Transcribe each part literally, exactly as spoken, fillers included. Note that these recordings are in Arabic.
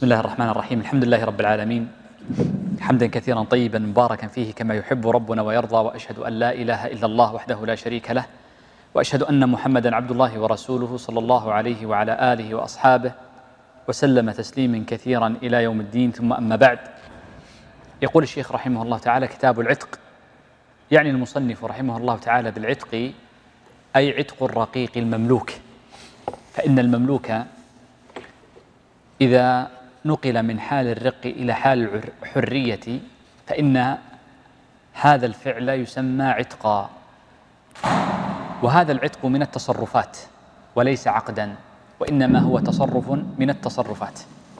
الله الرحمن الرحيم. الحمد لله رب العالمين، حمدا كثيرا طيبا مباركا فيه كما يحب ربنا ويرضى، وأشهد أن لا إله إلا الله وحده لا شريك له، وأشهد أن محمدا عبد الله ورسوله صلى الله عليه وعلى آله وأصحابه وسلم تسليما كثيرا إلى يوم الدين. ثم أما بعد، يقول الشيخ رحمه الله تعالى: كتاب العتق. يعني المصنف رحمه الله تعالى بالعتق أي عتق الرقيق المملوك، فإن المملوك إذا نقل من حال الرق إلى حال الحرية فإن هذا الفعل يسمى عتقا، وهذا العتق من التصرفات وليس عقدا، وإنما هو تصرف من التصرفات.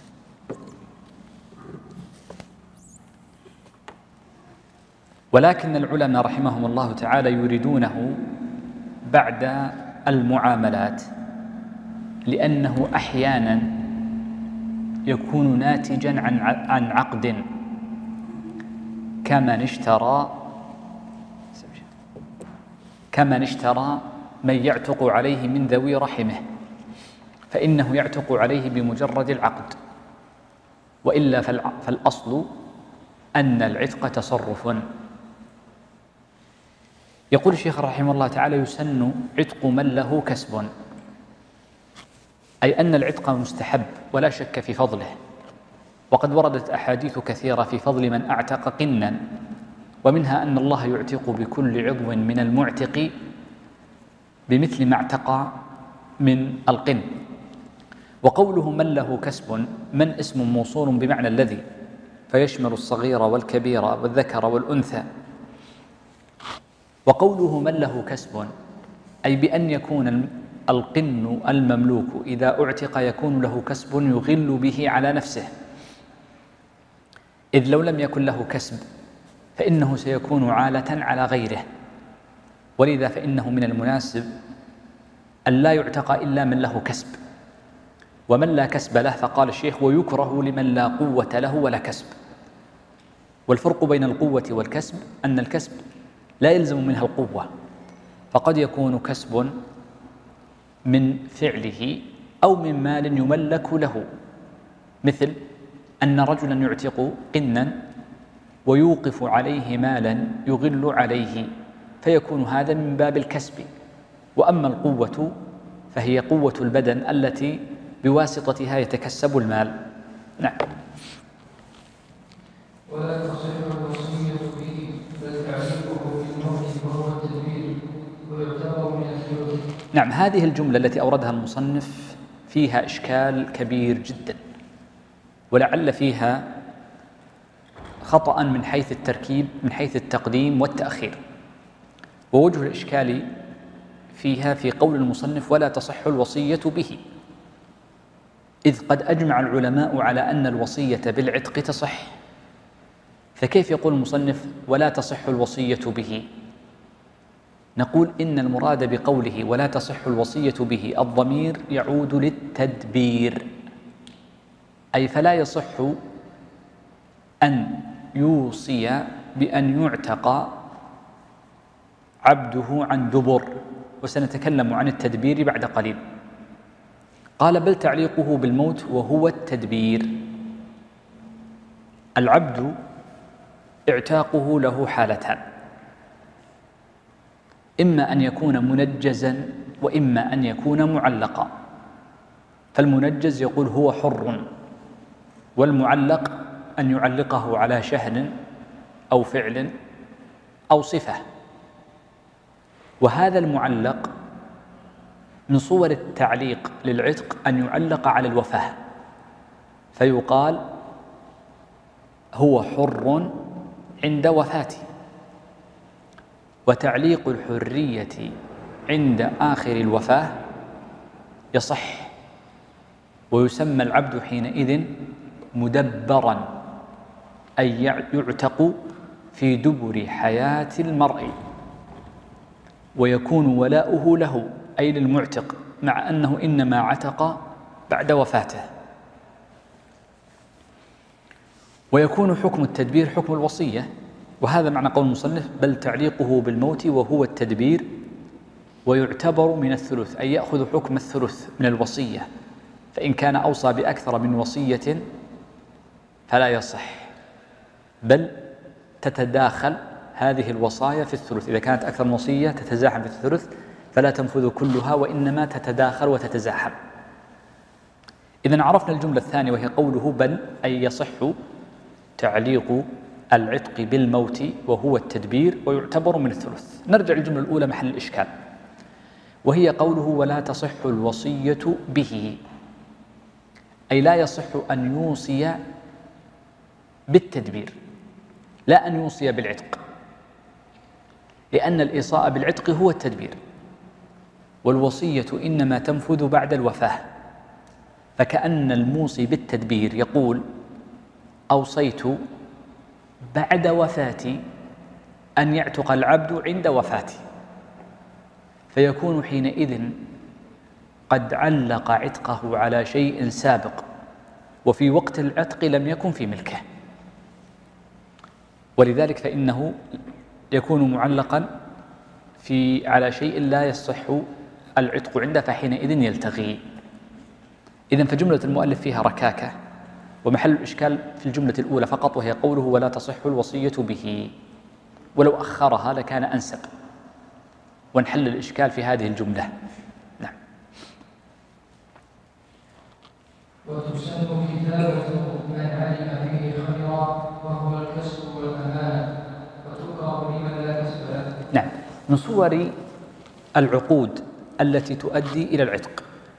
ولكن العلماء رحمهم الله تعالى يريدونه بعد المعاملات، لأنه أحيانا يكون ناتجا عن عن عقد، كمن اشترى كمن اشترى من يعتق عليه من ذوي رحمه، فإنه يعتق عليه بمجرد العقد، وإلا فالأصل أن العتق تصرف. يقول الشيخ رحمه الله تعالى: يسن عتق من له كسب، أي أن العتق مستحب ولا شك في فضله، وقد وردت أحاديث كثيرة في فضل من أعتق قنا، ومنها أن الله يعتق بكل عضو من المعتق بمثل ما اعتق من القن. وقوله من له كسب، من اسم موصول بمعنى الذي، فيشمل الصغير والكبير والذكر والأنثى. وقوله من له كسب أي بأن يكون القن المملوك إذا أعتق يكون له كسب يغل به على نفسه، إذ لو لم يكن له كسب فإنه سيكون عالة على غيره، ولذا فإنه من المناسب أن لا يعتق إلا من له كسب، ومن لا كسب له فقال الشيخ: ويكره لمن لا قوة له ولا كسب. والفرق بين القوة والكسب أن الكسب لا يلزم منها القوة، فقد يكون كسب من فعله أو من مال يملك له، مثل أن رجلا يعتق قنا ويوقف عليه مالا يغل عليه، فيكون هذا من باب الكسب. وأما القوة فهي قوة البدن التي بواسطتها يتكسب المال. نعم. ولا تصح الوصية به، بل تعليقه بالموت وهو التدبير، ويعتبر من الثلث. نعم، هذه الجملة التي أوردها المصنف فيها إشكال كبير جدا، ولعل فيها خطأ من حيث التركيب، من حيث التقديم والتأخير. ووجه الإشكال فيها في قول المصنف: ولا تصح الوصية به، إذ قد أجمع العلماء على أن الوصية بالعتق تصح، فكيف يقول المصنف ولا تصح الوصية به؟ نقول إن المراد بقوله ولا تصح الوصية به الضمير يعود للتدبير، أي فلا يصح أن يوصي بأن يعتق عبده عن دبر، وسنتكلم عن التدبير بعد قليل. قال: بل تعليقه بالموت وهو التدبير. العبد اعتاقه له حالتان: إما أن يكون منجزا وإما أن يكون معلقا. فالمنجز يقول هو حر، والمعلق أن يعلقه على شهر أو فعل أو صفة. وهذا المعلق من صور التعليق للعتق أن يعلق على الوفاة، فيقال هو حر عند وفاته. وتعليق الحرية عند آخر الوفاة يصح، ويسمى العبد حينئذ مدبرا، أي يعتق في دبر حياة المرء، ويكون ولاؤه له أي للمعتق، مع أنه إنما عتق بعد وفاته. ويكون حكم التدبير حكم الوصية، وهذا معنى قول المصنف: بل تعليقه بالموت وهو التدبير، ويعتبر من الثلث، أي يأخذ حكم الثلث من الوصية، فإن كان أوصى بأكثر من وصية فلا يصح، بل تتداخل هذه الوصايا في الثلث. إذا كانت أكثر من وصية تتزاحم في الثلث فلا تنفذ كلها، وإنما تتداخل وتتزاحم. إذن عرفنا الجملة الثانية وهي قوله بل، أي يصح تعليق العتق بالموت وهو التدبير ويعتبر من الثلث. نرجع للجملة الأولى محل الإشكال، وهي قوله ولا تصح الوصية به، أي لا يصح أن يوصي بالتدبير، لا أن يوصي بالعتق، لأن الإيصاء بالعتق هو التدبير، والوصية إنما تنفذ بعد الوفاة. فكأن الموصي بالتدبير يقول أوصيت بعد وفاتي أن يعتق العبد عند وفاتي، فيكون حينئذ قد علق عتقه على شيء سابق وفي وقت العتق لم يكن في ملكه، ولذلك فإنه يكون معلقا في على شيء لا يصح العتق عنده، فحينئذ يلتغي. إذن فجملة المؤلف فيها ركاكة، ومحل الإشكال في الجملة الأولى فقط وهي قوله ولا تصح الوصية به، ولو أخرها لكان أنسب وانحل الإشكال في هذه الجملة. نعم. وتسن كتابة من علم فيه خيرا وهو الكسب والأمانة، وتكره لمن لا كسب له. نعم. من صور العقود التي تؤدي إلى العتق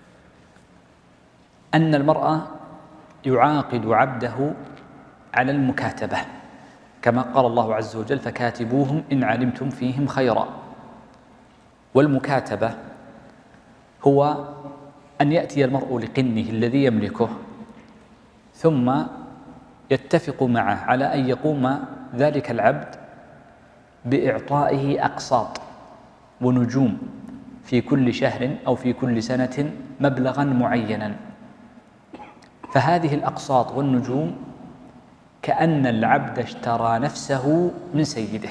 أن المرأة يعاقد عبده على المكاتبة، كما قال الله عز وجل فكاتبوهم إن علمتم فيهم خيرا. والمكاتبة هو أن يأتي المرء لقنه الذي يملكه ثم يتفق معه على أن يقوم ذلك العبد بإعطائه أقساط ونجوم في كل شهر أو في كل سنة مبلغا معينا، فهذه الأقساط والنجوم كأن العبد اشترى نفسه من سيده.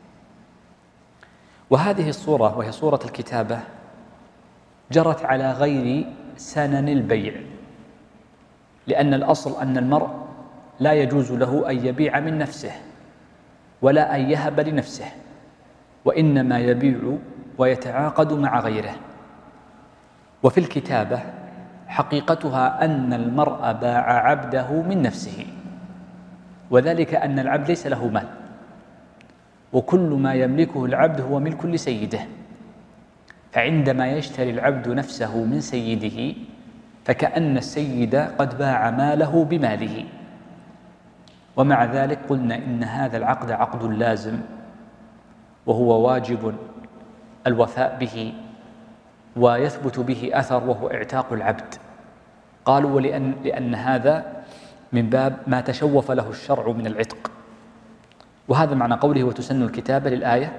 وهذه الصورة وهي صورة الكتابة جرت على غير سنن البيع، لأن الأصل أن المرء لا يجوز له أن يبيع من نفسه ولا أن يهب لنفسه، وإنما يبيع ويتعاقد مع غيره. وفي الكتابة حقيقتها أن المرء باع عبده من نفسه، وذلك أن العبد ليس له مال، وكل ما يملكه العبد هو ملك لسيده، فعندما يشتري العبد نفسه من سيده فكأن السيد قد باع ماله بماله. ومع ذلك قلنا إن هذا العقد عقد لازم، وهو واجب الوفاء به ويثبت به أثر وهو اعتاق العبد. قالوا ولأن لأن هذا من باب ما تشوف له الشرع من العتق. وهذا معنى قوله وتسن الكتابة للآية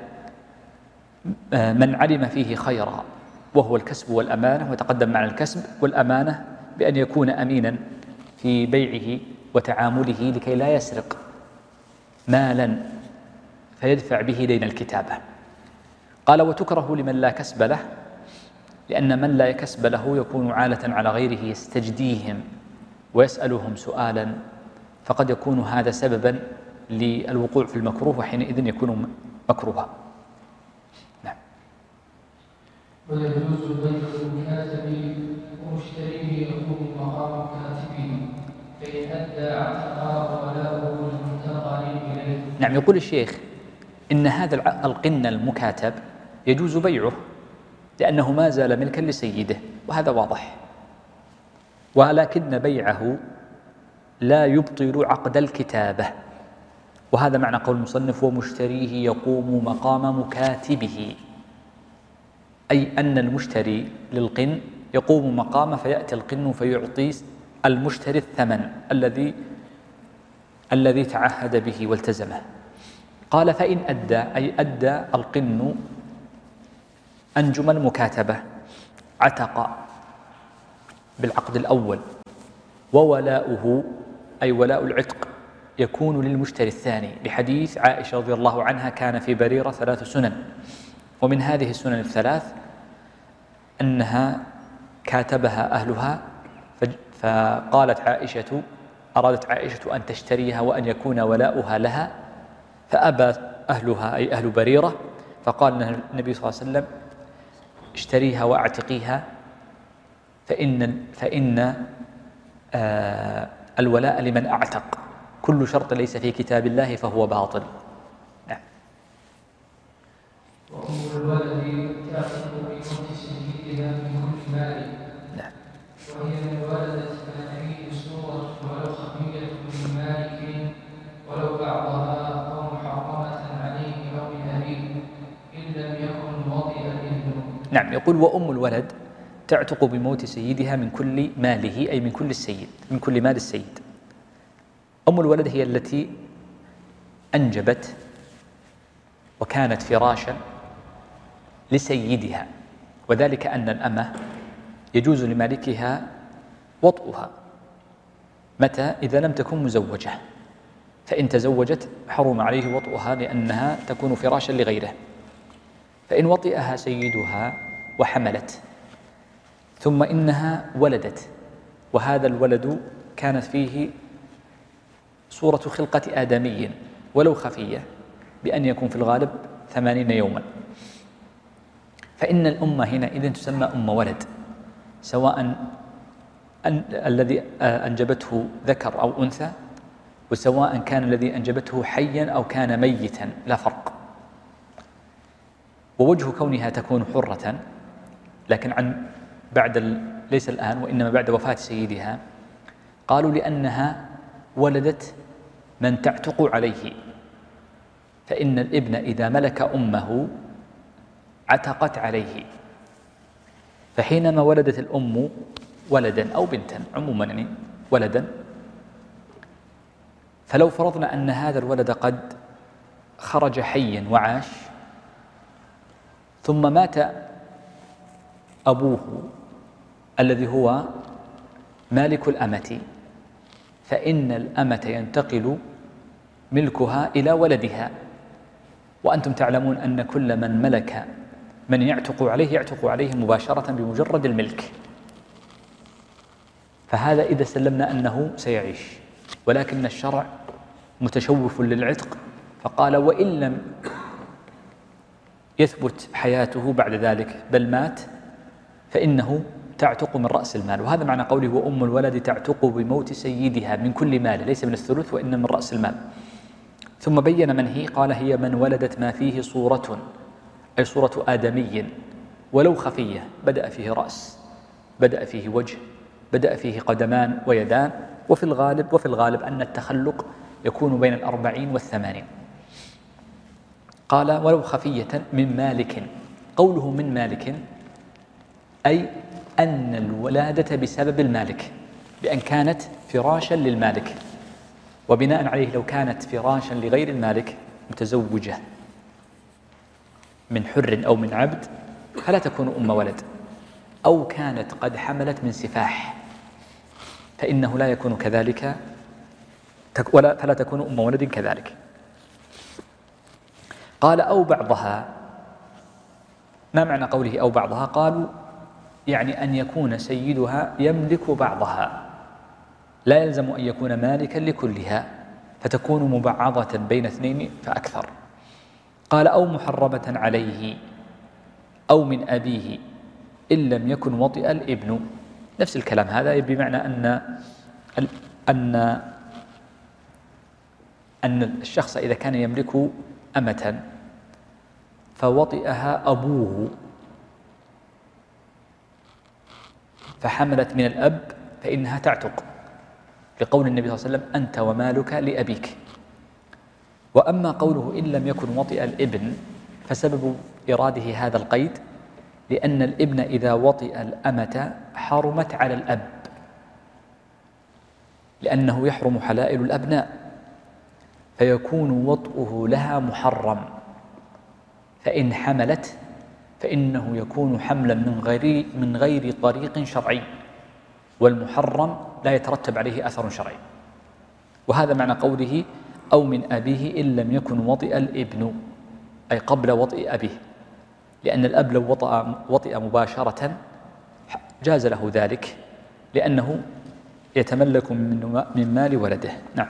من علم فيه خيرا وهو الكسب والأمانة، وتقدم معنى الكسب والأمانة بأن يكون أمينا في بيعه وتعامله لكي لا يسرق مالا فيدفع به دين الكتابة. قال وتكره لمن لا كسب له، لأن من لا كسب له يكون عالة على غيره يستجديهم ويسألهم سؤالا، فقد يكون هذا سببا للوقوع في المكروه، وحينئذ يكون مكروها. نعم. ويجوز بيع المكاتب ومشتريه يقوم مقام كاتبه فإن أدى اعتقاء ولاؤه المنتقل إليه. نعم. يقول الشيخ إن هذا القن المكاتب يجوز بيعه لأنه ما زال ملكا لسيده، وهذا واضح، ولكن بيعه لا يبطل عقد الكتابة. وهذا معنى قول المصنف ومشتريه يقوم مقام مكاتبه، أي أن المشتري للقن يقوم مقامه، فيأتي القن فيعطي المشتري الثمن الذي الذي تعهد به والتزمه. قال فإن أدى، أي أدى القن أنجم المكاتبة، عتق بالعقد الأول، وولاؤه أي ولاء العتق يكون للمشتري الثاني، لحديث عائشة رضي الله عنها كان في بريرة ثلاث سنن، ومن هذه السنن الثلاث أنها كاتبها أهلها، فقالت عائشة أرادت عائشة أن تشتريها وأن يكون ولاؤها لها، فأبى أهلها أي أهل بريرة، فقال لها النبي صلى الله عليه وسلم: اشتريها واعتقيها، فإن, فإن آه الولاء لمن أعتق، كل شرط ليس في كتاب الله فهو باطل. نعم. وأم الولد تعتق بموت سيدها من كل مال. نعم. وهي من ولدت ما فيه سورة ولو خفية من مالك ولو بعضها أو محرمة عليه أو من أبيه إن لم يكن وطئ الابن. نعم. يقول: وأم الولد تعتق بموت سيدها من كل ماله، أي من كل السيد، من كل مال السيد. أم الولد هي التي أنجبت وكانت فراشا لسيدها، وذلك أن الأمة يجوز لمالكها وطئها متى؟ إذا لم تكن مزوجة، فإن تزوجت حرم عليه وطئها لأنها تكون فراشا لغيره. فإن وطئها سيدها وحملت ثم إنها ولدت، وهذا الولد كانت فيه صورة خلقة آدمي ولو خفية، بأن يكون في الغالب ثمانين يوما، فإن الأم حينئذ تسمى أم ولد، سواء أن الذي أنجبته ذكر أو أنثى، وسواء كان الذي أنجبته حيا أو كان ميتا، لا فرق. ووجه كونها تكون حرة، لكن عن بعد ال... ليس الآن وإنما بعد وفاة سيدها، قالوا لأنها ولدت من تعتق عليه، فإن الابن إذا ملك أمه عتقت عليه، فحينما ولدت الأم ولدا أو بنتا عموما يعني ولدا، فلو فرضنا أن هذا الولد قد خرج حيا وعاش ثم مات أبوه الذي هو مالك الأمة، فإن الأمة ينتقل ملكها إلى ولدها، وأنتم تعلمون أن كل من ملك من يعتق عليه يعتق عليه مباشرة بمجرد الملك، فهذا إذا سلمنا أنه سيعيش، ولكن الشرع متشوف للعتق فقال: وإن لم يثبت حياته بعد ذلك بل مات فإنه تعتق من رأس المال. وهذا معنى قوله: وأم الولد تعتق بموت سيدها من كل مال، ليس من الثلث وإنما من رأس المال. ثم بين من هي، قال: هي من ولدت ما فيه صورة، أي صورة آدمي ولو خفية، بدأ فيه رأس، بدأ فيه وجه، بدأ فيه قدمان ويدان، وفي الغالب وفي الغالب أن التخلق يكون بين الأربعين والثمانين. قال: ولو خفية من مالك. قوله من مالك أي أن الولادة بسبب المالك، بأن كانت فراشا للمالك، وبناء عليه لو كانت فراشا لغير المالك متزوجة من حر أو من عبد فلا تكون أم ولد، أو كانت قد حملت من سفاح فإنه لا يكون كذلك، ولا فلا تكون أم ولد كذلك. قال: أو بعضها. ما معنى قوله أو بعضها؟ قالوا يعني أن يكون سيدها يملك بعضها، لا يلزم أن يكون مالكا لكلها، فتكون مبعضة بين اثنين فأكثر. قال: أو محرمة عليه أو من أبيه إن لم يكن وطئ الابن. نفس الكلام هذا بمعنى أن أن أن الشخص إذا كان يملك أمة فوطئها أبوه فحملت من الأب فإنها تعتق، لقول النبي صلى الله عليه وسلم: أنت ومالك لأبيك. وأما قوله إن لم يكن وطئ الابن فسبب إراده هذا القيد لأن الابن إذا وطئ الأمة حرمت على الأب، لأنه يحرم حلائل الأبناء، فيكون وطئه لها محرم، فإن حملت فإنه يكون حملا من غير من غير طريق شرعي، والمحرم لا يترتب عليه أثر شرعي. وهذا معنى قوله: أو من أبيه إن لم يكن وطئ الابن، أي قبل وطئ أبيه، لأن الأب لو وطئ, وطئ مباشرة جاز له ذلك، لأنه يتملك من مال ولده. نعم.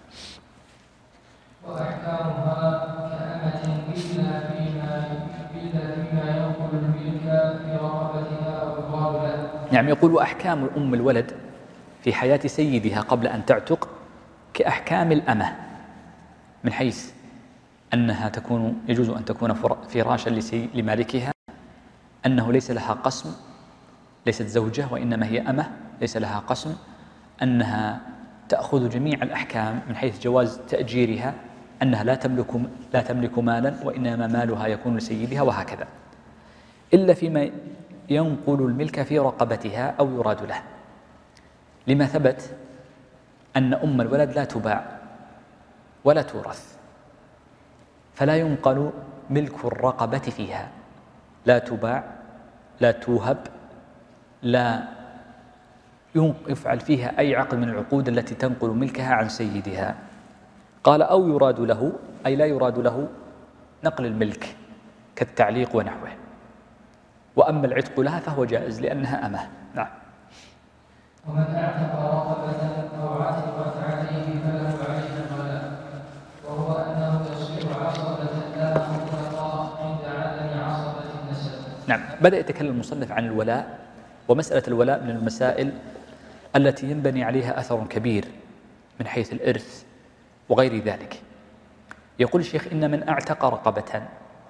وأحكامها كأمة إلا فيما إلا فيما ينقل الملك في رقبتها أو يقال له. نعم. يقول وأحكام أم الولد في حياة سيدها قبل أن تعتق كأحكام الأمة، من حيث أنها تكون يجوز أن تكون فراشا لمالكها، أنه ليس لها قسم، ليست زوجة وإنما هي أمة ليس لها قسم، أنها تأخذ جميع الأحكام من حيث جواز تأجيرها، أنها لا تملك لا تملك مالا وإنما مالها يكون لسيدها، وهكذا، إلا فيما ينقل الملك في رقبتها أو يراد له، لما ثبت أن أم الولد لا تباع ولا تورث، فلا ينقل ملك الرقبة فيها، لا تباع لا توهب، لا يفعل فيها أي عقد من العقود التي تنقل ملكها عن سيدها. قال أو يراد له، أي لا يراد له نقل الملك كالتعليق ونحوه، وأما العتق لها فهو جائز لأنها أمه. نعم. ومن أعتق رقبة أو عتقت عليه فله عليها الولاء، وهو أنه يصير عصبة لا مطلقة عند عدم عصبة النسب. نعم. بدأ يتكلم المصنف عن الولاء، ومسألة الولاء من المسائل التي ينبني عليها أثر كبير من حيث الإرث وغير ذلك. يقول الشيخ إن من أعتق رقبة،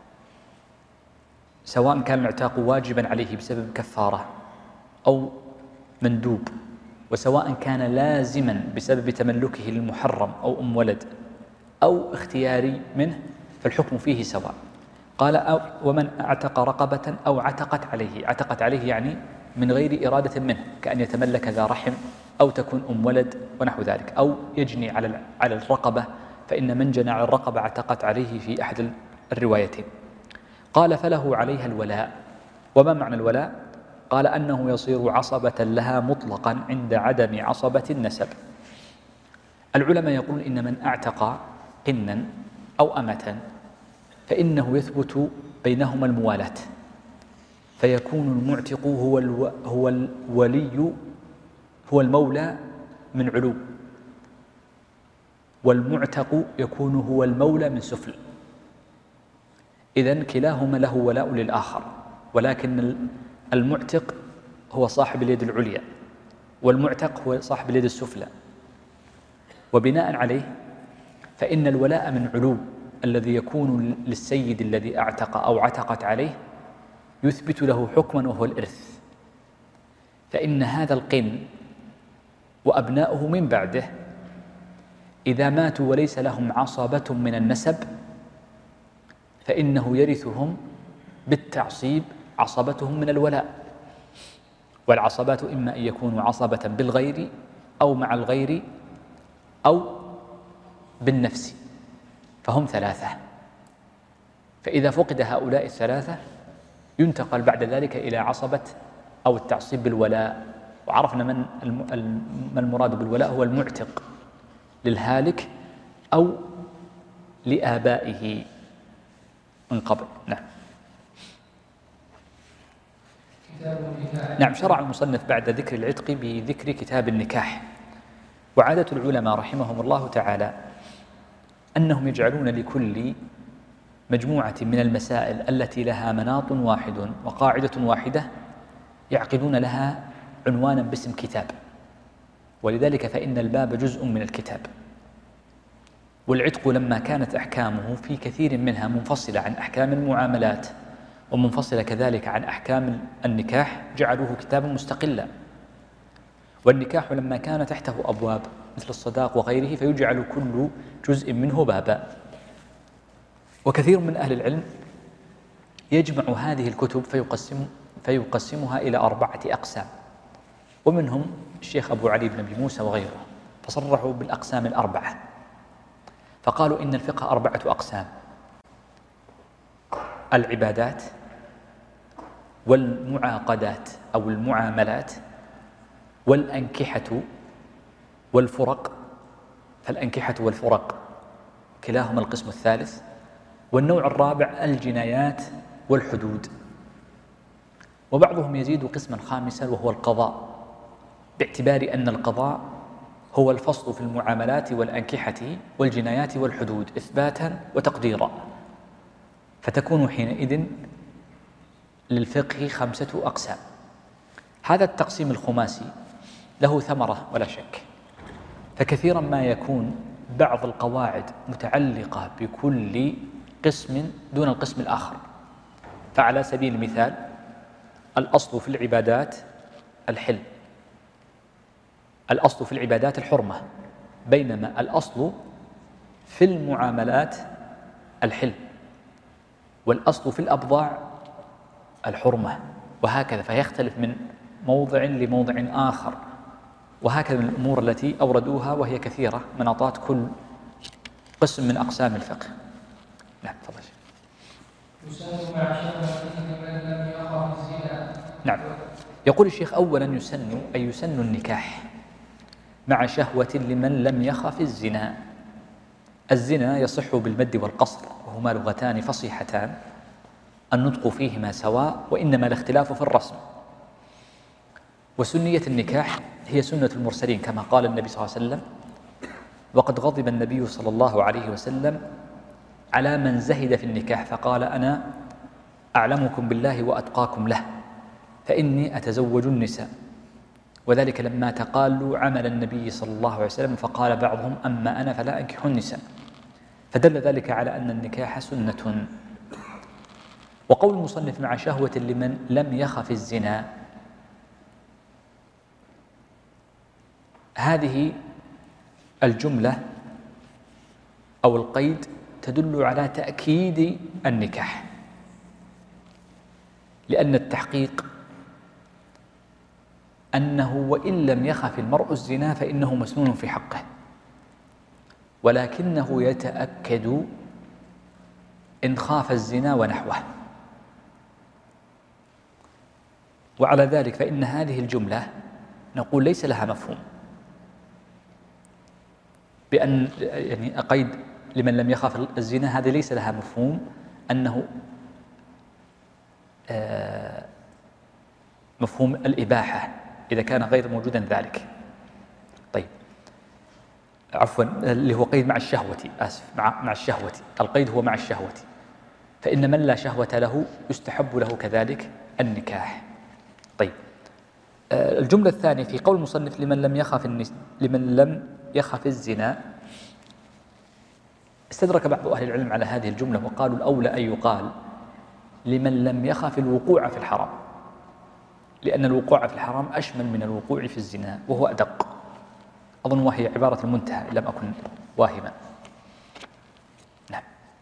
سواء كان الاعتاق واجبا عليه بسبب كفارة أو مندوب، وسواء كان لازما بسبب تملكه للمحرم أو أم ولد أو اختياري منه، فالحكم فيه سواء. قال أو ومن أعتق رقبة أو عتقت عليه، عتقت عليه يعني من غير إرادة منه، كأن يتملك ذا رحم أو تكون أم ولد ونحو ذلك، أو يجني على على الرقبة، فإن من جنى على الرقبة عتقت عليه في أحد الروايتين. قال فله عليها الولاء. وما معنى الولاء؟ قال أنه يصير عصبة لها مطلقا عند عدم عصبة النسب. العلماء يقولون إن من أعتق قنا أو أمة فإنه يثبت بينهما الموالاة، فيكون المعتق هو الو... هو الولي، هو المولى من علو، والمعتق يكون هو المولى من سفل. إذن كلاهما له ولاء للآخر، ولكن المعتق هو صاحب اليد العليا والمعتق هو صاحب اليد السفلى، وبناء عليه فإن الولاء من علو الذي يكون للسيد الذي أعتق أو عتقت عليه يثبت له حكما وهو الإرث، فإن هذا القن وأبناؤه من بعده إذا ماتوا وليس لهم عصبة من النسب فإنه يرثهم بالتعصيب عصبتهم من الولاء، والعصبات إما أن يكونوا عصبة بالغير أو مع الغير أو بالنفس، فهم ثلاثة. فإذا فقد هؤلاء الثلاثة ينتقل بعد ذلك إلى عصبة أو التعصيب بالولاء. وعرفنا من ما المراد بالولاء، هو المعتق للهالك أو لآبائه من قبل. نعم. نعم. شرع المصنف بعد ذكر العتق بذكر كتاب النكاح. وعادة العلماء رحمهم الله تعالى أنهم يجعلون لكل مجموعة من المسائل التي لها مناط واحد وقاعدة واحدة يعقدون لها عنوانا باسم كتاب، ولذلك فإن الباب جزء من الكتاب. والعتق لما كانت أحكامه في كثير منها منفصلة عن أحكام المعاملات ومنفصلة كذلك عن أحكام النكاح جعلوه كتابا مستقلا. والنكاح لما كان تحته أبواب مثل الصداق وغيره فيجعل كل جزء منه بابا. وكثير من أهل العلم يجمع هذه الكتب فيقسم فيقسمها إلى أربعة أقسام، ومنهم الشيخ أبو علي بن أبي موسى وغيره، فصرحوا بالأقسام الأربعة، فقالوا إن الفقه أربعة أقسام: العبادات والمعاقدات أو المعاملات والأنكحة والفرق، فالأنكحة والفرق كلاهما القسم الثالث، والنوع الرابع الجنايات والحدود، وبعضهم يزيد قسما خامسا وهو القضاء باعتبار أن القضاء هو الفصل في المعاملات والأنكحة والجنايات والحدود إثباتا وتقديرا، فتكون حينئذ للفقه خمسة أقسام. هذا التقسيم الخماسي له ثمرة ولا شك، فكثيرا ما يكون بعض القواعد متعلقة بكل قسم دون القسم الآخر. فعلى سبيل المثال الأصل في العبادات الحل، الأصل في العبادات الحرمة، بينما الأصل في المعاملات الحل، والأصل في الأبضاع الحرمة، وهكذا، فيختلف من موضع لموضع آخر. وهكذا من الأمور التي أوردوها وهي كثيرة، مناطات كل قسم من أقسام الفقه. نعم تفضل. يسن مع شهوة من لم يخف الزنا. نعم، يقول الشيخ أولا يسن أي يسن النكاح مع شهوة لمن لم يخف الزنا. الزنا يصح بالمد والقصر، وهما لغتان فصيحتان النطق فيهما سواء، وإنما الاختلاف في الرسم. وسنية النكاح هي سنة المرسلين كما قال النبي صلى الله عليه وسلم: وقد غضب النبي صلى الله عليه وسلم على من زهد في النكاح فقال: أنا أعلمكم بالله وأتقاكم له، فإني أتزوج النساء. وذلك لما تقالوا عمل النبي صلى الله عليه وسلم، فقال بعضهم: أما أنا فلا أنكح النساء. فدل ذلك على أن النكاح سنة. وقول المصنف مع شهوة لمن لم يخف الزنا، هذه الجملة أو القيد تدل على تأكيد النكاح، لأن التحقيق أنه وإن لم يخف المرء الزنا فإنه مسنون في حقه، ولكنه يتأكد إن خاف الزنا ونحوه. وعلى ذلك فإن هذه الجملة نقول ليس لها مفهوم، بأن يعني قيد لمن لم يخاف الزنا هذه ليس لها مفهوم أنه مفهوم الإباحة إذا كان غير موجودا ذلك. طيب عفوا، اللي هو قيد مع الشهوة، آسف، مع مع الشهوة، القيد هو مع الشهوة، فإن من لا شهوة له يستحب له كذلك النكاح. طيب الجملة الثانية في قول المصنف لمن لم يخف النس... لمن لم يخف الزنا، استدرك بعض أهل العلم على هذه الجملة وقالوا الأولى أن يقال لمن لم يخف الوقوع في الحرام، لأن الوقوع في الحرام أشمل من الوقوع في الزنا وهو أدق. أظن وهي عبارة المنتهى إن لم أكن واهما. نعم.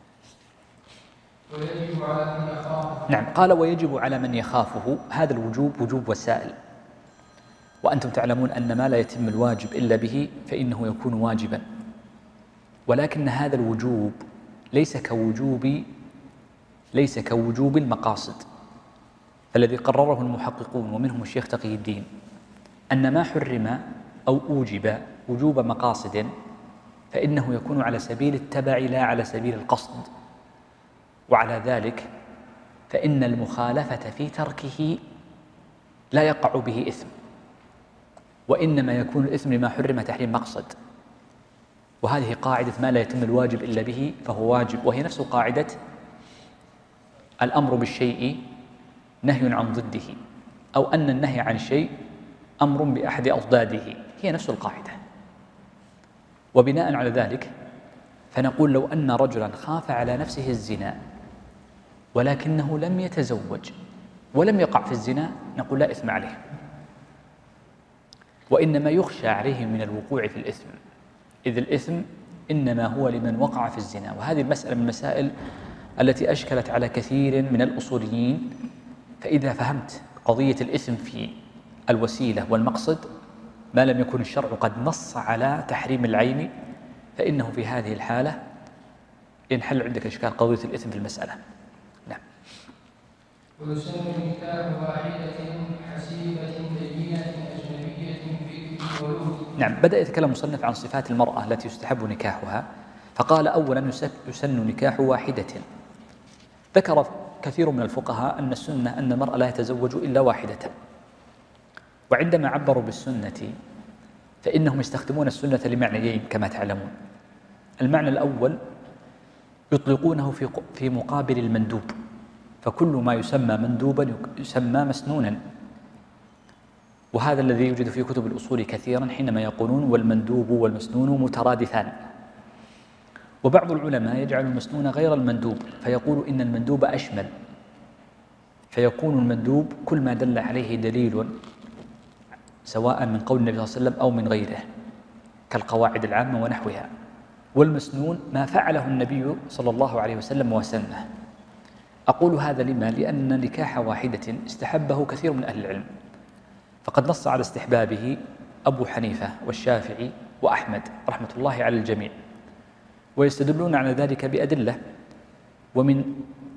ويجب على من يخافه. نعم، قال ويجب على من يخافه. هذا الوجوب وجوب وسائل، وأنتم تعلمون أن ما لا يتم الواجب إلا به فإنه يكون واجبا، ولكن هذا الوجوب ليس كوجوب ليس كوجوب المقاصد. فالذي قرره المحققون ومنهم الشيخ تقي الدين أن ما حرم أو أوجب وجوب مقاصد فإنه يكون على سبيل التبع لا على سبيل القصد، وعلى ذلك فإن المخالفة في تركه لا يقع به إثم، وإنما يكون الإثم لما حرم تحريم مقصد. وهذه قاعدة ما لا يتم الواجب إلا به فهو واجب، وهي نفس قاعدة الأمر بالشيء نهي عن ضده، أو أن النهي عن شيء أمر بأحد أضداده، هي نفس القاعدة. وبناء على ذلك فنقول لو أن رجلا خاف على نفسه الزنا ولكنه لم يتزوج ولم يقع في الزنا، نقول لا إثم عليه، وإنما يخشى عليه من الوقوع في الإثم، إذ الإثم إنما هو لمن وقع في الزنا. وهذه المسألة من المسائل التي أشكلت على كثير من الأصوليين. فإذا فهمت قضية الإثم في الوسيلة والمقصد ما لم يكن الشرع قد نص على تحريم العين، فإنه في هذه الحالة ينحل عندك إشكال قضية الإثم في المسألة. نعم. ويسن نكاح واحدة حسيبة دينة أجنبية بكر ولود. نعم، بدأ يتكلم المصنف عن صفات المرأة التي يستحب نكاحها، فقال أولا يسن نكاح واحدة. ذكر كثير من الفقهاء أن السنة أن المرأة لا يتزوج إلا واحدة، وعندما عبروا بالسنة فإنهم يستخدمون السنة لمعنيين كما تعلمون. المعنى الأول يطلقونه في في مقابل المندوب، فكل ما يسمى مندوبا يسمى مسنونا، وهذا الذي يوجد في كتب الأصول كثيرا حينما يقولون والمندوب والمسنون مترادفان. وبعض العلماء يجعل المسنون غير المندوب فيقول إن المندوب أشمل، فيكون المندوب كل ما دل عليه دليل سواء من قول النبي صلى الله عليه وسلم أو من غيره كالقواعد العامة ونحوها، والمسنون ما فعله النبي صلى الله عليه وسلم وسنه. أقول هذا لما؟ لأن نكاح واحدة استحبه كثير من أهل العلم، فقد نص على استحبابه أبو حنيفة والشافعي وأحمد رحمة الله على الجميع، ويستدلون على ذلك بأدلة، ومن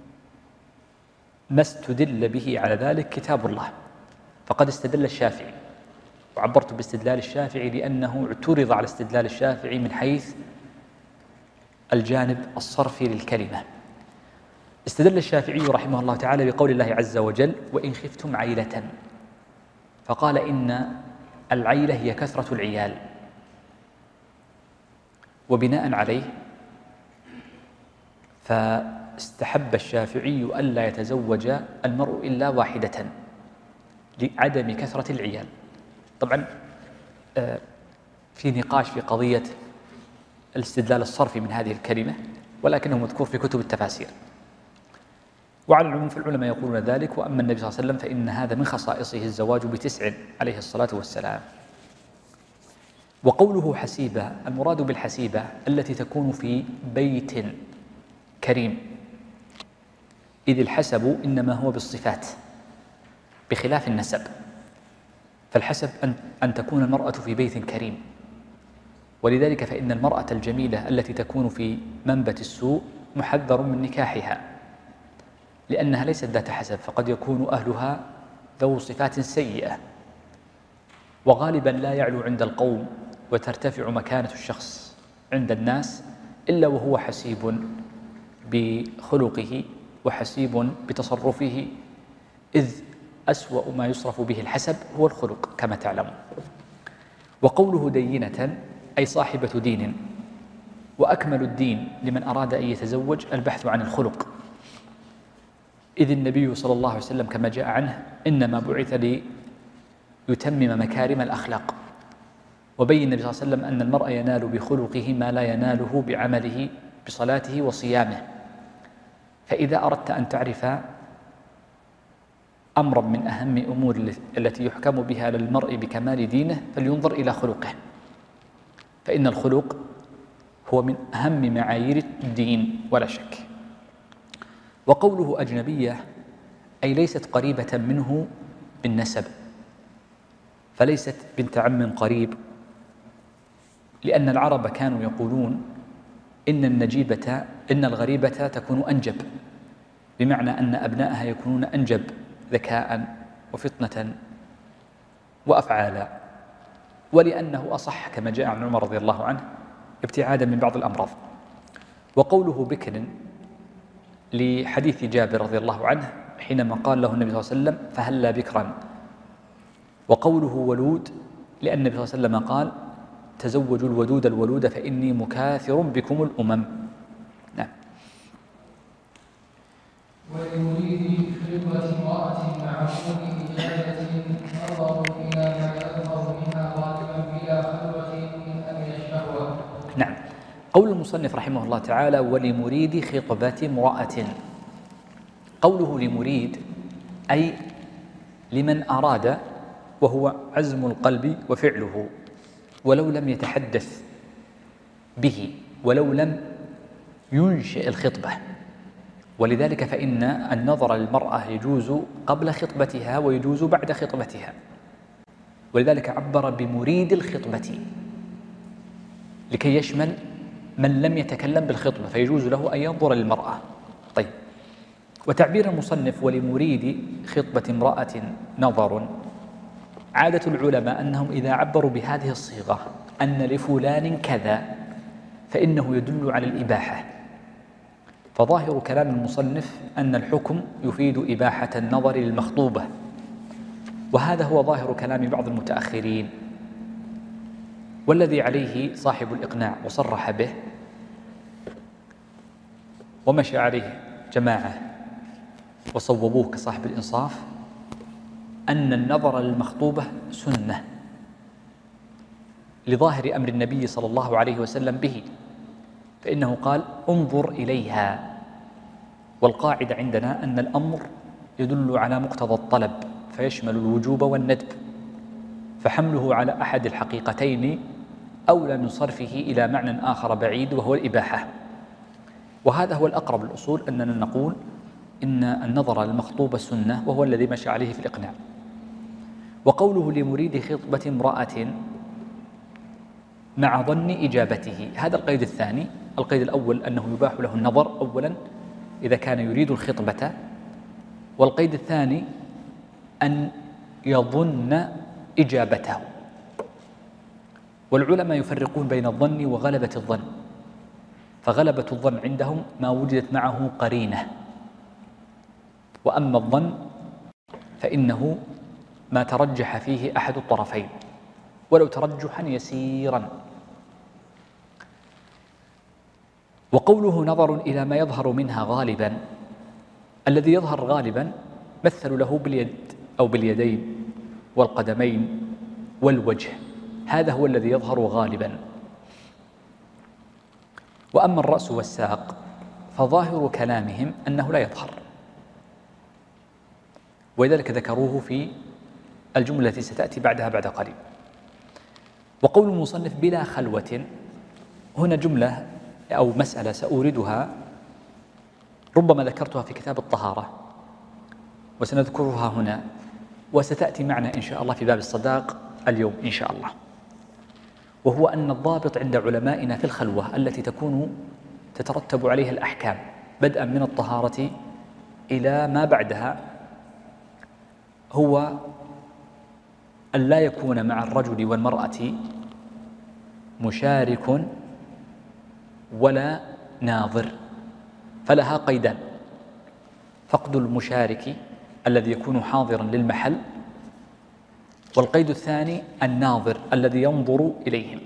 ما استدل به على ذلك كتاب الله، فقد استدل الشافعي، وعبرت باستدلال الشافعي لأنه اعترض على استدلال الشافعي من حيث الجانب الصرفي للكلمة. استدل الشافعي رحمه الله تعالى بقول الله عز وجل وإن خفتم عيلة، فقال إن العيلة هي كثرة العيال، وبناء عليه فاستحب الشافعي ألا يتزوج المرء إلا واحدة لعدم كثرة العيال. طبعا في نقاش في قضية الاستدلال الصرفي من هذه الكلمة، ولكنه مذكور في كتب التفاسير. وعلى العموم فالعلماء يقولون ذلك. وأما النبي صلى الله عليه وسلم فإن هذا من خصائصه الزواج بتسع عليه الصلاة والسلام. وقوله حسيبة، المراد بالحسيبة التي تكون في بيت كريم، إذ الحسب إنما هو بالصفات بخلاف النسب، فالحسب أن, أن تكون المرأة في بيت كريم، ولذلك فإن المرأة الجميلة التي تكون في منبت السوء محذر من نكاحها، لأنها ليست ذات حسب، فقد يكون أهلها ذو صفات سيئة، وغالبا لا يعلو عند القوم وترتفع مكانة الشخص عند الناس إلا وهو حسيب بخلقه وحسيب بتصرفه، إذ أسوأ ما يصرف به الحسب هو الخلق كما تعلمون. وقوله دينة أي صاحبة دين، وأكمل الدين لمن أراد أن يتزوج البحث عن الخلق، إذ النبي صلى الله عليه وسلم كما جاء عنه إنما بعث ليتمم مكارم الأخلاق، وبين النبي صلى الله عليه وسلم أن المرء ينال بخلقه ما لا يناله بعمله بصلاته وصيامه. فإذا أردت أن تعرف أمرا من أهم أمور التي يحكم بها للمرء بكمال دينه فلينظر إلى خلقه، فإن الخلق هو من أهم معايير الدين ولا شك. وقوله أجنبية أي ليست قريبة منه بالنسب، فليست بنت عم قريب، لأن العرب كانوا يقولون إن النجيبة إن الغريبة تكون أنجب، بمعنى أن أبنائها يكونون أنجب ذكاء وفطنة وأفعالا، ولأنه أصح كما جاء عن عمر رضي الله عنه ابتعادا من بعض الأمراض. وقوله بكر لحديث جابر رضي الله عنه حينما قال له النبي صلى الله عليه وسلم فهلا بكرا. وقوله ولود لأن النبي صلى الله عليه وسلم قال تزوجوا الودود الولود فإني مكاثر بكم الأمم. نعم. وليريد خلوة امرأة مع كل إجازة نظروا إلى ما يظهر منها غالبا بلا خلوة من أمر الشهوة. نعم. قول المصنف رحمه الله تعالى ولمريد خطبة امرأة، قوله لمريد أي لمن أراد، وهو عزم القلب وفعله ولو لم يتحدث به ولو لم ينشئ الخطبة. ولذلك فإن النظر للمرأة يجوز قبل خطبتها ويجوز بعد خطبتها، ولذلك عبر بمريد الخطبة لكي يشمل من لم يتكلم بالخطبة، فيجوز له أن ينظر للمرأة. طيب، وتعبير المصنف ولمريد خطبة امرأة نظر، عادة العلماء أنهم إذا عبروا بهذه الصيغة أن لفلان كذا فإنه يدل على الإباحة، فظاهر كلام المصنف أن الحكم يفيد إباحة النظر للمخطوبة، وهذا هو ظاهر كلام بعض المتأخرين، والذي عليه صاحب الإقناع وصرح به ومشى عليه جماعة وصوبوه كصاحب الإنصاف أن النظر للمخطوبة سنة لظاهر أمر النبي صلى الله عليه وسلم به، فإنه قال انظر إليها، والقاعدة عندنا أن الأمر يدل على مقتضى الطلب فيشمل الوجوب والندب، فحمله على أحد الحقيقتين أولى من صرفه إلى معنى آخر بعيد وهو الإباحة. وهذا هو الأقرب للأصول، أننا نقول إن النظر للمخطوبة سنة، وهو الذي مشى عليه في الإقناع. وقوله لمريد خطبة امرأة مع ظن إجابته، هذا القيد الثاني. القيد الأول أنه يباح له النظر أولا إذا كان يريد الخطبة، والقيد الثاني أن يظن إجابته. والعلماء يفرقون بين الظن وغلبة الظن، فغلبة الظن عندهم ما وجدت معه قرينة، وأما الظن فإنه ما ترجح فيه أحد الطرفين ولو ترجحا يسيرا. وقوله نظر إلى ما يظهر منها غالبا، الذي يظهر غالبا مثلوا له باليد أو باليدين والقدمين والوجه، هذا هو الذي يظهر غالبا. وأما الرأس والساق فظاهر كلامهم أنه لا يظهر، ولذلك ذكروه في الجملة التي ستأتي بعدها بعد قليل. وقول المصنف بلا خلوة، هنا جملة أو مسألة سأوردها ربما ذكرتها في كتاب الطهارة وسنذكرها هنا، وستأتي معنا إن شاء الله في باب الصداق اليوم إن شاء الله. وهو أن الضابط عند علمائنا في الخلوة التي تكون تترتب عليها الأحكام بدءا من الطهارة إلى ما بعدها، هو أن لا يكون مع الرجل والمرأة مشارك ولا ناظر، فلها قيدان: فقد المشارك الذي يكون حاضرا للمحل، والقيد الثاني الناظر الذي ينظر إليهم.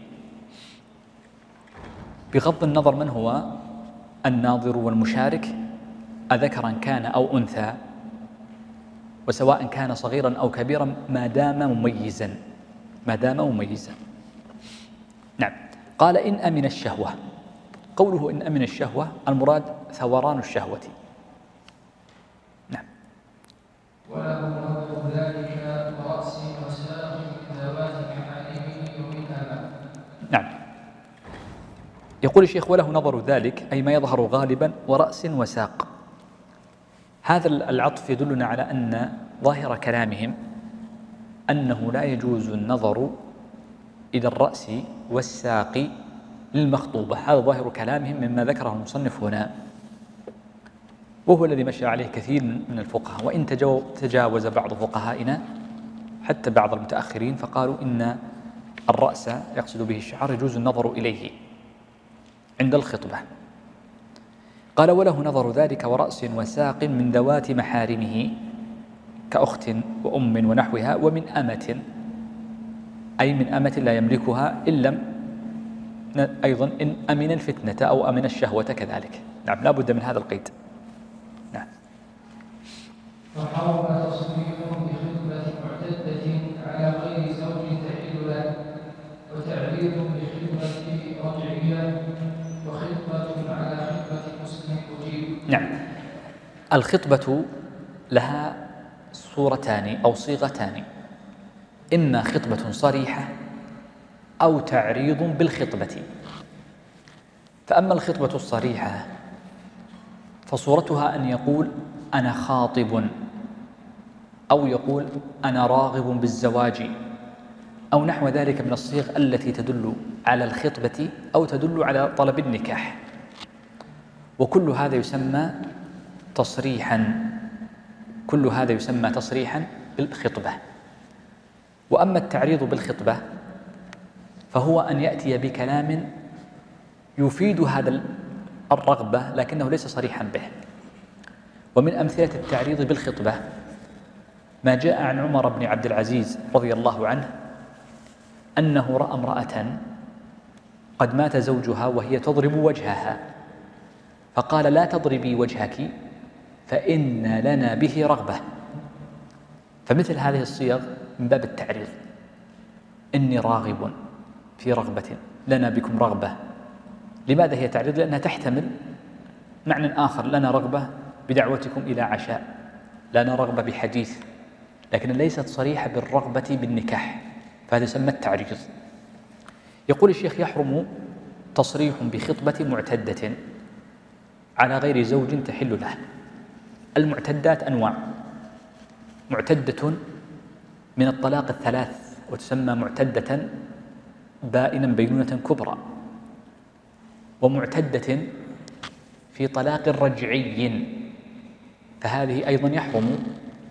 بغض النظر من هو الناظر والمشارك، أذكرا كان أو أنثى، وسواء كان صغيرا أو كبيرا ما دام مميزا ما دام مميزا نعم. قال إن أمن الشهوة. قوله إن أمن الشهوة المراد ثوران الشهوة. نعم. وله نظر ذلك رأس وساق من ذوات محارمه ومنها. نعم. يقول الشيخ وله نظر ذلك أي ما يظهر غالبا ورأس وساق. هذا العطف يدلنا على أن ظاهر كلامهم أنه لا يجوز النظر إلى الرأس والساق للمخطوبة، هذا ظاهر كلامهم مما ذكره المصنف هنا، وهو الذي مشى عليه كثير من الفقهاء، وإن تجاوز بعض فقهائنا حتى بعض المتأخرين فقالوا إن الرأس يقصد به الشعر يجوز النظر إليه عند الخطبة. قال وله نظر ذلك ورأس وساق من ذوات محارمه كأخت وأم ونحوها، ومن أمة أي من أمة لا يملكها إن لم أيضا إن أمن الفتنة أو أمن الشهوة كذلك. نعم، لا بد من هذا القيد. نعم. وحرم تصريح بخطبة معتدة على غير زوج تحل له، وتعبير بخطبة رجعية، وخطبة على خطبة مسلم أجيب. نعم. الخطبة لها صورتان أو صيغتان: إما خطبة صريحة أو تعريض بالخطبة. فأما الخطبة الصريحة فصورتها أن يقول أنا خاطب، أو يقول أنا راغب بالزواج، أو نحو ذلك من الصيغ التي تدل على الخطبة أو تدل على طلب النكاح، وكل هذا يسمى تصريحا كل هذا يسمى تصريحا بالخطبة. وأما التعريض بالخطبة فهو أن يأتي بكلام يفيد هذا الرغبة لكنه ليس صريحا به. ومن أمثلة التعريض بالخطبة ما جاء عن عمر بن عبد العزيز رضي الله عنه أنه رأى امرأة قد مات زوجها وهي تضرب وجهها، فقال: لا تضربي وجهك فإن لنا به رغبة. فمثل هذه الصيغ من باب التعريض: إني راغب في رغبة، لنا بكم رغبة. لماذا هي تعريض؟ لأنها تحتمل معنى آخر: لنا رغبة بدعوتكم إلى عشاء، لنا رغبة بحديث، لكن ليست صريحة بالرغبة بالنكاح، فهذا يسمى التعريض. يقول الشيخ: يحرم تصريح بخطبة معتدة على غير زوج تحل له. المعتدات أنواع: معتدة من الطلاق الثلاث وتسمى معتدة بائنا بينونة كبرى، ومعتدة في طلاق رجعي، فهذه أيضا يحرم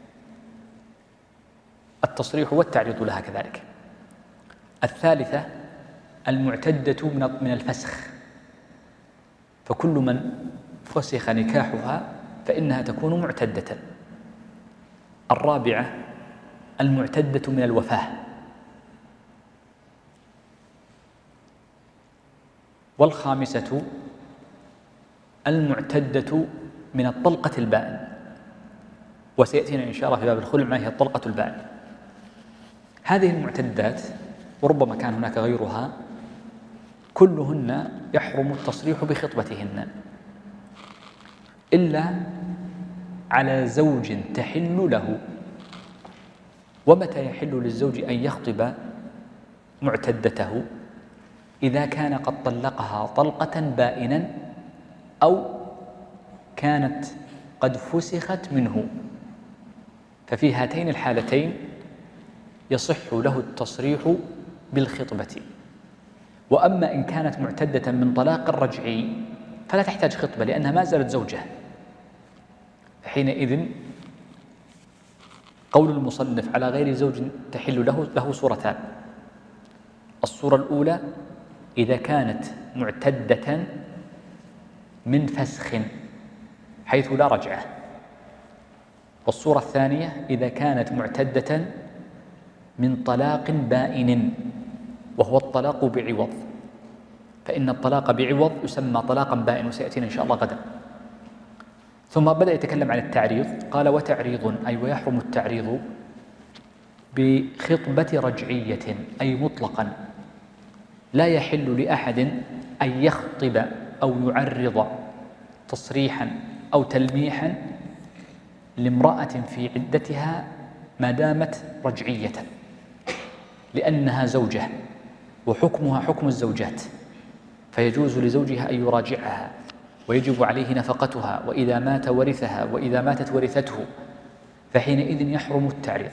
التصريح والتعريض لها كذلك. الثالثة المعتدة من الفسخ، فكل من فسخ نكاحها فإنها تكون معتدة. الرابعة المعتدة من الوفاة. والخامسة المعتدة من الطلقة البائن، وسيأتينا إن شاء الله في باب الخلع ما هي الطلقة البائن. هذه المعتدات وربما كان هناك غيرها كلهن يحرم التصريح بخطبتهن إلا على زوج تحل له. ومتى يحل للزوج أن يخطب معتدته؟ إذا كان قد طلقها طلقة بائنا أو كانت قد فسخت منه، ففي هاتين الحالتين يصح له التصريح بالخطبة. وأما إن كانت معتدة من طلاق رجعي فلا تحتاج خطبة لأنها ما زالت زوجة، حينئذ قول المصنف على غير زوج تحل له له صورتان: الصورة الأولى إذا كانت معتدة من فسخ حيث لا رجعة، والصورة الثانية إذا كانت معتدة من طلاق بائن وهو الطلاق بعوض، فإن الطلاق بعوض يسمى طلاقا بائن وسيأتينا إن شاء الله غدا. ثم بدأ يتكلم عن التعريض، قال: وتعريض أي ويحرم التعريض بخطبة رجعية أي مطلقا، لا يحل لأحد أن يخطب أو يعرض تصريحا أو تلميحا لامرأة في عدتها ما دامت رجعية، لأنها زوجة وحكمها حكم الزوجات، فيجوز لزوجها أن يراجعها ويجب عليه نفقتها، وإذا مات ورثها وإذا ماتت ورثته، فحينئذ يحرم التعريض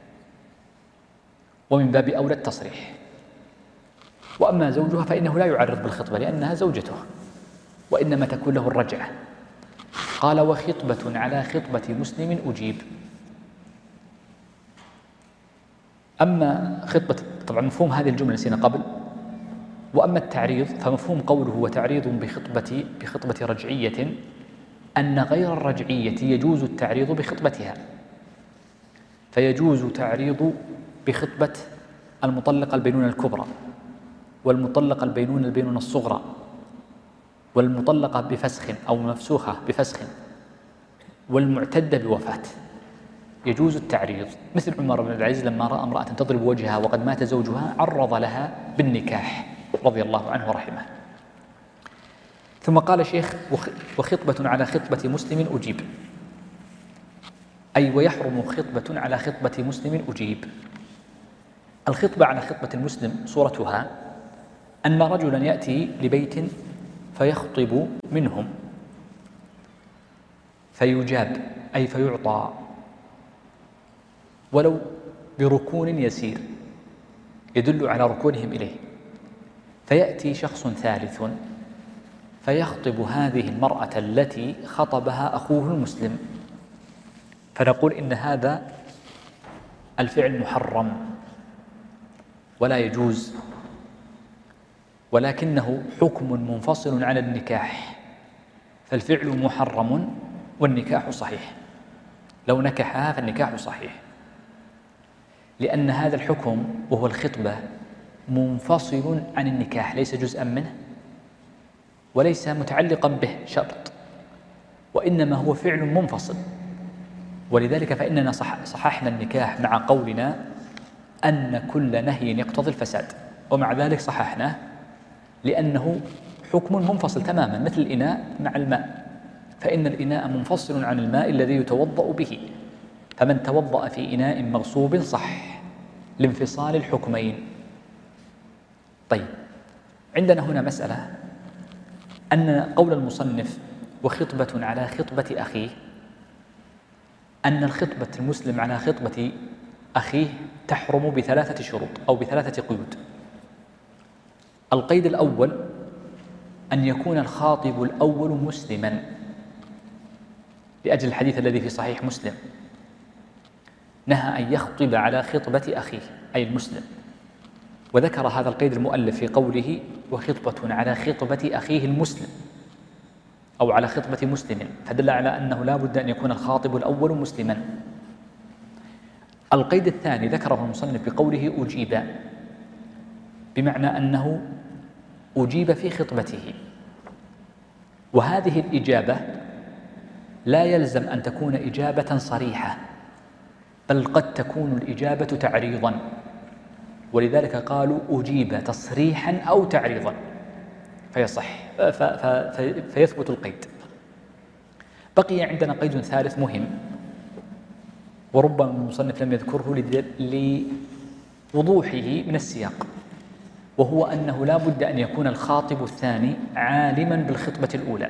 ومن باب أولى التصريح. وأما زوجها فإنه لا يعرض بالخطبة لأنها زوجته وإنما تكون له الرجعة. قال: وخطبة على خطبة مسلم أجيب. أما خطبة، طبعا مفهوم هذه الجملة نسينا قبل. وأما التعريض فمفهوم قوله وتعريض بخطبة بخطبة رجعية أن غير الرجعية يجوز التعريض بخطبتها، فيجوز تعريض بخطبة المطلقة البينونة الكبرى، والمطلقة البينونة البينونة الصغرى، والمطلقة بفسخ أو مفسوخة بفسخ، والمعتدة بوفاة، يجوز التعريض. مثل عمر بن العزيز لما رأى امرأة تضرب وجهها وقد مات زوجها عرض لها بالنكاح رضي الله عنه ورحمه. ثم قال شيخ: وخطبة على خطبة مسلم أجيب، أي ويحرم خطبة على خطبة مسلم أجيب. الخطبة على خطبة المسلم صورتها أن رجلا يأتي لبيت فيخطب منهم فيجاب أي فيعطى ولو بركون يسير يدل على ركونهم إليه، فيأتي شخص ثالث فيخطب هذه المرأة التي خطبها أخوه المسلم، فنقول إن هذا الفعل محرم ولا يجوز، ولكنه حكم منفصل عن النكاح، فالفعل محرم والنكاح صحيح. لو نكحها فالنكاح صحيح، لأن هذا الحكم وهو الخطبة منفصل عن النكاح، ليس جزءا منه وليس متعلقا به شرط، وإنما هو فعل منفصل. ولذلك فإننا صح صححنا النكاح مع قولنا أن كل نهي يقتضي الفساد، ومع ذلك صححناه لأنه حكم منفصل تماما، مثل الإناء مع الماء، فإن الإناء منفصل عن الماء الذي يتوضأ به، فمن توضأ في إناء مغصوب صح لانفصال الحكمين. طيب، عندنا هنا مسألة أن قول المصنف وخطبة على خطبة أخيه، أن الخطبة المسلم على خطبة أخيه تحرم بثلاثة شروط أو بثلاثة قيود. القيد الأول أن يكون الخاطب الأول مسلما، لأجل الحديث الذي في صحيح مسلم نهى أن يخطب على خطبة أخيه أي المسلم، وذكر هذا القيد المؤلف في قوله وخطبة على خطبة أخيه المسلم أو على خطبة مسلم، فدل على أنه لا بد أن يكون الخاطب الأول مسلما. القيد الثاني ذكره المصنف بقوله أجيب، بمعنى أنه أجيب في خطبته، وهذه الإجابة لا يلزم أن تكون إجابة صريحة، بل قد تكون الإجابة تعريضا، ولذلك قالوا أجيب تصريحا أو تعريضا فيصح فيثبت القيد. بقي عندنا قيد ثالث مهم، وربما المصنف لم يذكره لوضوحه من السياق، وهو أنه لا بد أن يكون الخاطب الثاني عالما بالخطبة الأولى.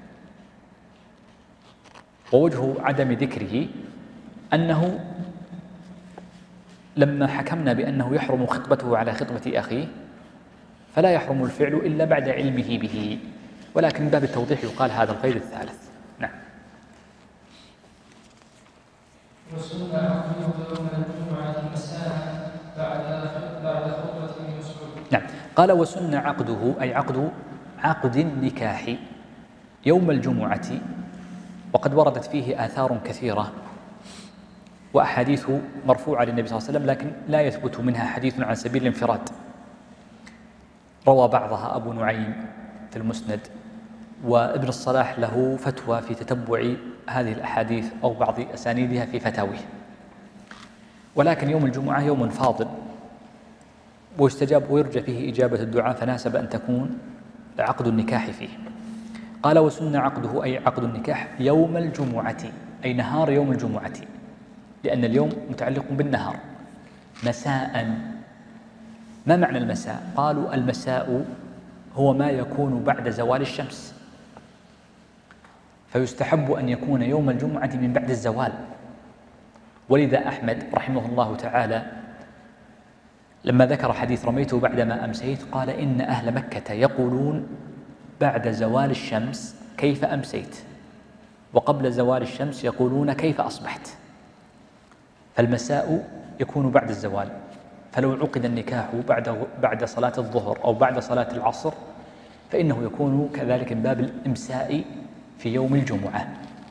ووجه عدم ذكره أنه لما حكمنا بأنه يحرم خطبته على خطبة أخيه فلا يحرم الفعل إلا بعد علمه به، ولكن من باب التوضيح يقال هذا القيد الثالث. نعم. وسن عقده يوم الجمعة مساء بعد بعد خطبة ابن مسعود. نعم، قال وسن عقده أي عقد عقد النكاح يوم الجمعة، وقد وردت فيه آثار كثيرة وأحاديث مرفوعة للنبي صلى الله عليه وسلم، لكن لا يثبت منها حديث عن سبيل الانفراد. روى بعضها أبو نعيم في المسند، وابن الصلاح له فتوى في تتبع هذه الأحاديث أو بعض أسانيدها في فتاويه. ولكن يوم الجمعة يوم فاضل ويستجاب ويرجى فيه إجابة الدعاء، فناسب أن تكون عقد النكاح فيه. قال وسن عقده أي عقد النكاح يوم الجمعة أي نهار يوم الجمعة، لأن اليوم متعلق بالنهار. مساء، ما معنى المساء؟ قالوا المساء هو ما يكون بعد زوال الشمس، فيستحب أن يكون يوم الجمعة من بعد الزوال. ولذا أحمد رحمه الله تعالى لما ذكر حديث رميته بعدما أمسيت قال إن أهل مكة يقولون بعد زوال الشمس كيف أمسيت، وقبل زوال الشمس يقولون كيف أصبحت. فالمساء يكون بعد الزوال، فلو عقد النكاح بعد بعد صلاة الظهر أو بعد صلاة العصر فإنه يكون كذلك من باب الإمساء في يوم الجمعة.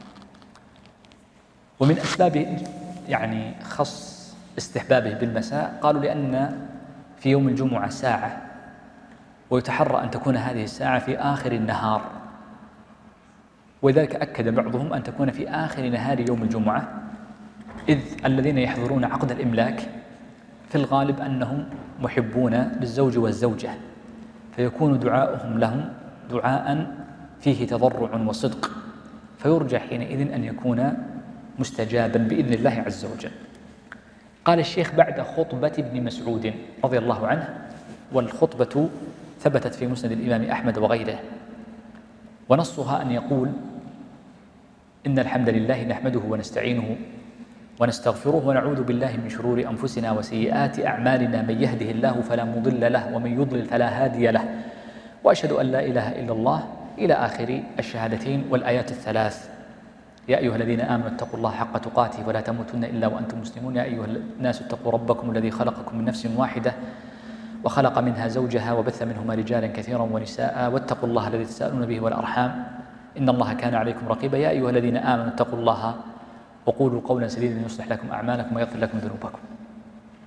ومن أسباب يعني خص استحبابه بالمساء قالوا لأن في يوم الجمعة ساعة، ويتحرى أن تكون هذه الساعة في آخر النهار، ولذلك أكد بعضهم أن تكون في آخر نهار يوم الجمعة، إذ الذين يحضرون عقد الإملاك في الغالب أنهم محبون للزوج والزوجة، فيكون دعاؤهم لهم دعاء فيه تضرع وصدق، فيرجى حينئذ أن يكون مستجابا بإذن الله عز وجل. قال الشيخ بعد خطبة ابن مسعود رضي الله عنه، والخطبة ثبتت في مسند الإمام أحمد وغيره، ونصها أن يقول إن الحمد لله نحمده ونستعينه ونستغفره ونعوذ بالله من شرور أنفسنا وسيئات أعمالنا، من يهده الله فلا مضل له ومن يضلل فلا هادي له، وأشهد أن لا إله إلا الله، إلى آخر الشهادتين والآيات الثلاث. يا أيها الذين آمنوا اتقوا الله حق تقاته ولا تموتن إلا وأنتم مسلمون. يا أيها الناس اتقوا ربكم الذي خلقكم من نفس واحدة وخلق منها زوجها وبث منهما رجالا كثيرا ونساء، واتقوا الله الذي تساءلون به والأرحام إن الله كان عليكم رقيبا. يا أيها الذين آمنوا اتقوا الله وقولوا قولا سديدا يصلح لكم أعمالكم ويغفر لكم ذنوبكم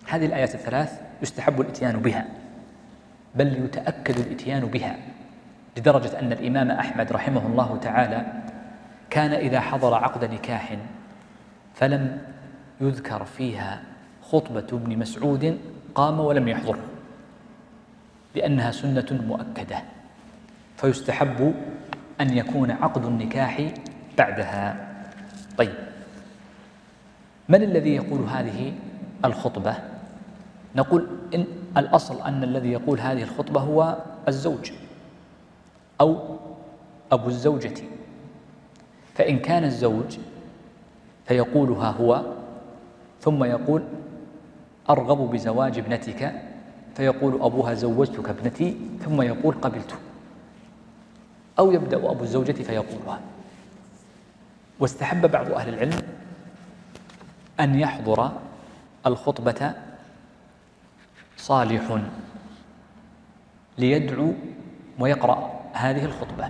هذه الآيات الثلاث يستحب الإتيان بها، بل يتأكد الإتيان بها، لدرجة أن الإمام أحمد رحمه الله تعالى كان إذا حضر عقد نكاح فلم يذكر فيها خطبة ابن مسعود قام ولم يحضره، لأنها سنة مؤكدة، فيستحب أن يكون عقد النكاح بعدها. طيب، من الذي يقول هذه الخطبة؟ نقول إن الأصل أن الذي يقول هذه الخطبة هو الزوج أو أبو الزوجة، فإن كان الزوج فيقولها هو، ثم يقول أرغب بزواج ابنتك، فيقول أبوها زوجتك ابنتي، ثم يقول قبلت، أو يبدأ أبو الزوجة فيقولها. واستحب بعض أهل العلم أن يحضر الخطبة صالح ليدعو ويقرأ هذه الخطبة،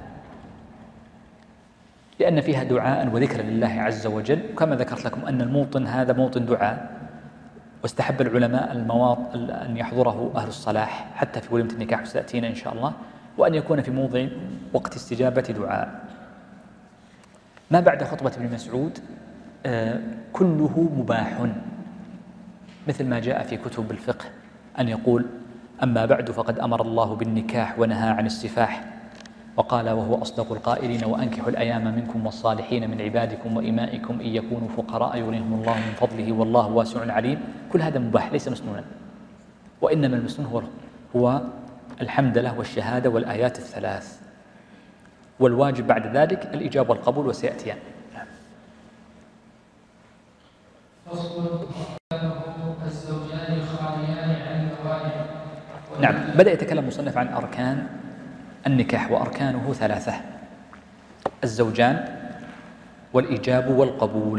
لأن فيها دعاء وذكر لله عز وجل، كما ذكرت لكم أن الموطن هذا موطن دعاء، واستحب العلماء المواطن أن يحضره أهل الصلاح حتى في وليمة النكاح، وسيأتينا إن شاء الله، وأن يكون في موضع وقت استجابة دعاء. ما بعد خطبة ابن مسعود آه كله مباح، مثل ما جاء في كتب الفقه أن يقول أما بعد فقد أمر الله بالنكاح ونهى عن السفاح، وقال وهو أصدق القائلين وأنكحوا الأيام منكم والصالحين من عبادكم وإمائكم إن يكونوا فقراء يغنيهم الله من فضله والله واسع عليم. كل هذا مباح ليس مسنونا، وإنما المسنون هو هو الحمدلله والشهادة والآيات الثلاث، والواجب بعد ذلك الإجابة والقبول وسيأتيان. الزوجان الخاليان عن الموانع. نعم، بدأ يتكلم المصنف عن أركان النكاح، وأركانه ثلاثة: الزوجان والإيجاب والقبول.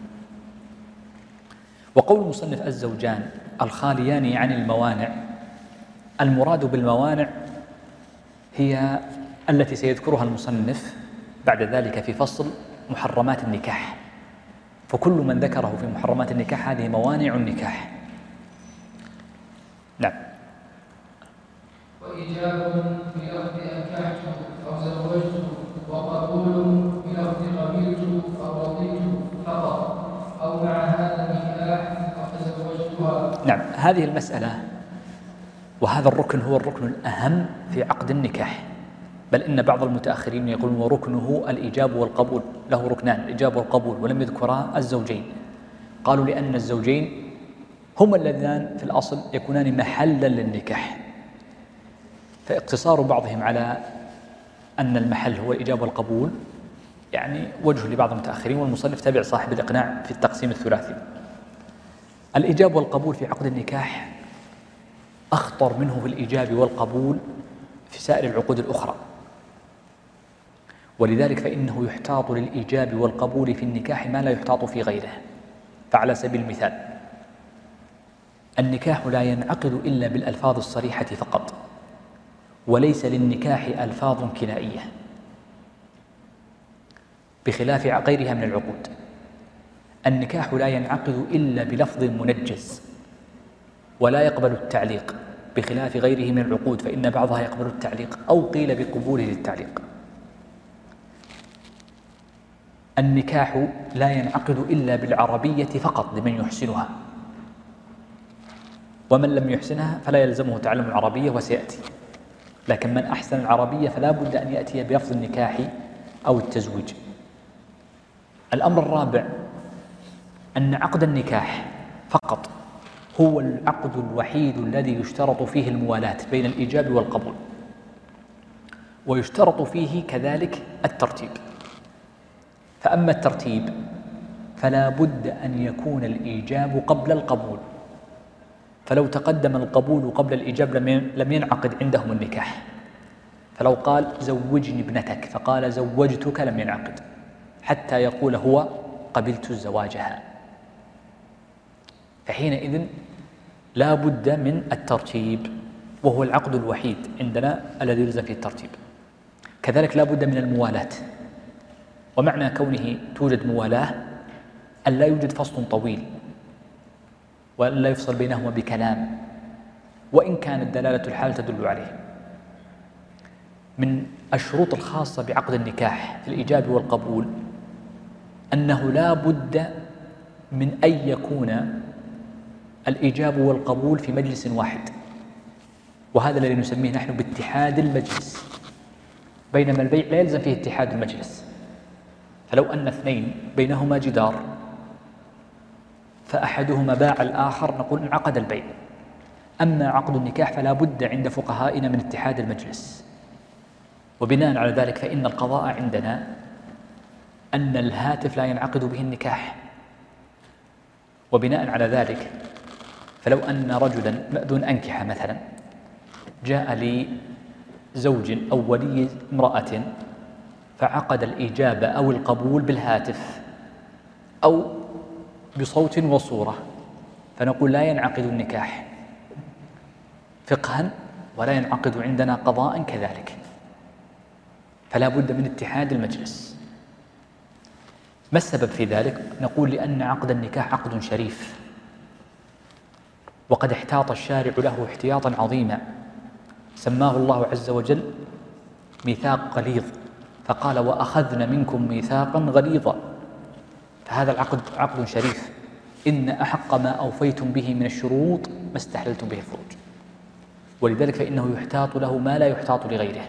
وقول المصنف الزوجان الخاليان عن الموانع، المراد بالموانع هي التي سيذكرها المصنف بعد ذلك في فصل محرمات النكاح، فكل من ذكره في محرمات النكاح هذه موانع النكاح. نعم. وإيجاب بلفظ أنكحت أو زوجت، وقبول بلفظ قبلت أو رضيت فقط، أو مع هذا النكاح فتزوجتها. نعم، هذه المسألة وهذا الركن هو الركن الأهم في عقد النكاح، بل إن بعض المتأخرين يقولون وركنه الإيجاب والقبول، له ركنان الإيجاب والقبول، ولم يذكرا الزوجين. قالوا لأن الزوجين هما اللذان في الأصل يكونان محلا للنكاح، فاقتصار بعضهم على أن المحل هو الإيجاب والقبول يعني وجه لبعض المتأخرين، والمصنف تبع صاحب الإقناع في التقسيم الثلاثي. الإيجاب والقبول في عقد النكاح أخطر منه في الإيجاب والقبول في سائر العقود الأخرى، ولذلك فإنه يحتاط للإيجاب والقبول في النكاح ما لا يحتاط في غيره. فعلى سبيل المثال، النكاح لا ينعقد إلا بالألفاظ الصريحة فقط، وليس للنكاح ألفاظ كنائية بخلاف غيرها من العقود. النكاح لا ينعقد إلا بلفظ منجز ولا يقبل التعليق بخلاف غيره من العقود، فإن بعضها يقبل التعليق أو قيل بقبوله للتعليق. النكاح لا ينعقد إلا بالعربية فقط لمن يحسنها، ومن لم يحسنها فلا يلزمه تعلم العربية وسيأتي، لكن من أحسن العربية فلا بد أن يأتي بلفظ النكاح أو التزويج. الأمر الرابع أن عقد النكاح فقط هو العقد الوحيد الذي يشترط فيه الموالاة بين الإيجاب والقبول، ويشترط فيه كذلك الترتيب. فأما الترتيب فلا بد أن يكون الإيجاب قبل القبول، فلو تقدم القبول قبل الإيجاب لم ينعقد عندهم النكاح. فلو قال زوجني ابنتك فقال زوجتك لم ينعقد حتى يقول هو قبلت زواجها، فحينئذ لا بد من الترتيب، وهو العقد الوحيد عندنا الذي يلزم فيه الترتيب. كذلك لا بد من الموالاة، ومعنى كونه توجد موالاة أن لا يوجد فصل طويل ولا يفصل بينهما بكلام وإن كانت دلالة الحال تدل عليه. من الشروط الخاصة بعقد النكاح في الإيجاب والقبول أنه لا بد من أن يكون الإيجاب والقبول في مجلس واحد، وهذا الذي نسميه نحن باتحاد المجلس، بينما البيع لا يلزم فيه اتحاد المجلس. فلو أن اثنين بينهما جدار فأحدهما باع الآخر نقول انعقد البيع. أما عقد النكاح فلا بد عند فقهائنا من اتحاد المجلس، وبناء على ذلك فإن القضاء عندنا أن الهاتف لا ينعقد به النكاح. وبناء على ذلك فلو أن رجلا مأذون أنكحة مثلا جاء لزوج أو ولي امرأة فعقد الإجابة أو القبول بالهاتف أو بصوت وصورة، فنقول لا ينعقد النكاح فقها ولا ينعقد عندنا قضاء كذلك، فلا بد من اتحاد المجلس. ما السبب في ذلك؟ نقول لأن عقد النكاح عقد شريف، وقد احتاط الشارع له احتياطا عظيما، سماه الله عز وجل ميثاق غليظ، فقال وأخذنا منكم ميثاقا غليظا. فهذا العقد عقد شريف، إن أحق ما أوفيتم به من الشروط ما استحللتم به الفروج، ولذلك فإنه يحتاط له ما لا يحتاط لغيره،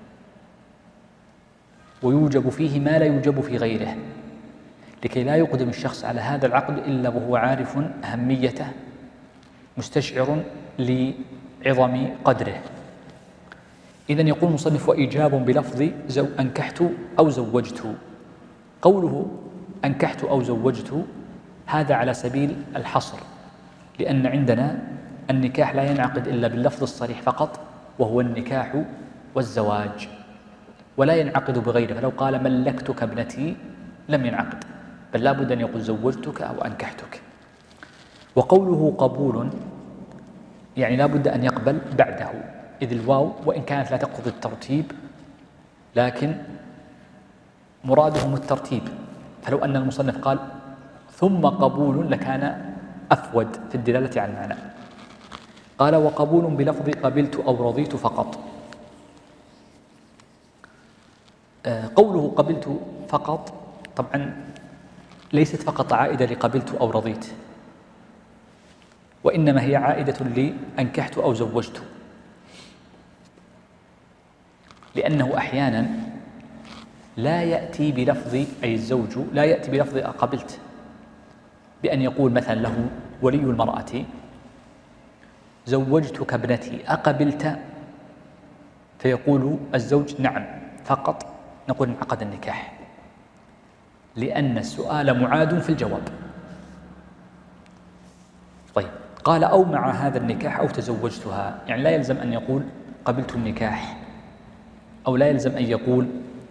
ويوجب فيه ما لا يوجب في غيره، لكي لا يقدم الشخص على هذا العقد إلا وهو عارف أهميته مستشعر لعظم قدره. إذن يقول المصنف وإيجاب بلفظ زو أنكحت أو زوجت. قوله أنكحت أو زوجت هذا على سبيل الحصر، لأن عندنا النكاح لا ينعقد إلا باللفظ الصريح فقط، وهو النكاح والزواج، ولا ينعقد بغيره. فلو قال ملكتك ابنتي لم ينعقد، بل لا بد أن يقول زوجتك أو أنكحتك. وقوله قبول يعني لا بد أن يقبل بعده، إذ الواو وإن كانت لا تقتضي الترتيب لكن مرادهم الترتيب، فلو أن المصنف قال ثم قبول لكان أفود في الدلالة على المعنى. قال وقبول بلفظ قبلت أو رضيت فقط. قوله قبلت فقط طبعا ليست فقط عائدة لقبلت أو رضيت، وإنما هي عائدة لأنكحت أو زوجت، لأنه أحيانا لا يأتي بلفظ أي الزوج لا يأتي بلفظ قبلت، بأن يقول مثلا له ولي المرأة زوجتك ابنتي أقبلت، فيقول الزوج نعم فقط، نقول انعقد النكاح، لأن السؤال معاد في الجواب. طيب قال أو مع هذا النكاح أو تزوجتها، يعني لا يلزم أن يقول قبلت النكاح، أو لا يلزم أن يقول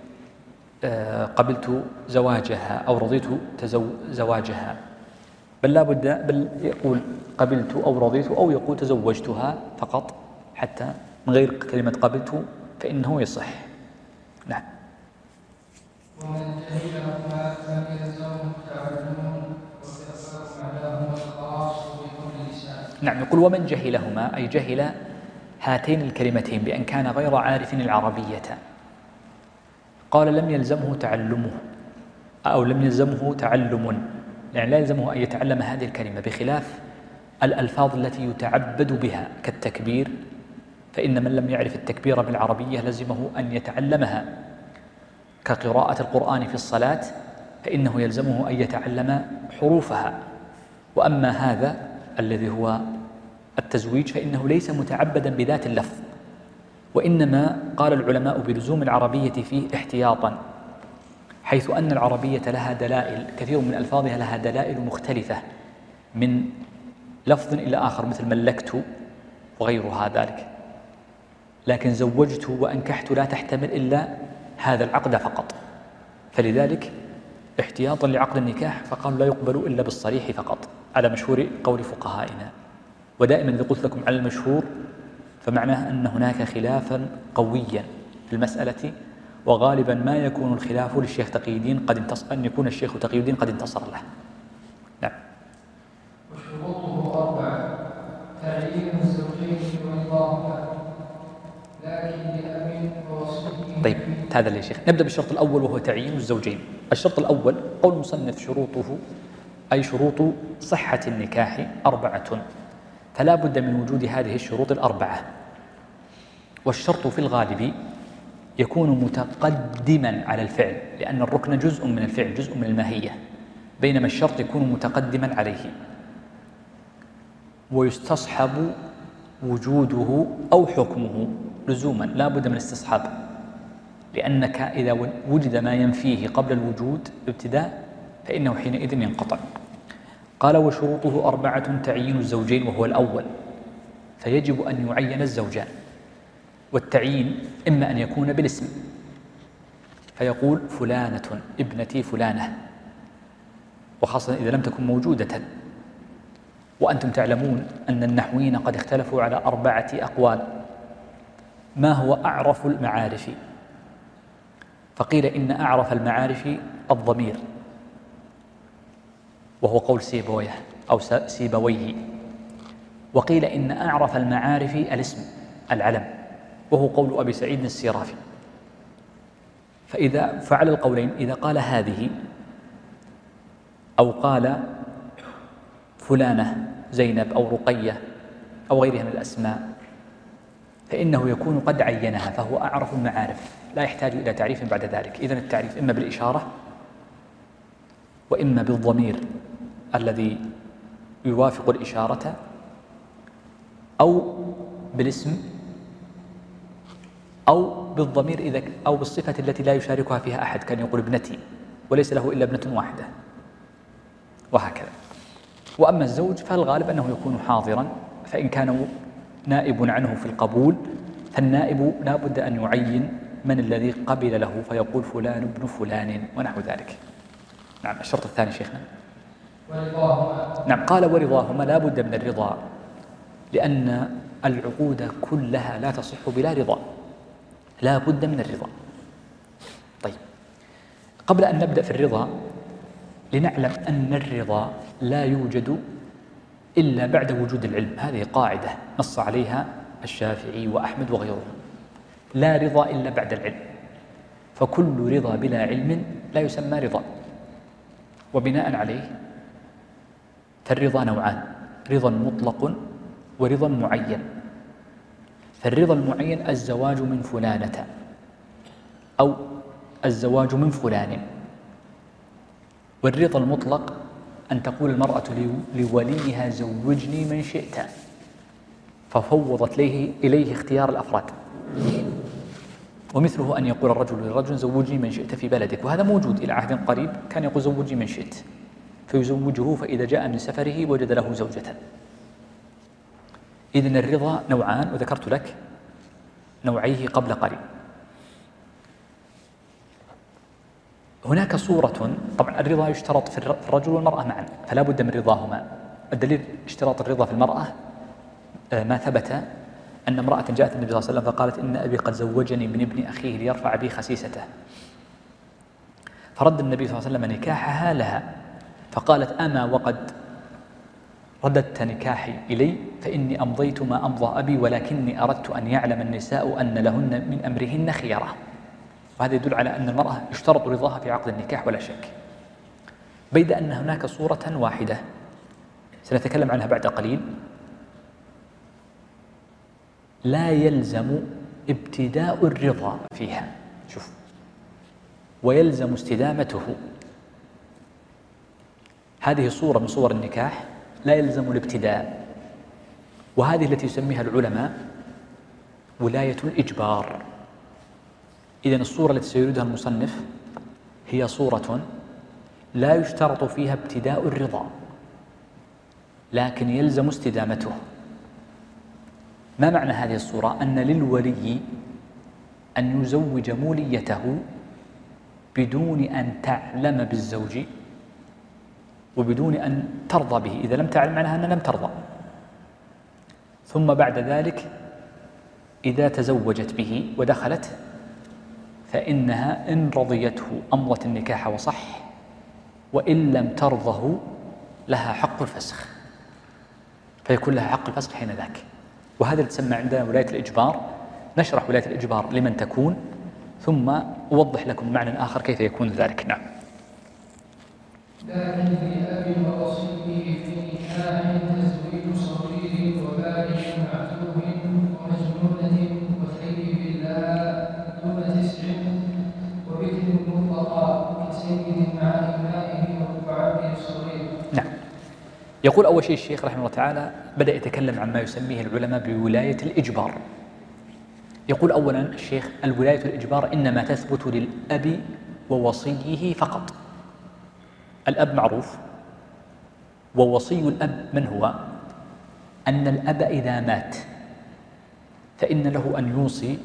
قبلت زواجها أو رضيت زواجها، بل لا بد بل يقول قبلت أو رضيت أو يقول تزوجتها فقط، حتى من غير كلمة قبلت فإنه يصح. نعم. ومن جهلهما لم يلزمه تعلم وتأثر معناهما الخاص بكل لسان. نعم. يقول ومن جهلهما أي جهل هاتين الكلمتين بأن كان غير عارف العربية، قال لم يلزمه تعلمه أو لم يلزمه تعلم، يعني لا يلزمه أن يتعلم هذه الكلمة، بخلاف الألفاظ التي يتعبد بها كالتكبير، فإن من لم يعرف التكبير بالعربية لزمه أن يتعلمها، كقراءة القرآن في الصلاة فإنه يلزمه أن يتعلم حروفها. وأما هذا الذي هو التزويج فإنه ليس متعبدا بذات اللفظ، وإنما قال العلماء بلزوم العربية فيه احتياطا، حيث أن العربية لها دلائل، كثير من ألفاظها لها دلائل مختلفة من لفظ إلى آخر، مثل ملكت وغيرها ذلك، لكن زوجت وأنكحت لا تحتمل إلا هذا العقد فقط، فلذلك احتياطا لعقد النكاح فقالوا لا يقبل إلا بالصريح فقط على مشهور قول فقهائنا. ودائما إذا قلت لكم على المشهور فمعناه أن هناك خلافا قويا في المسألة، وغالبا ما يكون الخلاف للشيخ تقي الدين قد انتصر، أن يكون الشيخ تقي الدين قد انتصر له. نعم. وشروطه أربعة تعيين الزوجين ورضاهما، لكن لأب ووصي. طيب هذا اللي يا شيخ. نبدأ بالشرط الأول وهو تعيين الزوجين. الشرط الأول قول المصنف شروطه أي شروط صحة النكاح أربعة، فلا بد من وجود هذه الشروط الأربعة. والشرط في الغالب يكون متقدما على الفعل، لأن الركن جزء من الفعل، جزء من الماهية، بينما الشرط يكون متقدما عليه، ويستصحب وجوده أو حكمه لزوما، لا بد من استصحاب، لأنك إذا وجد ما ينفيه قبل الوجود ابتداء فإنه حينئذ ينقطع. قال وشروطه أربعة تعيين الزوجين وهو الأول، فيجب أن يعين الزوجان. والتعيين إما أن يكون بالاسم، فيقول فلانة ابنتي فلانة، وخاصة إذا لم تكن موجودة. وأنتم تعلمون أن النحويين قد اختلفوا على أربعة أقوال ما هو أعرف المعارف، فقيل إن أعرف المعارف الضمير، وهو قول سيبويه أو سيبويه. وقيل إن أعرف المعارف الاسم العلم، وهو قول أبي سعيد السيرافي. فإذا فعل القولين، إذا قال هذه أو قال فلانة زينب أو رقية أو غيرها من الأسماء، فإنه يكون قد عينها، فهو أعرف المعارف، لا يحتاج إلى تعريف بعد ذلك. إذن التعريف إما بالإشارة وإما بالضمير الذي يوافق الإشارة أو بالاسم أو بالضمير إذا أو بالصفة التي لا يشاركها فيها أحد، كان يقول ابنتي وليس له إلا ابنة واحدة، وهكذا. وأما الزوج فالغالب أنه يكون حاضرا، فإن كان نائب عنه في القبول فالنائب لا بد أن يعين من الذي قبل له، فيقول فلان ابن فلان ونحو ذلك. نعم. الشرط الثاني شيخنا. ورضاهما. نعم. قال ورضاهما، لا بد من الرضا، لأن العقود كلها لا تصح بلا رضا، لا بد من الرضا. طيب، قبل أن نبدأ في الرضا لنعلم أن الرضا لا يوجد إلا بعد وجود العلم. هذه قاعدة نص عليها الشافعي وأحمد وغيرهم، لا رضا إلا بعد العلم، فكل رضا بلا علم لا يسمى رضا. وبناء عليه فالرضا نوعان، رضا مطلق ورضا معين. فالرضا المعين الزواج من فلانة أو الزواج من فلان، والرضا المطلق أن تقول المرأة لوليها زوجني من شئت، ففوضت إليه, إليه اختيار الأفراد. ومثله أن يقول الرجل للرجل زوجني من شئت في بلدك، وهذا موجود إلى عهد قريب، كان يقول زوجني من شئت فيزوجه، فإذا جاء من سفره وجد له زوجة. إذن الرضا نوعان، وذكرت لك نوعيه قبل قليل. هناك صورة، طبعا الرضا يشترط في الرجل والمرأة معا، فلا بد من رضاهما. الدليل اشتراط الرضا في المرأة ما ثبت أن امرأة جاءت النبي صلى الله عليه وسلم فقالت إن أبي قد زوجني من ابن أخيه ليرفع بي خسيسته، فرد النبي صلى الله عليه وسلم نكاحها لها، فقالت أما وقد رددت نكاحي إلي فإني أمضيت ما أمضى أبي، ولكني أردت أن يعلم النساء أن لهن من أمرهن خيرة. وهذا يدل على أن المرأة يشترط رضاها في عقد النكاح ولا شك، بيد أن هناك صورة واحدة سنتكلم عنها بعد قليل لا يلزم ابتداء الرضا فيها، شوف، ويلزم استدامته. هذه صورة من صور النكاح لا يلزم الابتداء، وهذه التي يسميها العلماء ولاية الإجبار. إذن الصورة التي سيريدها المصنف هي صورة لا يشترط فيها ابتداء الرضا، لكن يلزم استدامته. ما معنى هذه الصورة؟ أن للولي أن يزوج موليته بدون أن تعلم بالزوج وبدون أن ترضى به. إذا لم تعلم معناها أنها لم ترضى. ثم بعد ذلك إذا تزوجت به ودخلت فإنها إن رضيته أمضت النكاح وصح، وإن لم ترضه لها حق الفسخ. فيكون لها حق الفسخ حين ذاك. وهذا اللي تسمى عندنا ولاية الإجبار. نشرح ولاية الإجبار لمن تكون، ثم أوضح لكم معنى آخر كيف يكون ذلك. نعم. لكن لأب ووصيه في نكاح تزويج صغير وبالغ معتوه ومجنونة وثيب لها دون تسع وبكر مطلقا كسيد مع إمائه وعبد صغير. نعم. يقول أول شيء الشيخ رحمه الله تعالى بدأ يتكلم عن ما يسميه العلماء بولاية الإجبار. يقول أولا الشيخ: الولاية الإجبار إنما تثبت للأب ووصيه فقط. الأب معروف، ووصي الأب من هو؟ أن الأب إذا مات فإن له أن يوصي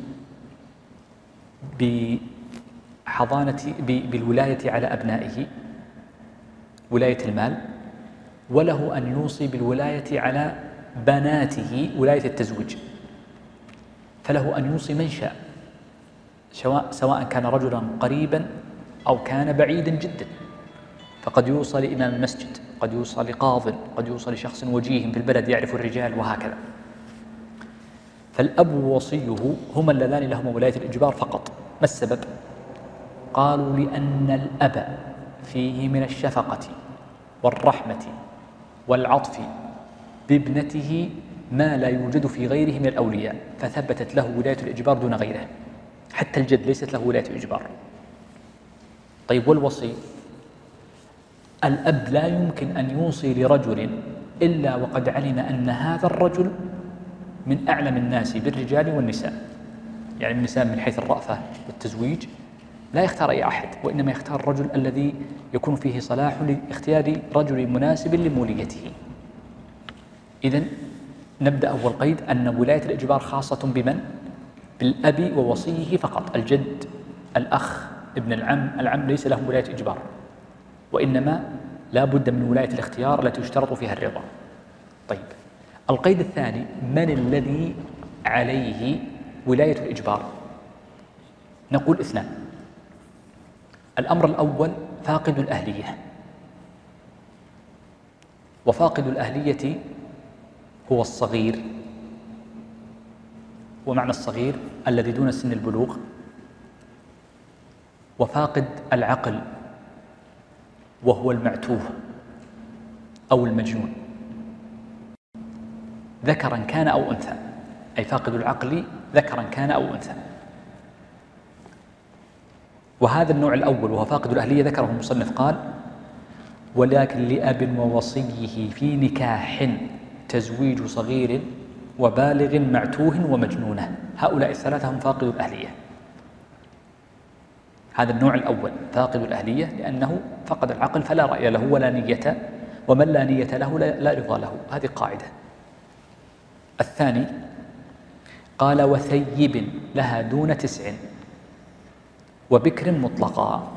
بحضانة بالولاية على أبنائه، ولاية المال، وله أن يوصي بالولاية على بناته، ولاية التزويج. فله أن يوصي من شاء، سواء كان رجلا قريبا أو كان بعيدا جدا. فقد يوصى لإمام المسجد، قد يوصى لقاض، قد يوصى لشخص وجيه في البلد يعرف الرجال، وهكذا. فالأب ووصيه هما اللذان لهما ولاية الإجبار فقط. ما السبب؟ قالوا: لأن الأب فيه من الشفقة والرحمة والعطف بابنته ما لا يوجد في غيره من الأولياء، فثبتت له ولاية الإجبار دون غيره. حتى الجد ليست له ولاية الإجبار. طيب، والوصي؟ الأب لا يمكن أن يوصي لرجل إلا وقد علم أن هذا الرجل من أعلم الناس بالرجال والنساء. يعني النساء من حيث الرأفة والتزويج لا يختار أي أحد، وإنما يختار الرجل الذي يكون فيه صلاح لاختيار رجل مناسب لموليته. إذن نبدأ أول قيد أن ولاية الإجبار خاصة بمن؟ بالأب ووصيه فقط. الجد، الأخ، ابن العم، العم ليس لهم ولاية إجبار، وإنما لا بد من ولاية الاختيار التي يشترط فيها الرضا. طيب، القيد الثاني: من الذي عليه ولاية الإجبار؟ نقول اثنان. الأمر الأول فاقد الأهلية، وفاقد الأهلية هو الصغير. ومعنى الصغير الذي دون سن البلوغ. وفاقد العقل وهو المعتوه أو المجنون، ذكرا كان أو أنثى. أي فاقد العقل ذكرا كان أو أنثى. وهذا النوع الأول وهو فاقد الأهلية ذكره المصنف قال: ولكن لأب ووصيه في نكاح تزويج صغير وبالغ معتوه ومجنونة. هؤلاء الثلاثة هم فاقد الأهلية. هذا النوع الأول فاقد الأهلية لأنه فقد العقل فلا رأي له ولا نية، ومن لا نية له لا رضا له. هذه قاعدة. الثاني قال: وثيب لها دون تسع وبكر مطلقا.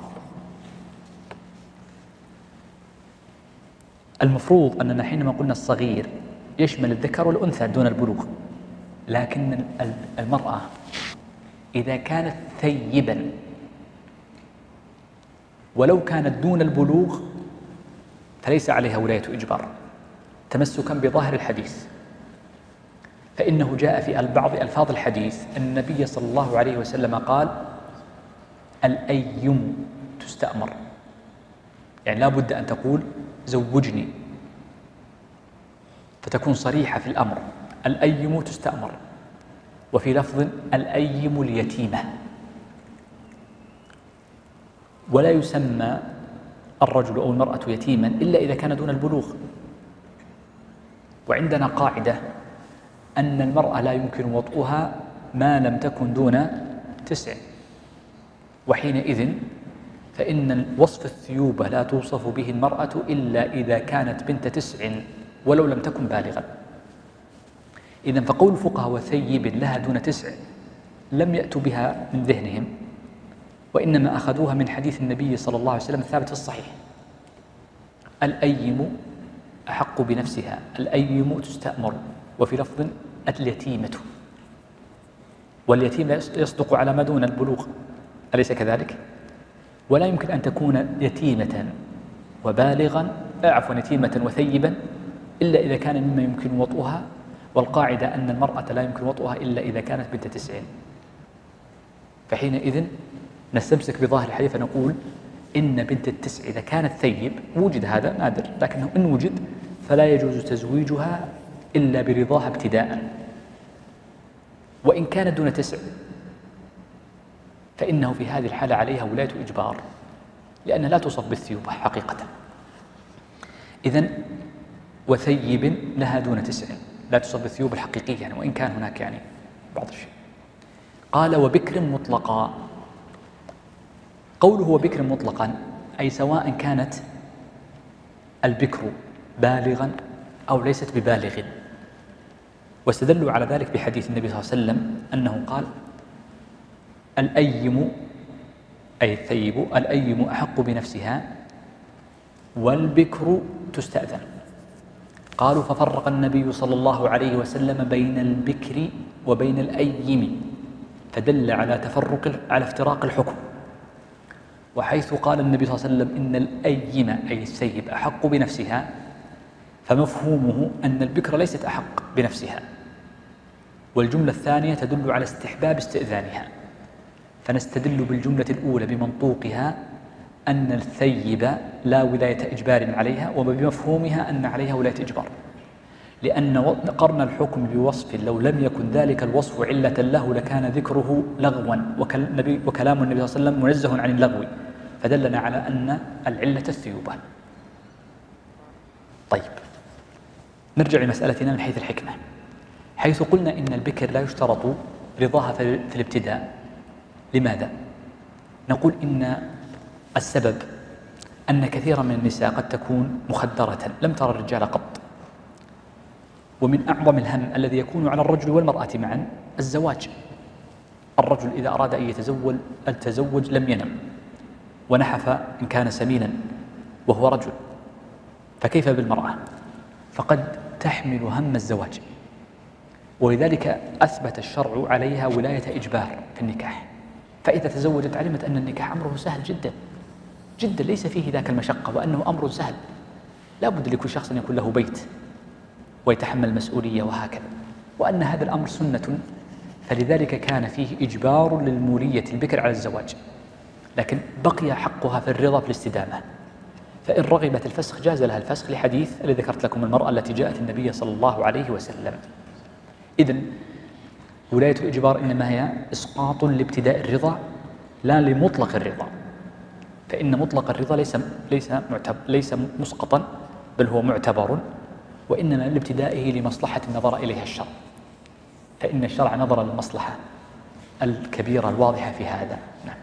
المفروض أننا حينما قلنا الصغير يشمل الذكر والأنثى دون البلوغ، لكن المرأة إذا كانت ثيبا ولو كانت دون البلوغ فليس عليها ولاية إجبار، تمسكا بظاهر الحديث. فإنه جاء في بعض ألفاظ الحديث أن النبي صلى الله عليه وسلم قال: الأيم تستأمر. يعني لا بد أن تقول زوجني، فتكون صريحة في الأمر. الأيم تستأمر. وفي لفظ: الأيم اليتيمة. ولا يسمى الرجل أو المرأة يتيما إلا إذا كان دون البلوغ. وعندنا قاعدة أن المرأة لا يمكن وطئها ما لم تكن دون تسع، وحينئذ فإن وصف الثيوبة لا توصف به المرأة إلا إذا كانت بنت تسع ولو لم تكن بالغا. إذن فقول الفقهاء: وثيب لها دون تسع لم يأتوا بها من ذهنهم، وإنما أخذوها من حديث النبي صلى الله عليه وسلم الثابت في الصحيح: الأيم أحق بنفسها، الأيم تستأمر. وفي لفظ: اليتيمة. واليتيم لا يصدق على ما دون البلوغ، أليس كذلك؟ ولا يمكن أن تكون يتيمة وبالغا، عفوا يتيمة وثيبا إلا إذا كان مما يمكن وطئها، والقاعدة أن المرأة لا يمكن وطئها إلا إذا كانت بنت تسع. فحينئذ نستمسك بظاهر الحديث فنقول إن بنت التسع إذا كانت ثيب، وجد هذا نادر، لكنه إن وجد فلا يجوز تزويجها إلا برضاها ابتداء. وإن كانت دون تسع فإنه في هذه الحالة عليها ولاية إجبار، لأنها لا تصف بالثيوبة حقيقة. إذن وثيب لها دون تسع لا تصف بالثيوب الحقيقية يعني، وإن كان هناك يعني بعض الشيء. قال وبكر مطلقا. قوله وبكر مطلقا أي سواء كانت البكر بالغا أو ليست ببالغ. واستدلوا على ذلك بحديث النبي صلى الله عليه وسلم أنه قال الأيم أي الثيب الأيم أحق بنفسها والبكر تستأذن. قالوا ففرق النبي صلى الله عليه وسلم بين البكر وبين الأيم، فدل على تفرق على افتراق الحكم. وحيث قال النبي صلى الله عليه وسلم إن الأيم أي الثيب أحق بنفسها، فمفهومه أن البكر ليست أحق بنفسها. والجملة الثانية تدل على استحباب استئذانها، فنستدل بالجملة الأولى بمنطوقها أن الثيب لا ولاية إجبار عليها، وبمفهومها أن عليها ولاية إجبار، لأن قرن الحكم بوصف لو لم يكن ذلك الوصف علة له لكان ذكره لغوا، وكلام النبي صلى الله عليه وسلم منزه عن اللغو، فدلنا على أن العلة الثيوبة. طيب نرجع لمسألتنا من حيث الحكمة، حيث قلنا إن البكر لا يشترط رضاها في الابتداء. لماذا؟ نقول إن السبب أن كثيرا من النساء قد تكون مخدرة لم ترى الرجال قط، ومن أعظم الهم الذي يكون على الرجل والمرأة معا الزواج. الرجل إذا أراد أن يتزوج التزوج لم ينم ونحف إن كان سمينا وهو رجل، فكيف بالمرأة؟ فقد تحمل هم الزواج، ولذلك أثبت الشرع عليها ولاية إجبار في النكاح. فإذا تزوجت علمت أن النكاح أمره سهل جدا جدا، ليس فيه ذاك المشقة، وأنه أمر سهل. لا بد لكل شخص أن يكون له بيت ويتحمل المسؤولية وهكذا، وأن هذا الأمر سنة، فلذلك كان فيه إجبار للمولية البكر على الزواج، لكن بقي حقها في الرضا في الاستدامة. فإن رغبت الفسخ جاز لها الفسخ، لحديث الذي ذكرت لكم المرأة التي جاءت النبي صلى الله عليه وسلم. إذن ولاية الإجبار إنما هي إسقاط لابتداء الرضا لا لمطلق الرضا، فإن مطلق الرضا ليس ليس معتبر ليس مسقطا، بل هو معتبر، وإنما لابتدائه لمصلحة نظر إليها الشرع، فإن الشرع نظر للمصلحة الكبيرة الواضحة في هذا. نعم.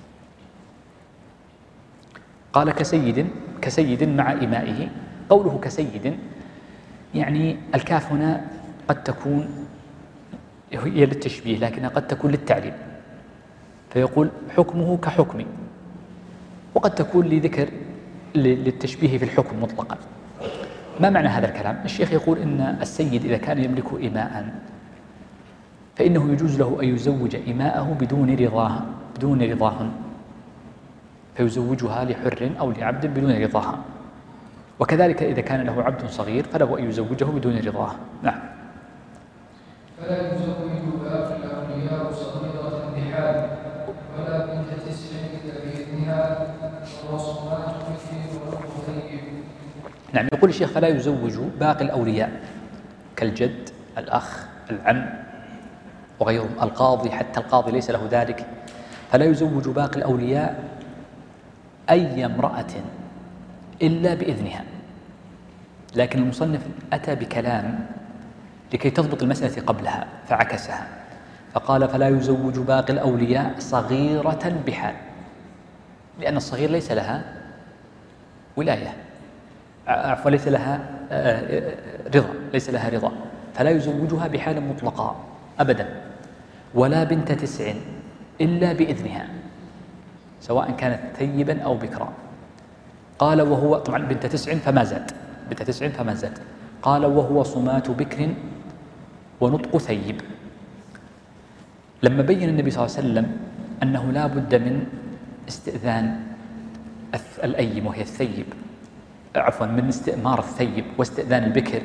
قال كسيد كسيد مع إمائه. قوله كسيد يعني الكاف هنا قد تكون هي للتشبيه، لكنها قد تكون للتعليل، فيقول حكمه كحكمي، وقد تكون لذكر للتشبيه في الحكم مطلقا. ما معنى هذا الكلام؟ الشيخ يقول إن السيد إذا كان يملك إماء فإنه يجوز له أن يزوج إماءه بدون رضاها بدون رضاهن، فيزوجها لحر أو لعبد بدون رضاها. وكذلك إذا كان له عبد صغير فله أن يزوجه بدون رضاه. نعم. فلا يزوج باقي الأولياء صغيرة بحال ولا بنت تسع إلا بإذنها وصمات مثل والمثيب. نعم. يقول الشيخ فلا يزوج باقي الأولياء كالجد الأخ العم وغيرهم، القاضي، حتى القاضي ليس له ذلك، فلا يزوج باقي الأولياء أي امرأة إلا بإذنها. لكن المصنف أتى بكلام لكي تضبط المسألة قبلها فعكسها، فقال فلا يزوج باقي الأولياء صغيرة بحال، لأن الصغير ليس لها ولاية، عفوا ليس لها رضا ليس لها رضا فلا يزوجها بحال مطلقة أبدا. ولا بنت تسع إلا بإذنها سواء كانت ثيبا أو بكرا. قال وهو طبعا بنت تسع فما زاد بنت تسع فما زاد قال وهو صمات بكر ونطق ثيب. لما بين النبي صلى الله عليه وسلم أنه لا بد من استئذان الأيم وهي الثيب عفوا من استئمار الثيب واستئذان البكر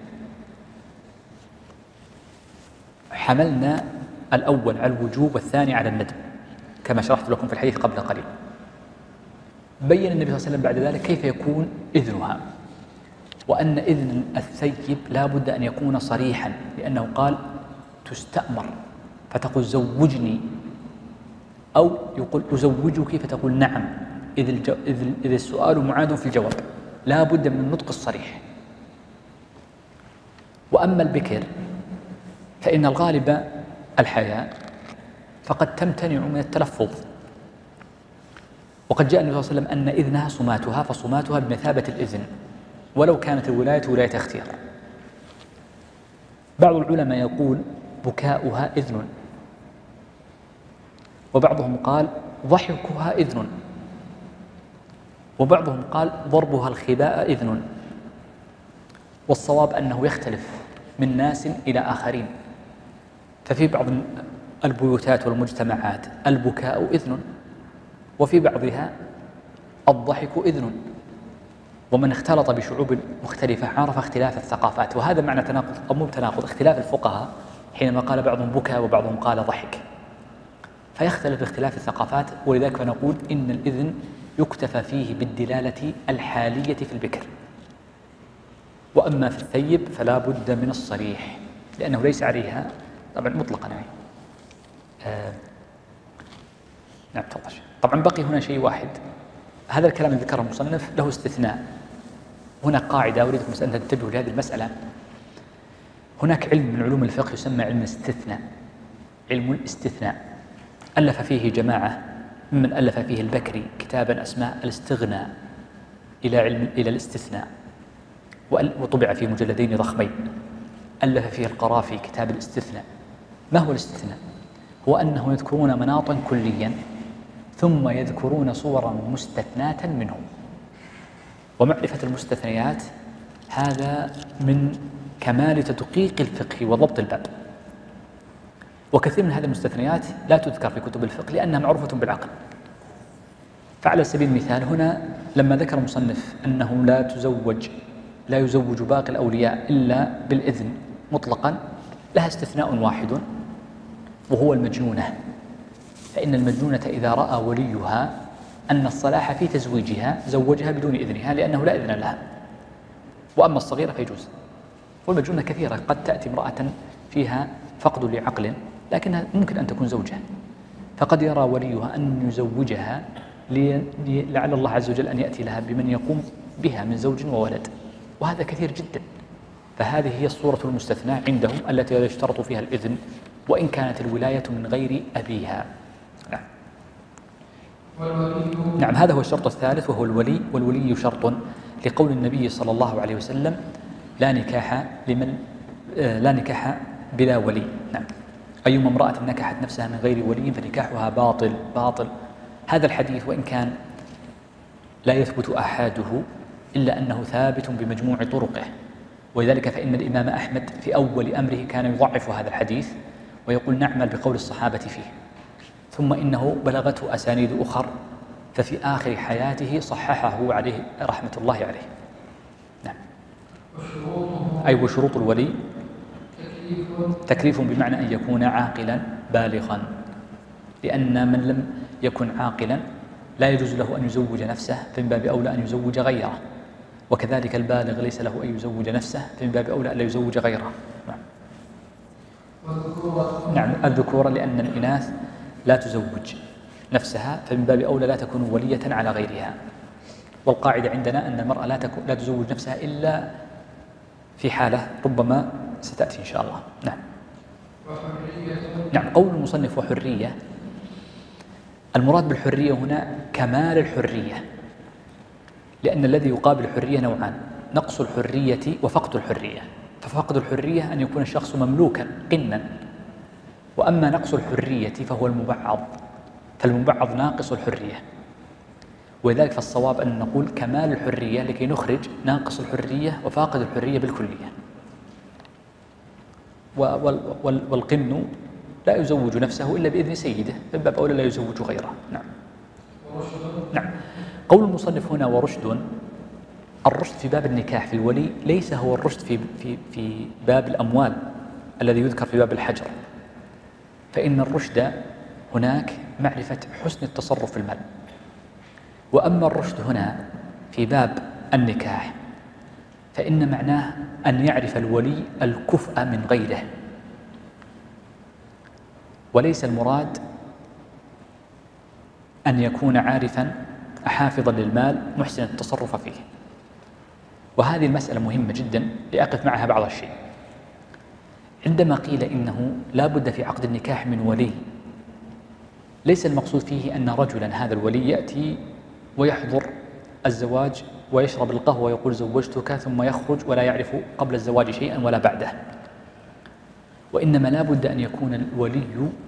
حملنا الأول على الوجوب والثاني على الندب كما شرحت لكم في الحديث قبل قليل. بين النبي صلى الله عليه وسلم بعد ذلك كيف يكون إذنها، وأن إذن الثيب لا بد أن يكون صريحا، لأنه قال تستأمر فتقول زوجني، أو يقول أزوجك فتقول نعم، إذ, الجو... إذ... إذ السؤال معاد في الجواب، لا بد من النطق الصريح. وأما البكر فإن الغالب الحياء فقد تمتنع من التلفظ، وقد جاء النبي صلى الله عليه وسلم أن إذنها صماتها، فصماتها بمثابة الإذن ولو كانت الولاية ولاية اختيار. بعض العلماء يقول بكاؤها إذن، وبعضهم قال ضحكها إذن، وبعضهم قال ضربها الخباء إذن، والصواب أنه يختلف من ناس إلى آخرين. ففي بعض البيوتات والمجتمعات البكاء إذن، وفي بعضها الضحك إذن، ومن اختلط بشعوب مختلفة عرف اختلاف الثقافات. وهذا معنى تناقض أو مو تناقض، اختلاف الفقهاء حينما قال بعضهم بكى وبعضهم قال ضحك، فيختلف باختلاف الثقافات. ولذلك نقول إن الإذن يكتفى فيه بالدلالة الحالية في البكر، وأما في الثيب فلا بد من الصريح، لأنه ليس عليها طبعا مطلقا يعني. آه نعم تفضل. طبعا بقي هنا شيء واحد، هذا الكلام الذي ذكره المصنف له استثناء. هنا قاعدة أريدكم أن تنتبهوا لهذه المسألة. هناك علم من علوم الفقه يسمى علم الاستثناء، علم الاستثناء ألف فيه جماعة ممن ألف فيه البكري كتابا اسمه الاستغناء إلى علم إلى الاستثناء، وطبع في مجلدين ضخمين. ألف فيه القرافي كتاب الاستثناء. ما هو الاستثناء؟ هو أنه يذكرون مناطا كليا ثم يذكرون صورا مستثناة منه. ومعرفة المستثنيات هذا من كمال تدقيق الفقه وضبط الباب. وكثير من هذه المستثنيات لا تذكر في كتب الفقه لأنها معروفة بالعقل. فعلى سبيل المثال هنا لما ذكر المصنف أنه لا تزوج لا يزوج باقي الأولياء إلا بالإذن مطلقا، لها استثناء واحد وهو المجنونة. فإن المجنونة إذا رأى وليها أن الصلاح في تزويجها زوجها بدون إذنها لأنه لا إذن لها. وأما الصغيرة فيجوز. والمجنونة كثيرة، قد تأتي امرأة فيها فقد لعقل لكنها ممكن أن تكون زوجها، فقد يرى وليها أن يزوجها لعل الله عز وجل أن يأتي لها بمن يقوم بها من زوج وولد، وهذا كثير جدا. فهذه هي الصورة المستثناة عندهم التي لا يشترط فيها الإذن وإن كانت الولاية من غير أبيها. نعم. نعم هذا هو الشرط الثالث وهو الولي. والولي شرط لقول النبي صلى الله عليه وسلم لا نكاح لمن لا نكاح بلا ولي. نعم. أيما امرأة نكحت نفسها من غير ولي فنكاحها باطل باطل. هذا الحديث وإن كان لا يثبت أحاده إلا أنه ثابت بمجموع طرقه، ولذلك فإن الإمام أحمد في أول أمره كان يضعف هذا الحديث ويقول نعمل بقول الصحابة فيه، ثم إنه بلغته أسانيد أخر ففي آخر حياته صححه عليه رحمة الله عليه. نعم. أي وشروط الولي تكليف بمعنى أن يكون عاقلا بالغا، لأن من لم يكن عاقلا لا يجوز له أن يزوج نفسه، فمن باب أولى أن يزوج غيره، وكذلك البالغ ليس له أن يزوج نفسه، فمن باب أولى أن لا يزوج غيره. نعم. نعم الذكورة لأن الإناث لا تزوج نفسها، فمن باب أولى لا تكون ولية على غيرها. والقاعدة عندنا أن المرأة لا, تكون لا تزوج نفسها إلا في حالة ربما ستأتي إن شاء الله. نعم. نعم قول المصنف وحرية، المراد بالحرية هنا كمال الحرية، لأن الذي يقابل الحرية نوعان: نقص الحرية وفقد الحرية. ففقد الحرية أن يكون الشخص مملوكا قنا، وأما نقص الحرية فهو المبعض، فالمبعض ناقص الحرية. ولذلك فالصواب أن نقول كمال الحرية لكي نخرج ناقص الحرية وفاقد الحرية بالكلية. والقن لا يزوج نفسه إلا بإذن سيده، من باب أولى لا يزوج غيره. نعم. نعم قول المصنف هنا ورشد، الرشد في باب النكاح في الولي ليس هو الرشد في, في, في باب الأموال الذي يذكر في باب الحجر، فإن الرشد هناك معرفة حسن التصرف في المال، وأما الرشد هنا في باب النكاح فإن معناه أن يعرف الولي الكفء من غيره، وليس المراد أن يكون عارفاً حافظاً للمال محسن التصرف فيه. وهذه المسألة مهمة جداً لأقف معها بعض الشيء. عندما قيل إنه لا بد في عقد النكاح من ولي، ليس المقصود فيه أن رجلاً هذا الولي يأتي ويحضر الزواج ويشرب القهوة ويقول زوجتك ثم يخرج ولا يعرف قبل الزواج شيئاً ولا بعده، وإنما لا بد أن يكون الولي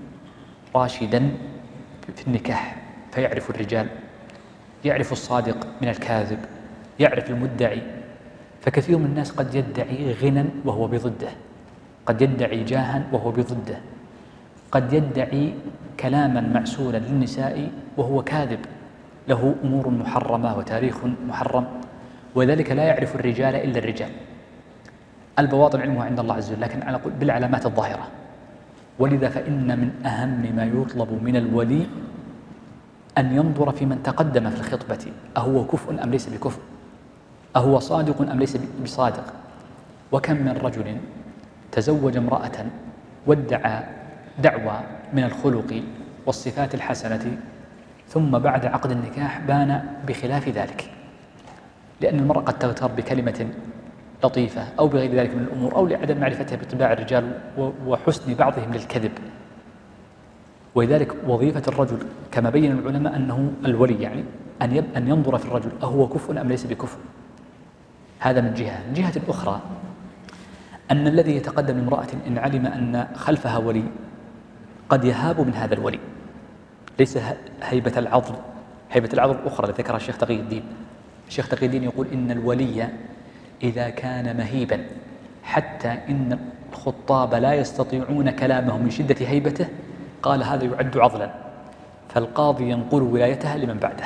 راشداً في النكاح فيعرف الرجال، يعرف الصادق من الكاذب، يعرف المدعي. فكثير من الناس قد يدعي غنى وهو بضده، قد يدعي جاها وهو بضده، قد يدعي كلاما معسولا للنساء وهو كاذب، له أمور محرمة وتاريخ محرم، وذلك لا يعرف الرجال إلا الرجال. البواطن علمها عند الله عز وجل، لكن على بالعلامات الظاهرة. ولذا فإن من أهم ما يطلب من الولي أن ينظر في من تقدم في الخطبة، أهو كفء أم ليس بكفء، أهو صادق أم ليس بصادق. وكم من رجل تزوج امرأة وادعى دعوى من الخلق والصفات الحسنة، ثم بعد عقد النكاح بان بخلاف ذلك، لأن المرأة قد تغتر بكلمة لطيفة أو بغير ذلك من الأمور، أو لعدم معرفتها بطباع الرجال وحسن بعضهم للكذب. ولذلك وظيفة الرجل كما بين العلماء أنه الولي، يعني أن يب أن ينظر في الرجل أهو كفء أم ليس بكفء. هذا من جهة. من جهة أخرى أن الذي يتقدم لامرأة إن علم أن خلفها ولي قد يهاب من هذا الولي، ليس هيبة العضل، هيبة العضل الأخرى التي ذكرها الشيخ تقي الدين. الشيخ تقي الدين يقول إن الولي إذا كان مهيبا حتى إن الخطاب لا يستطيعون كلامه من شدة هيبته، قال هذا يعد عضلا، فالقاضي ينقل ولايتها لمن بعده.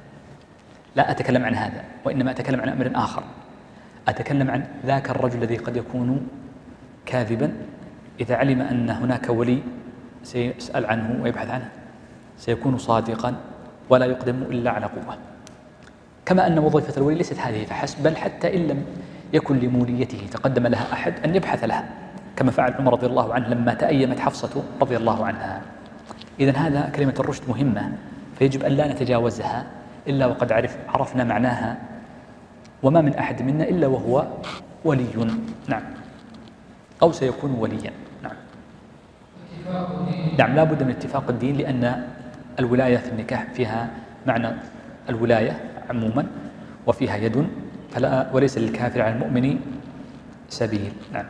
لا أتكلم عن هذا، وإنما أتكلم عن أمر آخر. أتكلم عن ذاك الرجل الذي قد يكون كاذبا، إذا علم أن هناك ولي سيسأل عنه ويبحث عنه سيكون صادقا ولا يقدم إلا على قوة. كما أن وظيفة الولي ليست هذه فحسب، بل حتى إن لم يكن لموليته تقدم لها أحد أن يبحث لها، كما فعل عمر رضي الله عنه لما تأيمت حفصة رضي الله عنها. إذن هذا كلمة الرشد مهمة، فيجب أن لا نتجاوزها إلا وقد عرف عرفنا معناها، وما من أحد منا إلا وهو ولي، نعم، أو سيكون وليا. نعم نعم لا بد من اتفاق الدين، لأن الولاية في النكاح فيها معنى الولاية عموما، وفيها يد، فلا وليس للكافر على المؤمن سبيل. نعم.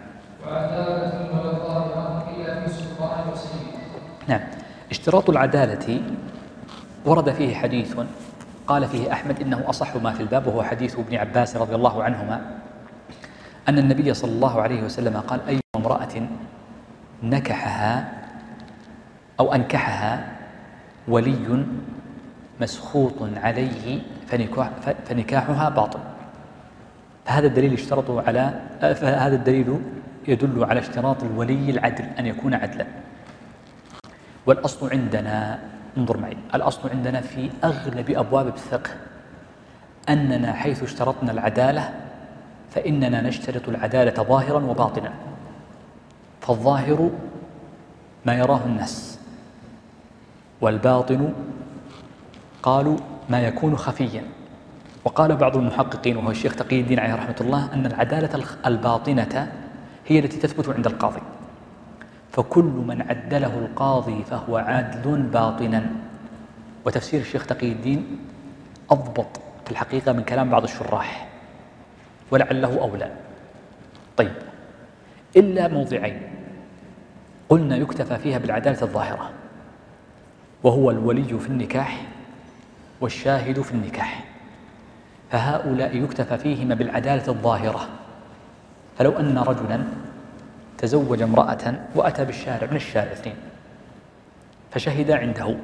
نعم. اشتراط العدالة ورد فيه حديث قال فيه أحمد إنه أصح ما في الباب، وهو حديث ابن عباس رضي الله عنهما أن النبي صلى الله عليه وسلم قال: أي امرأة نكحها أو أنكحها ولي مسخوط عليه فنكاحها باطل. فهذا الدليل اشترطوا على فهذا الدليل يدل على اشتراط الولي العدل، أن يكون عدلا. والأصل عندنا، انظر معي، الأصل عندنا في أغلب أبواب الفقه أننا حيث اشترطنا العدالة فإننا نشترط العدالة ظاهرا وباطنا. فالظاهر ما يراه الناس، والباطن قالوا ما يكون خفيا. وقال بعض المحققين وهو الشيخ تقي الدين عليه رحمة الله أن العدالة الباطنة هي التي تثبت عند القاضي، فكل من عدله القاضي فهو عادل باطنا. وتفسير الشيخ تقي الدين أضبط في الحقيقة من كلام بعض الشراح، ولعله أولى. طيب، إلا موضعين قلنا يكتفى فيها بالعدالة الظاهرة، وهو الولي في النكاح والشاهد في النكاح، فهؤلاء يكتفى فيهما بالعدالة الظاهرة. فلو أن رجلا تزوج امرأة وأتى بالشارع من الشارع اثنين فشهد عنده،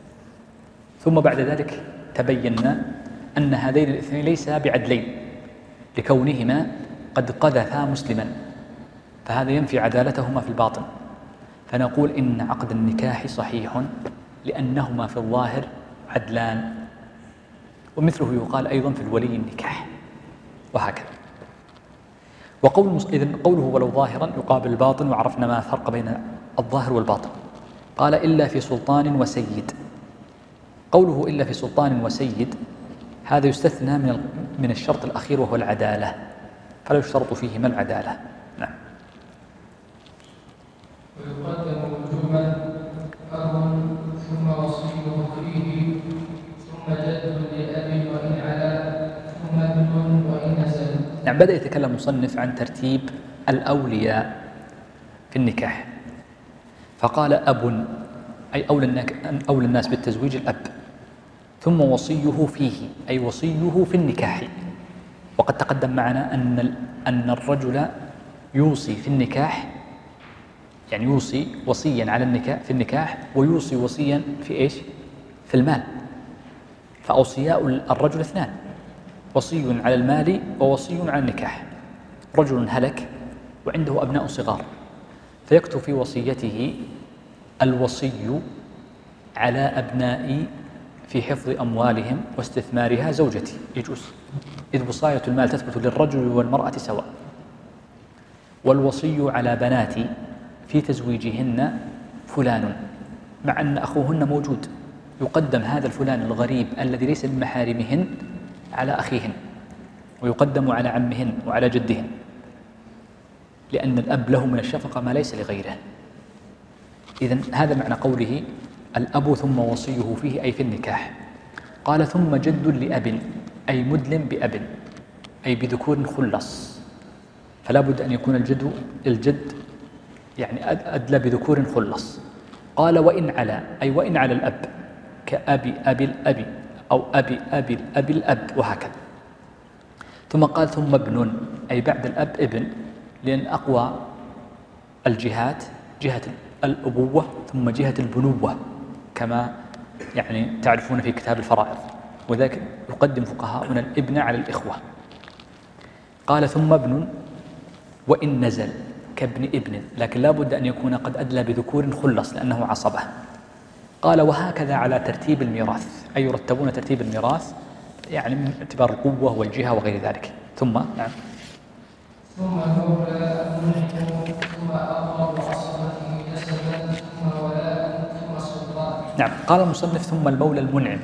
ثم بعد ذلك تبين أن هذين الاثنين ليسا بعدلين، لكونهما قد قذفا مسلما، فهذا ينفي عدالتهما في الباطن، فنقول إن عقد النكاح صحيح لأنهما في الظاهر عدلان. ومثله يقال أيضا في الولي النكاح، وهكذا. وقول إذن قوله ولو ظاهرا يقابل الباطن، وعرفنا ما الفرق بين الظاهر والباطن. قال إلا في سلطان وسيد. قوله إلا في سلطان وسيد هذا يستثنى من من الشرط الأخير وهو العدالة، فلا يشترط فيهما العدالة. نعم. ويقدم وجوبا أب ثم وصيه فيه ثم جد لأب وإن علا ثم ابن وإن نزل. نعم. بدأ يتكلم مصنف عن ترتيب الأولياء في النكاح، فقال أب أي أولى الناس بالتزويج الأب، ثم وصيه فيه أي وصيه في النكاح. وقد تقدم معنا أن أن الرجل يوصي في النكاح، يعني يوصي وصيا على النكاح في النكاح، ويوصي وصيا في إيش؟ في المال. فأوصياء الرجل اثنان، وصي على المال ووصي على النكاح. رجل هلك وعنده أبناء صغار، فيكتب في وصيته الوصي على أبنائي في حفظ أموالهم واستثمارها زوجتي، يجوز، إذ وصاية المال تثبت للرجل والمرأة سواء. والوصي على بناتي في تزويجهن فلان، مع أن أخوهن موجود، يقدم هذا الفلان الغريب الذي ليس من محارمهن على أخيهن، ويقدم على عمهن وعلى جدهن، لأن الأب له من الشفقة ما ليس لغيره. إذن هذا معنى قوله الأب ثم وصيه فيه أي في النكاح. قال ثم جد لأب أي مدلم بأب أي بذكور خلص، فلا بد أن يكون الجد الجد يعني أدلى بذكور خلص. قال وإن على أي وإن على الأب كأبي أبي الأبي أو أبي أبي الأبي الأب، وهكذا. ثم قال ثم ابن أي بعد الأب ابن، لأن أقوى الجهات جهة الأبوة ثم جهة البنوة، كما يعني تعرفون في كتاب الفرائض، وذلك يقدم فقهاؤنا الابن على الإخوة. قال ثم ابن وإن نزل كابن ابن، لكن لا بد أن يكون قد أدلى بذكور خلص لأنه عصبة. قال وهكذا على ترتيب الميراث أي يرتبون ترتيب الميراث، يعني من اعتبار القوة والجهة وغير ذلك. ثم نعم ثم المولى منعم ثم أقرب عصبته نسبا ثم ولاء ثم سلطان. نعم. قال المصنف ثم المولى المنعم.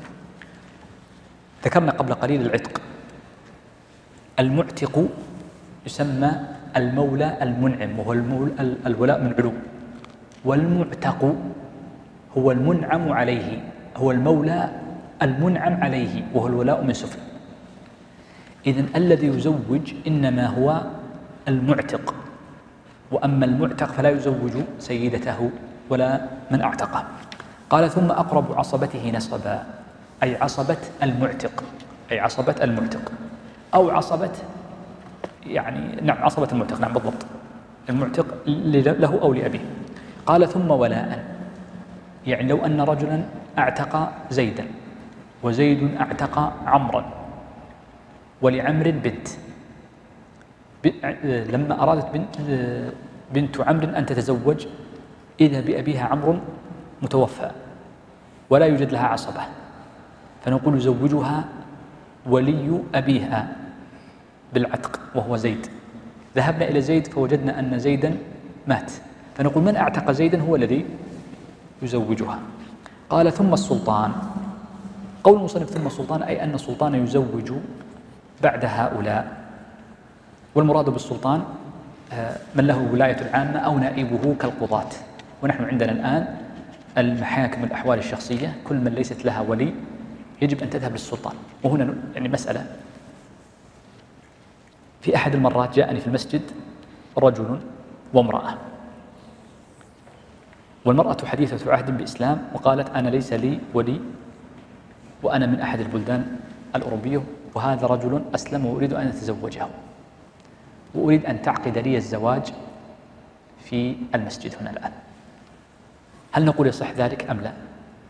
ذكرنا قبل قليل العتق. المعتق يسمى المولى المنعم، وهو الولاء من علو، والمعتق هو المنعم عليه، هو المولى المنعم عليه، وهو الولاء من سفل. إذن الذي يزوج إنما هو المعتق، وأما المعتق فلا يزوج سيدته ولا من أعتقه. قال ثم أقرب عصبته نسبا أي عصبة المعتق، أي عصبة المعتق أو عصبة يعني نعم عصبة المعتق، نعم بالضبط، المعتق له أو لأبيه. قال ثم ولاء، يعني لو أن رجلا أعتق زيدا وزيد أعتق عمرا ولعمر بنت، لما أرادت بنت, بنت عمرو أن تتزوج إذا بأبيها عمرو متوفى ولا يوجد لها عصبة، فنقول يزوجها ولي أبيها بالعتق وهو زيد. ذهبنا إلى زيد فوجدنا أن زيدا مات، فنقول من أعتق زيدا هو الذي يزوجها. قال ثم السلطان. قول المصنف ثم السلطان أي أن السلطان يزوج بعد هؤلاء، والمراد بالسلطان من له الولاية العامة أو نائبه كالقضاة. ونحن عندنا الآن المحاكم الأحوال الشخصية كل من ليست لها ولي يجب أن تذهب للسلطان. وهنا يعني مسألة، في أحد المرات جاءني في المسجد رجل وامرأة، والمرأة حديثة عهد بإسلام وقالت أنا ليس لي ولي وأنا من أحد البلدان الأوروبية، وهذا رجل أسلم وأريد أن أتزوجه وأريد أن تعقد لي الزواج في المسجد هنا الآن. هل نقول يصح ذلك أم لا؟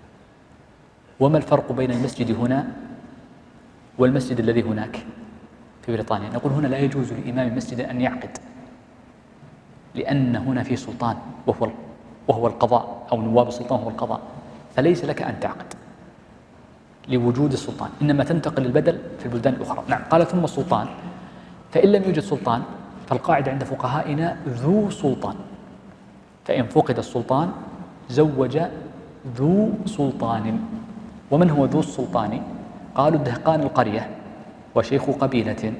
وما الفرق بين المسجد هنا والمسجد الذي هناك؟ في بريطانيا، نقول هنا لا يجوز لإمام مسجد أن يعقد، لأن هنا في سلطان وهو وهو القضاء، أو نواب السلطان هو القضاء، فليس لك أن تعقد لوجود السلطان، إنما تنتقل البدل في البلدان الأخرى. نعم. قال ثم السلطان، فإن لم يوجد سلطان فالقاعدة عند فقهائنا ذو سلطان، فإن فقد السلطان زوج ذو سلطان. ومن هو ذو السلطان؟ قالوا دهقان القرية وشيخ قبيلة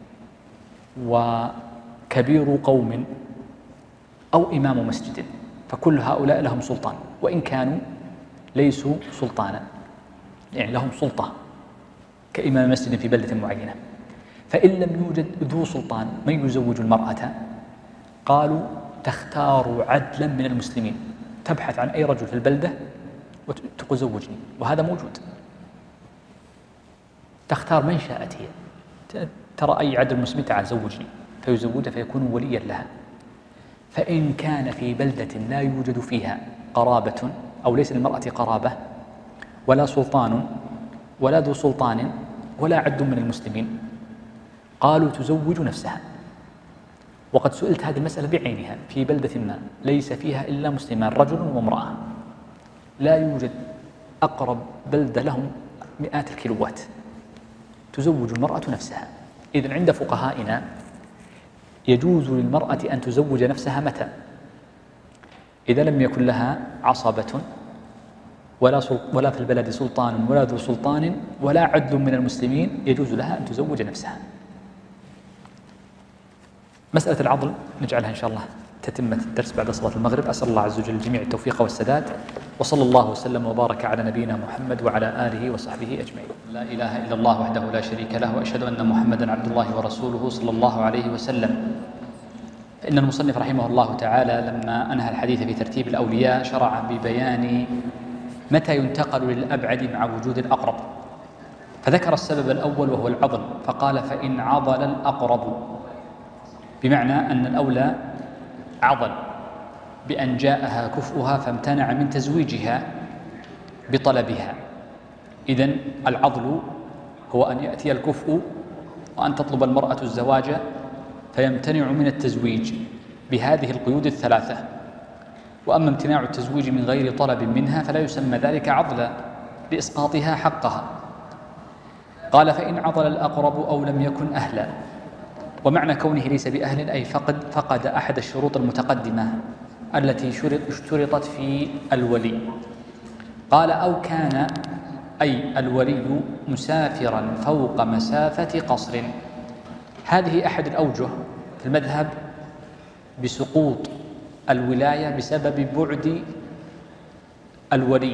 وكبير قوم أو إمام مسجد، فكل هؤلاء لهم سلطان وإن كانوا ليسوا سلطانا، يعني لهم سلطة كإمام مسجد في بلدة معينة. فإن لم يوجد ذو سلطان من يزوج المرأة؟ قالوا تختار عدلا من المسلمين، تبحث عن أي رجل في البلدة وتقول زوجني، وهذا موجود. تختار من شاءت هي، ترى أي عدل مسلم تعال زوجني، فيزوجها فيكون وليا لها. فإن كان في بلدة لا يوجد فيها قرابة، أو ليس للمرأة قرابة ولا سلطان ولا ذو سلطان ولا عد من المسلمين، قالوا تزوج نفسها. وقد سئلت هذه المسألة بعينها في بلدة ما ليس فيها إلا مسلمان، رجل وامرأة، لا يوجد أقرب بلدة لهم مئات الكيلوات، تزوج المرأة نفسها. إذن عند فقهائنا يجوز للمرأة أن تزوج نفسها متى؟ إذا لم يكن لها عصبة ولا ولا في البلد سلطان ولا ذو سلطان ولا عدل من المسلمين، يجوز لها أن تزوج نفسها. مسألة العضل نجعلها إن شاء الله تتمة الدرس بعد صلاة المغرب. أسأل الله عز وجل الجميع التوفيق والسداد، وصلى الله وسلم وبارك على نبينا محمد وعلى آله وصحبه أجمعين. لا إله إلا الله وحده لا شريك له، وأشهد أن محمدا عبد الله ورسوله صلى الله عليه وسلم. فإن المصنف رحمه الله تعالى لما أنهى الحديث في ترتيب الأولياء شرع ببيان متى ينتقل للأبعد مع وجود الأقرب، فذكر السبب الأول وهو العضل، فقال فإن عضل الأقرب، بمعنى أن الأولى عضل بأن جاءها كفؤها فامتنع من تزويجها بطلبها. إذن العضل هو أن يأتي الكفء وأن تطلب المرأة الزواج فيمتنع من التزويج بهذه القيود الثلاثة. وأما امتناع التزويج من غير طلب منها فلا يسمى ذلك عضلا لإسقاطها حقها. قال فإن عضل الأقرب أو لم يكن أهلا، ومعنى كونه ليس بأهل أي فقد, فقد أحد الشروط المتقدمة التي اشترطت في الولي. قال أو كان أي الولي مسافرا فوق مسافة قصر. هذه أحد الأوجه في المذهب بسقوط الولاية بسبب بعد الولي.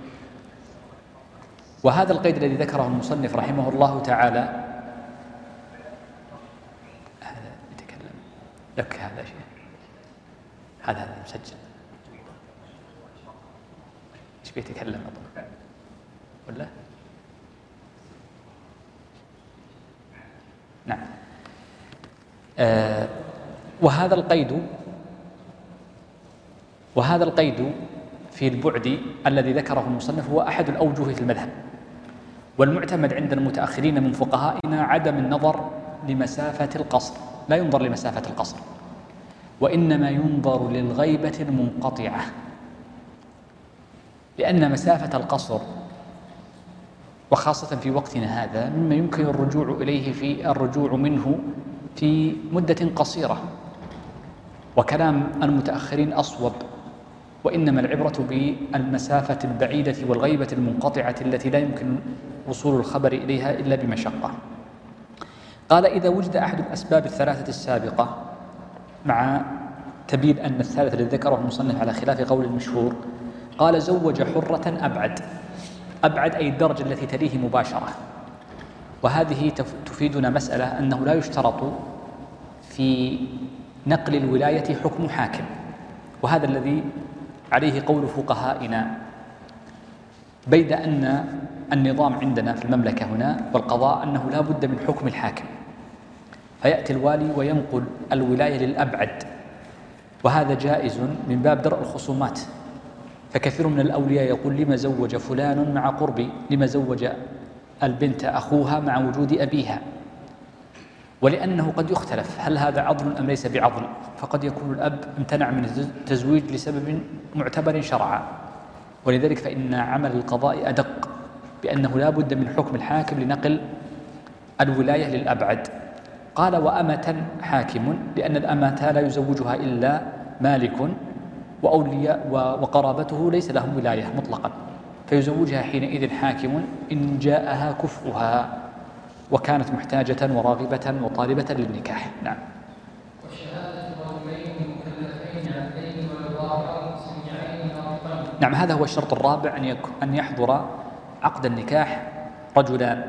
وهذا القيد الذي ذكره المصنف رحمه الله تعالى، هذا يتكلم لك هذا شيء، هذا هذا مسجل، ايش بيتكلم أظن ولا؟ نعم. آه وهذا القيد وهذا القيد في البعد الذي ذكره المصنف هو أحد الأوجه في المذهب. والمعتمد عند المتأخرين من فقهائنا عدم النظر لمسافة القصر، لا ينظر لمسافة القصر، وإنما ينظر للغيبة المنقطعة، لأن مسافة القصر وخاصة في وقتنا هذا مما يمكن الرجوع إليه في الرجوع منه في مدة قصيرة، وكلام المتأخرين أصوب، وإنما العبرة بالمسافة البعيدة والغيبة المنقطعة التي لا يمكن وصول الخبر إليها إلا بمشقة. قال إذا وجد أحد الأسباب الثلاثة السابقة، مع تبين أن الثالث الذي ذكره المصنف على خلاف قول المشهور، قال زوج حرة أبعد. أبعد أي الدرجة التي تليه مباشرة. وهذه تفيدنا مسألة أنه لا يشترط في نقل الولاية حكم حاكم، وهذا الذي عليه قول فقهائنا، بيد أن النظام عندنا في المملكة هنا والقضاء أنه لا بد من حكم الحاكم، فيأتي الوالي وينقل الولاية للأبعد، وهذا جائز من باب درء الخصومات. فكثير من الأولياء يقول لما زوج فلان مع قربي، لما زوج البنت أخوها مع وجود أبيها، ولأنه قد يختلف هل هذا عضل أم ليس بعضل، فقد يكون الأب امتنع من التزويج لسبب معتبر شرعا، ولذلك فإن عمل القضاء أدق بأنه لا بد من حكم الحاكم لنقل الولاية للأبعد. قال وأمة حاكم، لأن الأمة لا يزوجها إلا مالك وأولياء وقرابته ليس لهم ولاية مطلقا، فيزوجها حينئذ حاكم إن جاءها كفؤها وكانت محتاجة وراغبة وطالبة للنكاح. نعم. وشهادة رجلين مكلفين عبدين والظاهر سميعين ناطقين. نعم، هذا هو الشرط الرابع، أن أن يحضر عقد النكاح رجلان،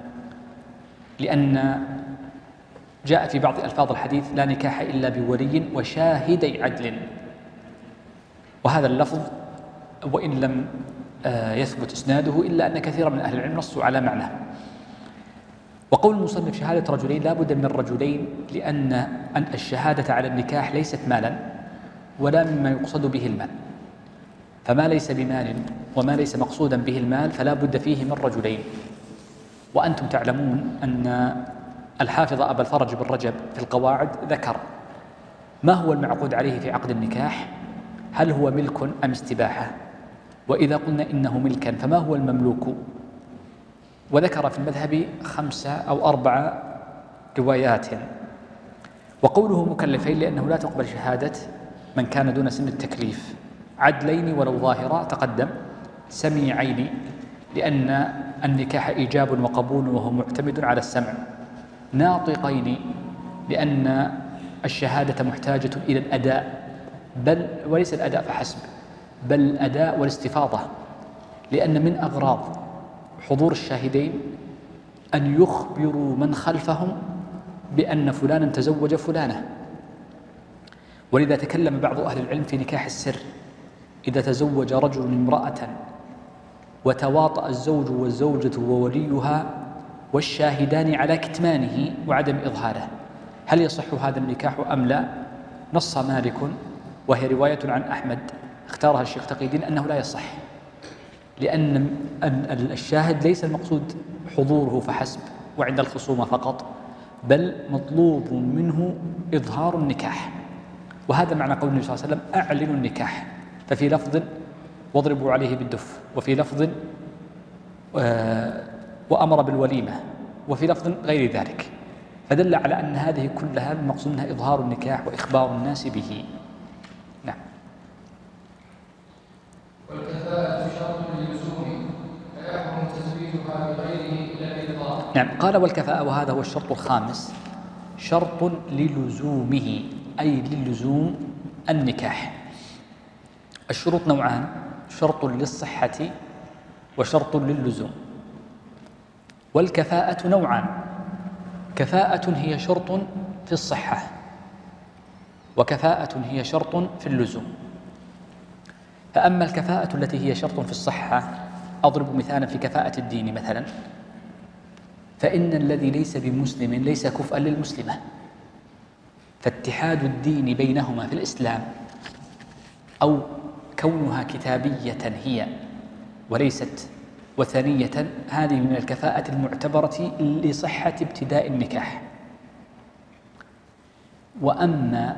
لأن جاء في بعض ألفاظ الحديث لا نكاح إلا بولي وشاهدي عدل، وهذا اللفظ وإن لم يثبت إسناده إلا أن كثيرا من أهل العلم نصوا على معناه. وقول المصنف شهادة رجلين لا بد من الرجلين، لأن الشهادة على النكاح ليست مالا ولا مما يقصد به المال، فما ليس بمال وما ليس مقصودا به المال فلا بد فيه من رجلين. وأنتم تعلمون أن الحافظ أبا الفرج بن رجب في القواعد ذكر ما هو المعقود عليه في عقد النكاح، هل هو ملك أم استباحة، وإذا قلنا إنه ملكا فما هو المملوك، وذكر في المذهب خمسة أو أربع روايات. وقوله مكلفين لأنه لا تقبل شهادة من كان دون سن التكليف، عدلين ولو ظاهرا تقدم، سميعين لأن النكاح إيجاب وقبول وهو معتمد على السمع، ناطقين لأن الشهادة محتاجة إلى الأداء، بل وليس الأداء فحسب بل الأداء والاستفاضة، لأن من أغراض حضور الشاهدين أن يخبروا من خلفهم بأن فلانا تزوج فلانة. ولذا تكلم بعض أهل العلم في نكاح السر، إذا تزوج رجل امرأة وتواطأ الزوج والزوجة ووليها والشاهدان على كتمانه وعدم إظهاره، هل يصح هذا النكاح أم لا؟ نص مالك وهي رواية عن أحمد اختارها الشيخ تقي الدين أنه لا يصح، لأن الشاهد ليس المقصود حضوره فحسب وعند الخصومة فقط، بل مطلوب منه إظهار النكاح، وهذا معنى قول النبي صلى الله عليه وسلم أعلنوا النكاح، ففي لفظ واضربوا عليه بالدف، وفي لفظ وأمر بالوليمة، وفي لفظ غير ذلك، فدل على أن هذه كلها المقصود منها إظهار النكاح وإخبار الناس به. نعم. والكفاءة شرط للزوم فيحرم تزويجها بغيره إلا بالإضافة. نعم، قال والكفاءة، وهذا هو الشرط الخامس، شرط للزومه أي للزوم النكاح. الشروط نوعان، شرط للصحة وشرط للزوم. والكفاءة نوعان، كفاءة هي شرط في الصحة، وكفاءة هي شرط في اللزوم. فأما الكفاءة التي هي شرط في الصحة، أضرب مثالا في كفاءة الدين مثلا، فإن الذي ليس بمسلم ليس كفءا للمسلمة، فاتحاد الدين بينهما في الإسلام أو كونها كتابية هي وليست وثنية، هذه من الكفاءة المعتبرة لصحة ابتداء النكاح. وأما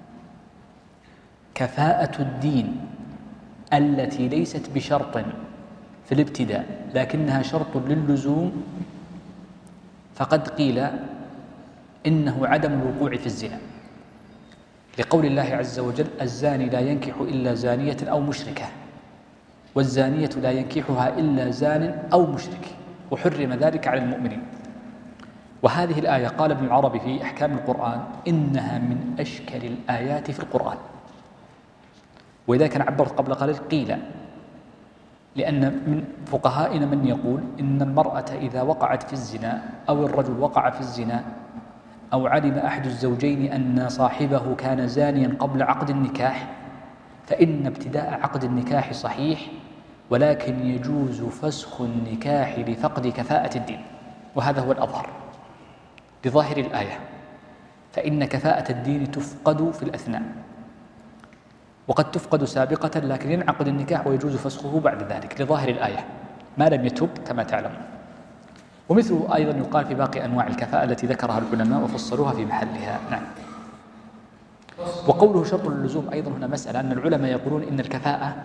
كفاءة الدين التي ليست بشرط في الابتداء لكنها شرط للزوم، فقد قيل إنه عدم الوقوع في الزنا، لقول الله عز وجل الزاني لا ينكح إلا زانية أو مشركة، والزانية لا ينكحها إلا زان أو مشرك، وحرم ذلك على المؤمنين. وهذه الآية قال ابن العربي في أحكام القرآن إنها من أشكل الآيات في القرآن، وإذا كان عبرت قبل قليل قيل، لأن من فقهائنا من يقول إن المرأة إذا وقعت في الزنا أو الرجل وقع في الزنا أو علم أحد الزوجين أن صاحبه كان زانيا قبل عقد النكاح، فإن ابتداء عقد النكاح صحيح، ولكن يجوز فسخ النكاح لفقد كفاءة الدين، وهذا هو الأظهر لظاهر الآية، فإن كفاءة الدين تفقد في الأثناء، وقد تفقد سابقة لكن ينعقد النكاح ويجوز فسخه بعد ذلك لظاهر الآية ما لم يتب كما تعلمون. ومثله أيضا يقال في باقي أنواع الكفاءة التي ذكرها العلماء وفصلوها في محلها. نعم. وقوله شرط اللزوم أيضا هنا مسألة، أن العلماء يقولون إن الكفاءة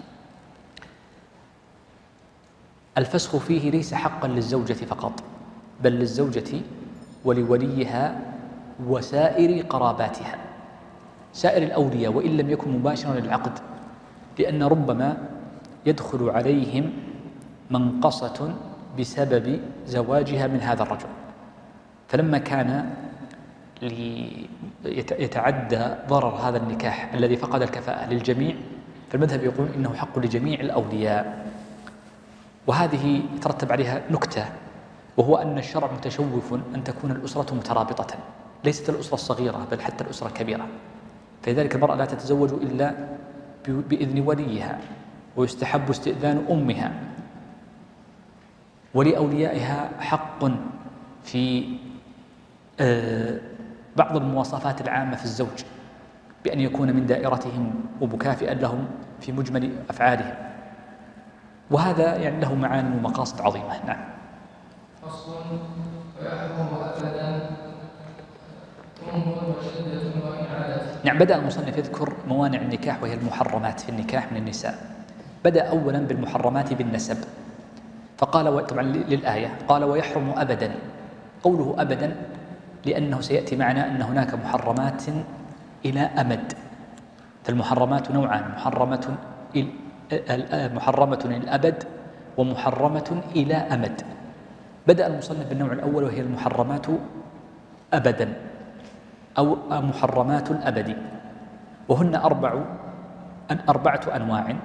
الفسخ فيه ليس حقا للزوجة فقط، بل للزوجة ولوليها وسائر قراباتها، سائر الأولياء وإن لم يكن مباشرا للعقد، لأن ربما يدخل عليهم منقصة بسبب زواجها من هذا الرجل، فلما كان يتعدى ضرر هذا النكاح الذي فقد الكفاءة للجميع، فالمذهب يقول إنه حق لجميع الأولياء. وهذه يترتب عليها نكتة، وهو أن الشرع متشوف أن تكون الأسرة مترابطة، ليست الأسرة الصغيرة بل حتى الأسرة الكبيرة، فلذلك المرأة لا تتزوج إلا بإذن وليها، ويستحب استئذان أمها، ولأوليائها حق في بعض المواصفات العامة في الزوج، بأن يكون من دائرتهم ومكافئا لهم في مجمل أفعالهم، وهذا يعني له معاني ومقاصد عظيمة. نعم. فصل: ويحكم أبدا أم وشدة وإن علت. نعم. بدأ المصنف يذكر موانع النكاح وهي المحرمات في النكاح من النساء. بدأ أولا بالمحرمات بالنسب، فقال طبعا للآية قال ويحرم أبدا. قوله أبدا لأنه سيأتي معنا أن هناك محرمات إلى أمد، فالمحرمات نوعان: محرمة محرمة الأبد ومحرمة إلى أمد. بدأ المصنف بالنوع الأول وهي المحرمات أبدا أو محرمات الأبد، وهن أربع أربعة أنواع: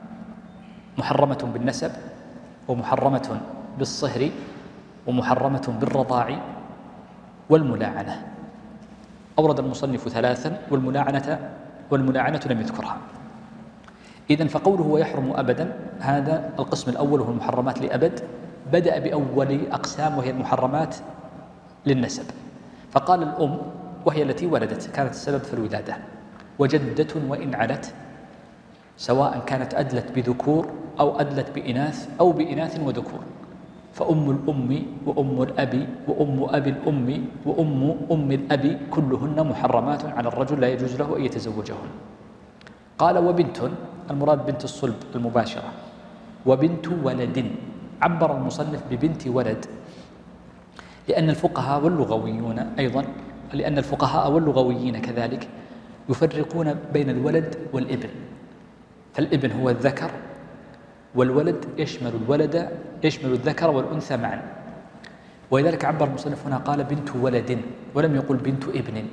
محرمة بالنسب، ومحرمة بالصهر، ومحرمة بالرضاع، والملاعنة. أورد المصنف ثلاثا، والملاعنة والملاعنة لم يذكرها. إذن فقوله ويحرم أبدا هذا القسم الأول وهو المحرمات لأبد، بدأ بأول أقسام وهي المحرمات للنسب، فقال الأم وهي التي ولدت كانت السبب في الولادة، وجدة وإن علت، سواء كانت أدلت بذكور أو أدلت بإناث أو بإناث وذكور، فأم الأم وأم الأب وأم أبي الأم وأم أم الأب كلهن محرمات على الرجل لا يجوز له أن يتزوجهن. قال وبنت، المراد بنت الصلب المباشرة، وبنت ولد. عبر المصنف ببنت ولد لأن الفقهاء واللغويون أيضا لأن الفقهاء واللغويين كذلك يفرقون بين الولد والابن، فالابن هو الذكر، والولد يشمل الولد يشمل الذكر والأنثى معا، ولذلك عبر المصنف هنا قال بنت ولد ولم يقل بنت ابن،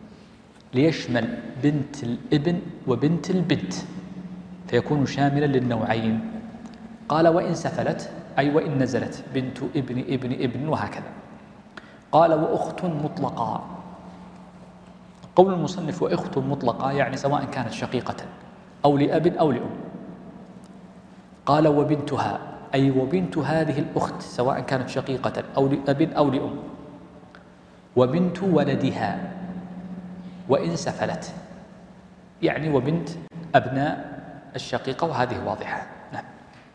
ليشمل بنت الابن وبنت البنت فيكون شاملا للنوعين. قال وإن سفلت أي وإن نزلت بنت ابن ابن ابن وهكذا. قال وأخت مطلقة. قول المصنف وأخت مطلقة يعني سواء كانت شقيقة أو لأب أو لأم. قال وبنتها أي وبنت هذه الأخت سواء كانت شقيقة أو لأب أو لأم. وبنت ولدها وإن سفلت يعني وبنت أبناء الشقيقة، وهذه واضحة. نعم.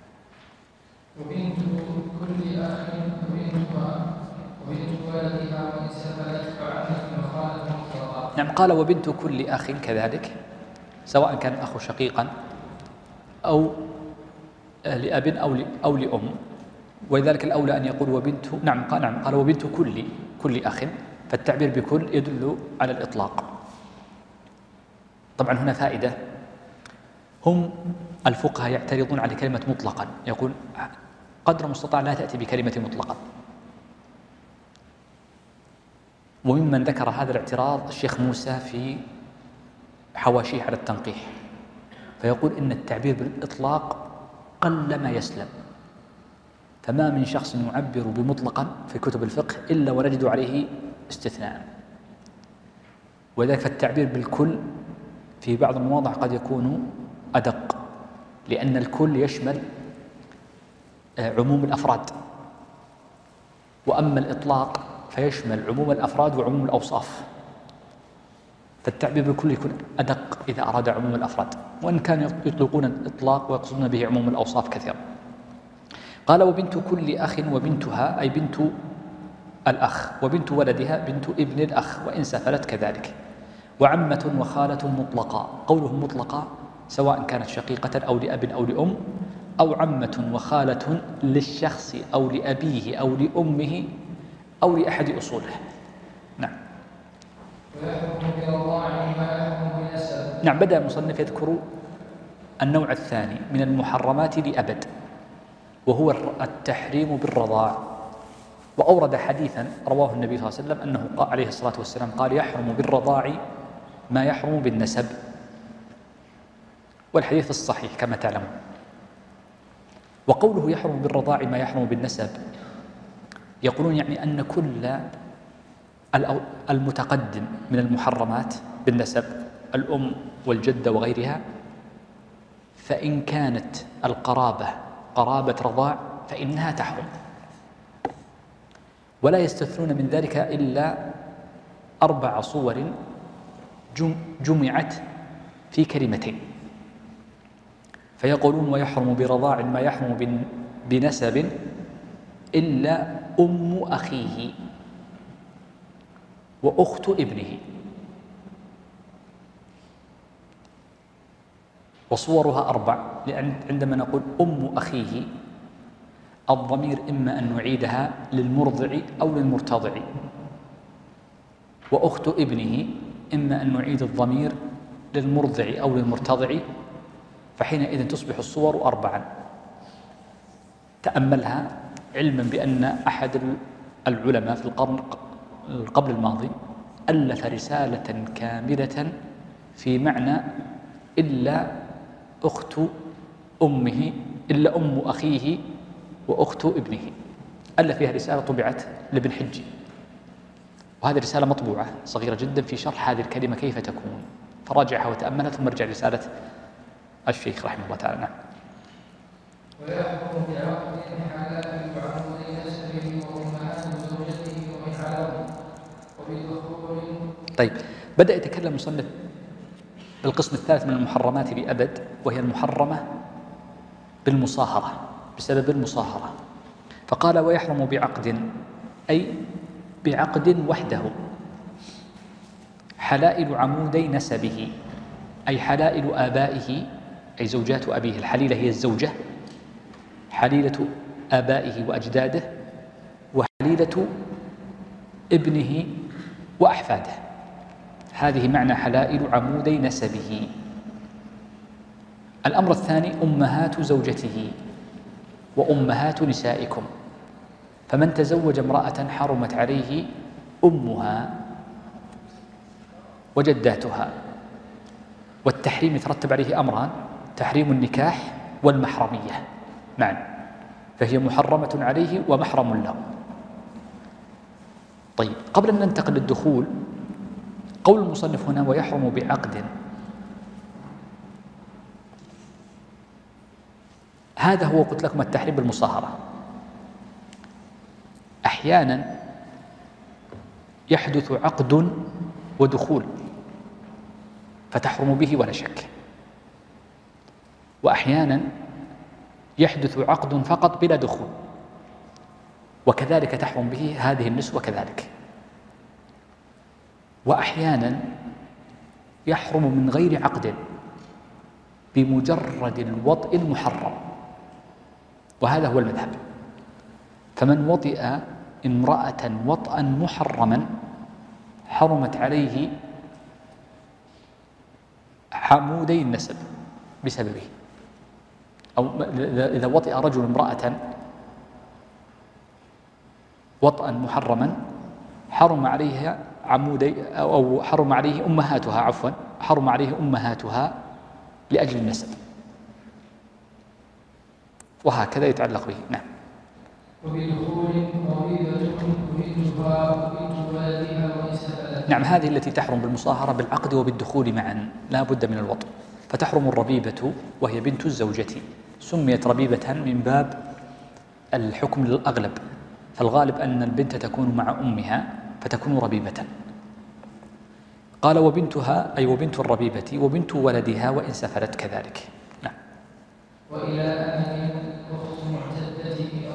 وبنت كل أخ وبنتها وبنت ولدها وإن سفلت فعمة وخالة مطلقة. نعم. قال وبنت كل أخ كذلك سواء كان الأخ شقيقا أو لأب أو أو لأم، ولذلك الأولى أن يقول وبنت نعم قال نعم قال وبنت كل كل أخ، فالتعبير بكل يدل على الإطلاق. طبعا هنا فائدة، هم الفقهاء يعترضون على كلمة مطلقا، يقول قدر المستطاع لا تأتي بكلمة مطلقا، وممن ذكر هذا الاعتراض الشيخ موسى في حواشيه على التنقيح، فيقول إن التعبير بالإطلاق قلما يسلم، فما من شخص يعبر بمطلقا في كتب الفقه إلا ونجد عليه استثناء، وذلك فالتعبير بالكل في بعض المواضع قد يكون أدق، لأن الكل يشمل عموم الأفراد، وأما الإطلاق فيشمل عموم الأفراد وعموم الأوصاف، فالتعبير بالكل يكون أدق إذا أراد عموم الأفراد، وإن كان يطلقون الإطلاق ويقصدون به عموم الأوصاف كثيرا. قال وبنت كل أخ وبنتها أي بنت الأخ وبنت ولدها بنت ابن الأخ وإن سفلت كذلك. وعمة وخالة مطلقة، قوله مطلقة سواء كانت شقيقة أو لأب أو لأم، أو عمة وخالة للشخص أو لأبيه أو لأمه أو لأحد أصوله. نعم. نعم. بدأ المصنف يذكر النوع الثاني من المحرمات لأبد، وهو التحريم بالرضاع. وأورد حديثا رواه النبي صلى الله عليه وسلم أنه قال عليه الصلاة والسلام قال يحرم بالرضاع ما يحرم بالنسب، والحديث الصحيح كما تعلمون. وقوله يحرم بالرضاع ما يحرم بالنسب يقولون يعني أن كل المتقدم من المحرمات بالنسب الأم والجدة وغيرها، فإن كانت القرابة قرابة رضاع فإنها تحرم، ولا يستثنون من ذلك إلا أربع صور جمعت في كلمتين، فيقولون ويحرم برضاع ما يحرم بنسب إلا أم أخيه وأخت ابنه. وصورها أربع، لأن عندما نقول أم أخيه الضمير إما أن نعيدها للمرضع أو للمرتضع، وأخت ابنه إما أن نعيد الضمير للمرضع أو للمرتضع، فحينئذ تصبح الصور أربعا. تأملها علما بأن أحد العلماء في القرن قبل الماضي ألف رسالة كاملة في معنى إلا أخت أمه إلا أم أخيه وأخت ابنه، ألف فيها رسالة طبعت لابن حجي، وهذه رسالة مطبوعة صغيرة جدا في شرح هذه الكلمة كيف تكون، فراجعها وتأملها ثم ارجع رسالة الشيخ رحمه الله تعالى. نعم. ويحكم بعقد حلال بعمود نسبه وأمهات زوجته ومن علم وبدخول. طيب، بدأ يتكلم المصنف بالقسم الثالث من المحرمات لأبد، وهي المحرمة بالمصاهرة بسبب المصاهرة، فقال ويحرم بعقد أي بعقد وحده حلائل عمودي نسبه أي حلائل آبائه أي زوجات أبيه، الحليلة هي الزوجة، حليلة آبائه وأجداده، وحليلة ابنه وأحفاده، هذه معنى حلائل عمودي نسبه. الأمر الثاني أمهات زوجته وأمهات نسائكم، فمن تزوج امرأة حرمت عليه أمها وجداتها، والتحريم يترتب عليه أمران: تحريم النكاح والمحرمية معا، فهي محرمة عليه ومحرم له. طيب، قبل أن ننتقل للدخول، قول المصنف هنا ويحرم بعقد، هذا هو قلت لكم التحريم بالمصاهرة. أحيانا يحدث عقد ودخول فتحرم به ولا شك، وأحيانا يحدث عقد فقط بلا دخول وكذلك تحرم به هذه النسوة كذلك، وأحيانا يحرم من غير عقد بمجرد الوطء المحرم، وهذا هو المذهب. فمن وطئ امرأة وطئا محرما حرمت عليه عمودي النسب بسببه، أو إذا وطئ رجل امرأة وطئا محرما حرم عليها عمودي أو حرم عليه أمهاتها عفوا حرم عليه أمهاتها لأجل النسب، وهكذا يتعلق به. نعم. وبدخول مريضة بنتها وبنت ولدها وإن سفلت. نعم، هذه التي تحرم بالمصاهرة بالعقد وبالدخول معا، لا بد من الوطء. فتحرم الربيبة وهي بنت الزوجة، سميت ربيبة من باب الحكم للأغلب، فالغالب أن البنت تكون مع أمها فتكون ربيبة. قال وبنتها أي وبنت الربيبة وبنت ولدها وإن سفلت كذلك. نعم. وإلى أمن أخت معتدته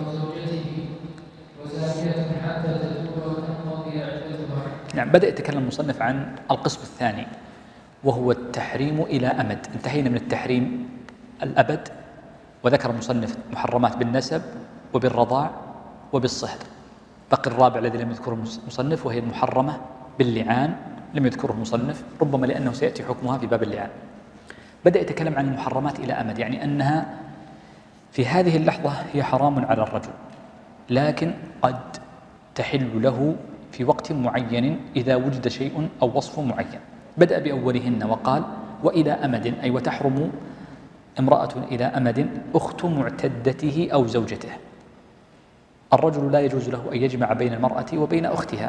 نعم. بدأ يتكلم المصنف عن القسم الثاني وهو التحريم إلى أمد. انتهينا من التحريم الأبد، وذكر المصنف محرمات بالنسب وبالرضاع وبالصهر. بقي الرابع الذي لم يذكره المصنف وهي المحرمة باللعان، لم يذكره المصنف ربما لأنه سيأتي حكمها في باب اللعان. بدأ يتكلم عن المحرمات إلى أمد، يعني أنها في هذه اللحظة هي حرام على الرجل، لكن قد تحل له في وقت معين إذا وجد شيء أو وصف معين. بدأ بأولهن وقال وإلى أمد، أي وتحرم امرأة إلى أمد أخت معتدته أو زوجته. الرجل لا يجوز له أن يجمع بين المرأة وبين أختها،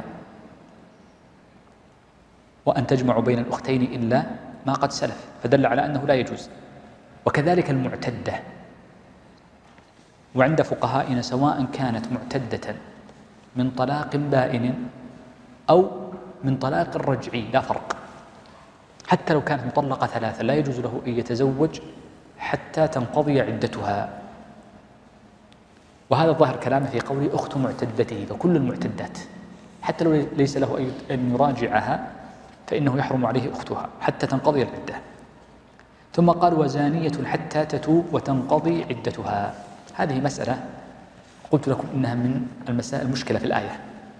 وأن تجمع بين الأختين إلا ما قد سلف، فدل على أنه لا يجوز. وكذلك المعتدة، وعند فقهائنا سواء كانت معتدة من طلاق بائن أو من طلاق رجعي لا فرق، حتى لو كانت مطلقة ثلاثة لا يجوز له أن يتزوج حتى تنقضي عدتها. وهذا ظاهر كلامه في قول أخت معتدته، فكل المعتدات حتى لو ليس له أن يراجعها فإنه يحرم عليه أختها حتى تنقضي العدة. ثم قال وزانية حتى تتوب وتنقضي عدتها. هذه مسألة قلت لكم إنها من المسائل المشكلة في الآية.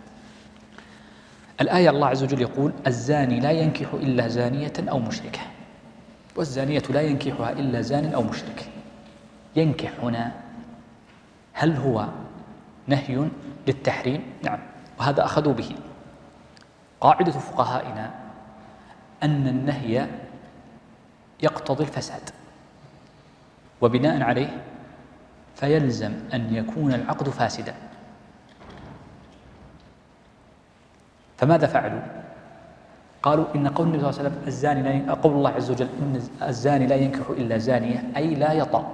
الآية الله عز وجل يقول الزاني لا ينكح إلا زانية أو مشركة، والزانية لا ينكحها إلا زان أو مشرك. ينكح هنا هل هو نهي للتحريم؟ نعم، وهذا أخذوا به. قاعدة فقهائنا أن النهي يقتضي الفساد، وبناء عليه فيلزم أن يكون العقد فاسدا. فماذا فعلوا؟ قالوا إن قول النبي صلى الله عليه وسلم الزاني لا قول الله عز وجل إن الزاني لا ينكح إلا زانية، أي لا يطأ،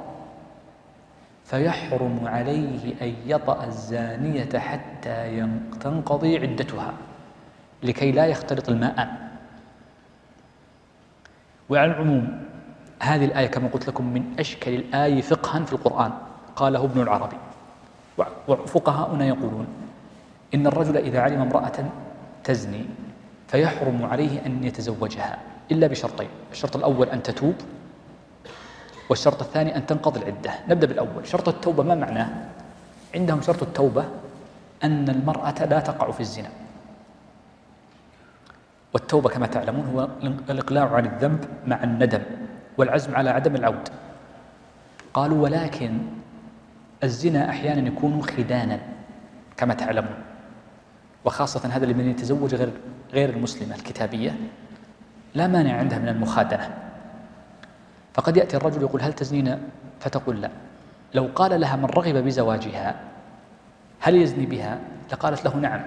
فيحرم عليه أن يطأ الزانية حتى تنقضي عدتها لكي لا يختلط الماء. وعلى العموم هذه الآية كما قلت لكم من أشكل الآية فقها في القرآن، قاله ابن العربي. وفقهاؤنا يقولون إن الرجل إذا علم امرأة تزني فيحرم عليه أن يتزوجها إلا بشرطين: الشرط الأول أن تتوب، والشرط الثاني أن تنقضي العدة. نبدأ بالأول. شرط التوبة ما معناه؟ عندهم شرط التوبة أن المرأة لا تقع في الزنا، والتوبة كما تعلمون هو الإقلاع عن الذنب مع الندم والعزم على عدم العود. قالوا ولكن الزنا أحيانا يكون خدانا كما تعلمون، وخاصة هذا لمن يتزوج غير غير المسلمة الكتابية لا مانع عندها من المخادنة. فقد يأتي الرجل يقول هل تزنين؟ فتقول لا. لو قال لها من رغب بزواجها هل يزني بها؟ لقالت له نعم.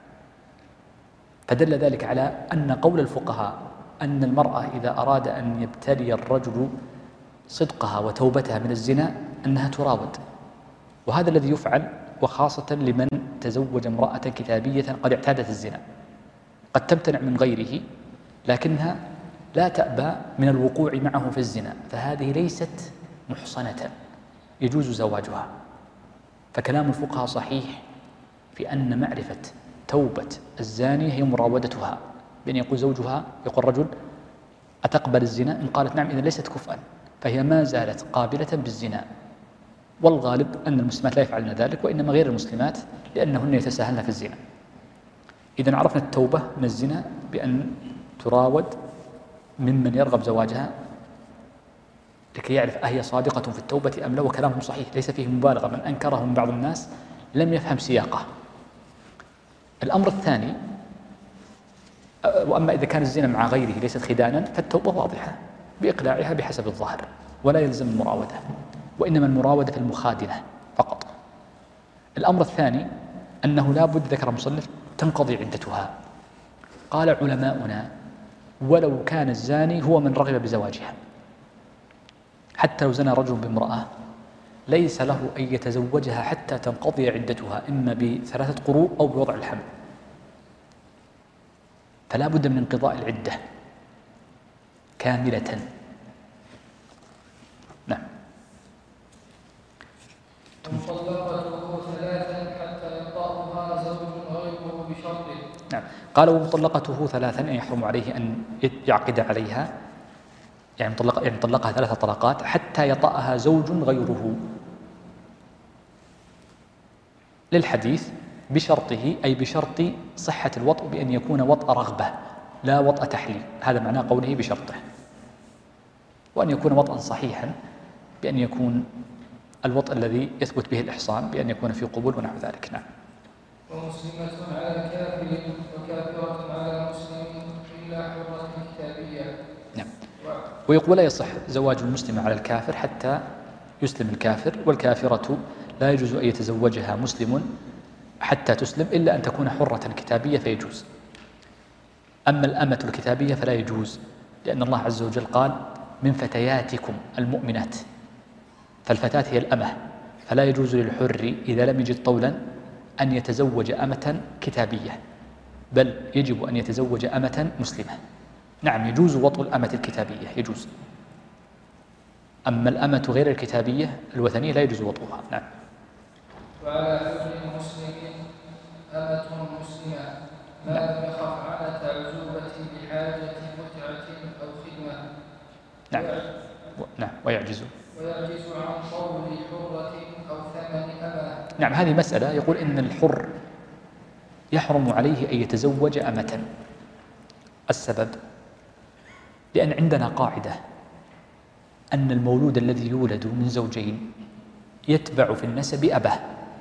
فدل ذلك على أن قول الفقهاء أن المرأة إذا أراد أن يبتلي الرجل صدقها وتوبتها من الزنا أنها تراود، وهذا الذي يفعل، وخاصة لمن تزوج امرأة كتابية قد اعتادت الزنا، قد تمتنع من غيره لكنها لا تأبى من الوقوع معه في الزنا، فهذه ليست محصنة يجوز زواجها. فكلام الفقهاء صحيح في أن معرفة توبة الزانية هي مراودتها، بأن يقول زوجها يقول رجل أتقبل الزنا؟ إن قالت نعم إذن ليست كفءا، فهي ما زالت قابلة بالزنا. والغالب أن المسلمات لا يفعلن ذلك، وإنما غير المسلمات لأنهن يتساهلن في الزنا. إذن عرفنا التوبة من الزنا بأن تراود ممن يرغب زواجها لكي يعرف أهي صادقة في التوبة أم لا، وكلامهم صحيح ليس فيه مبالغة. من أنكره من بعض الناس لم يفهم سياقه. الأمر الثاني، وأما إذا كان الزنا مع غيره ليست خدانا فالتوبة واضحة بإقلاعها بحسب الظاهر ولا يلزم المراودة، وإنما المراودة في المخادنة فقط. الأمر الثاني أنه لا بد، ذكر المصنف، تنقضي عدتها. قال علماؤنا ولو كان الزاني هو من رغب بزواجها، حتى لو زنى رجل بامرأة ليس له أن يتزوجها حتى تنقضي عدتها، إما بثلاثة قروء أو بوضع الحمل، فلا بد من انقضاء العدة كاملة. نعم. مطلقته ثلاثا حتى يطأها زوج غيره بشرط. نعم. قال ومطلقته ثلاثا أن يحرم عليه أن يعقد عليها، يعني طلق يعني طلقها ثلاث طلقات حتى يطأها زوج غيره، للحديث بشرطه، أي بشرط صحة الوطء بأن يكون وطء رغبة لا وطء تحليل، هذا معناه قوله بشرطه، وأن يكون وطئا صحيحا بأن يكون الوطء الذي يثبت به الإحصان بأن يكون في قبول ونحو ذلك. نعم. ومسلمة على كافر وكافرة على مسلم إلا حرة كتابية. نعم. ويقول لا يصح زواج المسلم على الكافر حتى يسلم الكافر، والكافرة لا يجوز أن يتزوجها مسلم حتى تسلم إلا أن تكون حرة كتابية فيجوز. أما الأمة الكتابية فلا يجوز، لأن الله عز وجل قال من فتياتكم المؤمنات، فالفتاة هي الأمة، فلا يجوز للحر إذا لم يجد طولا أن يتزوج أمة كتابية، بل يجب أن يتزوج أمة مسلمة. نعم يجوز وطء الأمة الكتابية يجوز، أما الأمة غير الكتابية الوثنية لا يجوز وطئها. نعم. وعلى حر مسلم أمة مسلمة ما لم يخف عنة عزوبة بحاجة متعة أو خدمة. نعم. نعم. ويعجز ويعجز عن طول حرة أو ثمن أمة. نعم. هذه مسألة، يقول إن الحر يحرم عليه أن يتزوج أمة. السبب لأن عندنا قاعدة أن المولود الذي يولد من زوجين يتبع في النسب أباه،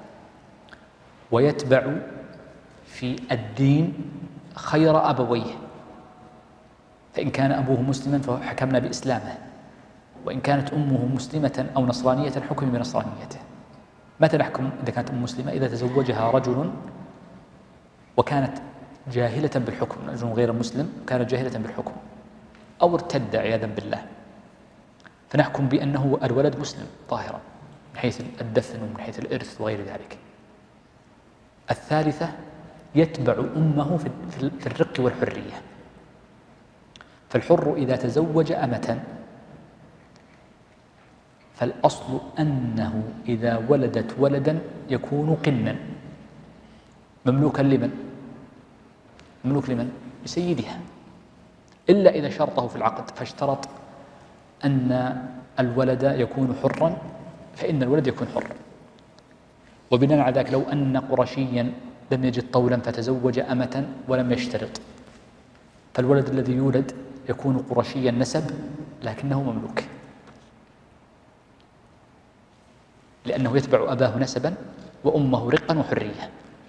ويتبع في الدين خير أبويه، فإن كان أبوه مسلما فحكمنا بإسلامه، وإن كانت أمه مسلمة أو نصرانية حكم بنصرانيته. متى نحكم إذا كانت أم مسلمة؟ إذا تزوجها رجل وكانت جاهلة بالحكم، رجل غير مسلم كانت جاهلة بالحكم، أو ارتد عياذا بالله، فنحكم بأنه الولد مسلم ظاهرا من حيث الدفن ومن حيث الإرث وغير ذلك. الثالثة يتبع أمه في الرق والحرية، فالحر إذا تزوج أمة فالأصل أنه إذا ولدت ولدا يكون قنا مملوكا لمن؟ مملوك لمن؟ لسيدها، إلا إذا شرطه في العقد فاشترط أن الولد يكون حرا فإن الولد يكون حر. وبناء على ذلك لو أن قرشيا لم يجد طولا فتزوج أمة ولم يشترط، فالولد الذي يولد يكون قرشيا النسب لكنه مملوك، لأنه يتبع أباه نسبا وأمه رقا وحرية.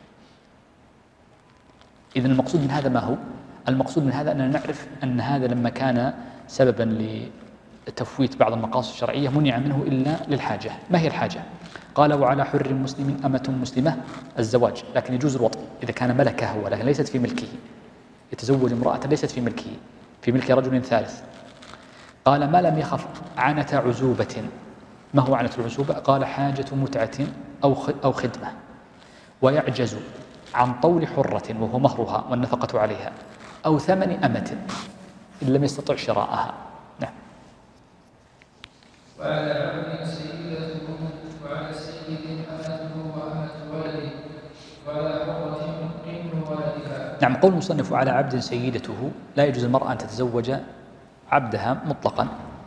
إذن المقصود من هذا ما هو؟ المقصود من هذا أننا نعرف أن هذا لما كان سببا لتفويت بعض المقاصد الشرعية منع منه إلا للحاجة. ما هي الحاجة؟ قال وعلى حر مسلم أمة مسلمة الزواج، لكن يجوز الوطء إذا كان ملكه هو لكن ليست في ملكه، يتزوج امرأة ليست في ملكه، في ملك رجل ثالث. قال ما لم يخف عنة عزوبة. ما هو عنة العزوبة؟ قال حاجة متعة أو خدمة، ويعجز عن طول حرة وهو مهرها والنفقة عليها، أو ثمن أمة إن لم يستطع شراءها. نعم. وعلى عبد سيدته وعلى سيد أمته وأمة ولده وعلى حرة قن ولدها. نعم. قول المصنف على عبد سيدته، لا يجوز المرأة أن تتزوج عبدها مطلقا.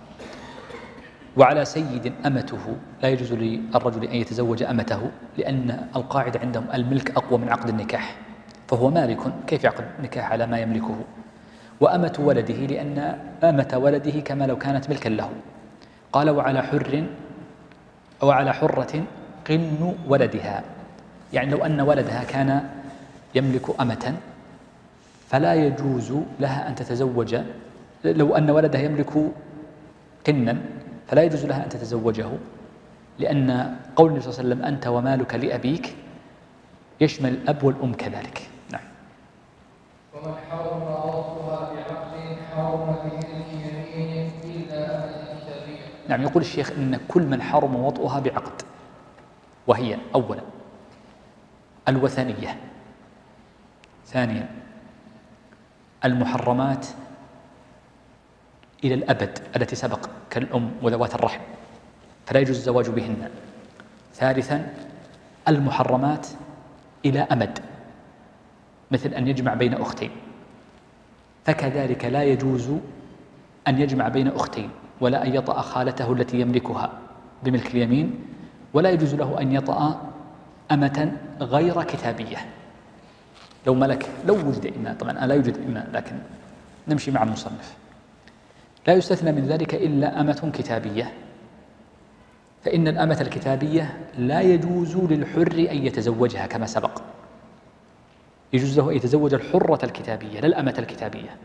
وعلى سيد أمته، لا يجوز للرجل أن يتزوج أمته، لأن القاعدة عندهم الملك أقوى من عقد النكاح، فهو مالك كيف يعقد النكاح على ما يملكه. وأمة ولده لأن أمة ولده كما لو كانت ملكا له. قال وعلى حر وعلى حرة قن ولدها، يعني لو أن ولدها كان يملك أمة فلا يجوز لها أن تتزوج، لو أن ولدها يملك قنا فلا يجوز لها أن تتزوجه، لأن قول النبي صلى الله عليه وسلم أنت ومالك لأبيك يشمل الأب والأم كذلك. نعم. ومن حرم وطئها بعقد حرم بملك يمين إلا أمة كتابية. نعم. يقول الشيخ إن كل من حرم وطئها بعقد، وهي أولا الوثنية، ثانيا المحرمات إلى الأبد التي سبق كالأم وذوات الرحم فلا يجوز الزواج بهن، ثالثا المحرمات إلى أمد مثل أن يجمع بين أختين، فكذلك لا يجوز أن يجمع بين أختين، ولا أن يطأ خالته التي يملكها بملك اليمين، ولا يجوز له أن يطأ أمة غير كتابية. لو ملك لو وجد إماء، طبعا لا يوجد إماء لكن نمشي مع المصنف، لا يستثنى من ذلك إلا أمة كتابية، فإن الأمة الكتابية لا يجوز للحر أن يتزوجها كما سبق، يجوز له أن يتزوج الحرة الكتابية لا الأمة الكتابية،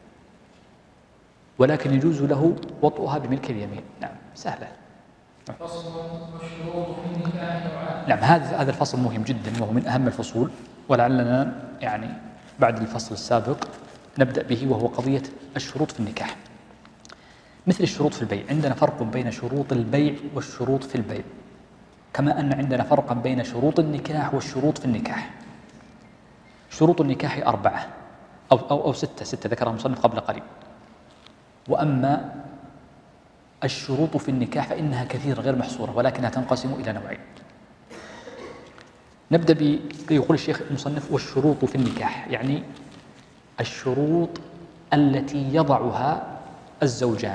ولكن يجوز له وطئها بملك اليمين. نعم سهلة. نعم هذا هذا الفصل مهم جدا وهو من أهم الفصول، ولعلنا يعني بعد الفصل السابق نبدأ به، وهو قضية الشروط في النكاح. مثل الشروط في البيع، عندنا فرق بين شروط البيع والشروط في البيع، كما أن عندنا فرقا بين شروط النكاح والشروط في النكاح. شروط النكاح أربعة أو, أو, أو ستة ستة ذكرها المصنف قبل قليل، وأما الشروط في النكاح فإنها كثيرة غير محصورة، ولكنها تنقسم إلى نوعين. نبدأ ب يقول الشيخ المصنف والشروط في النكاح، يعني الشروط التي يضعها الزوجان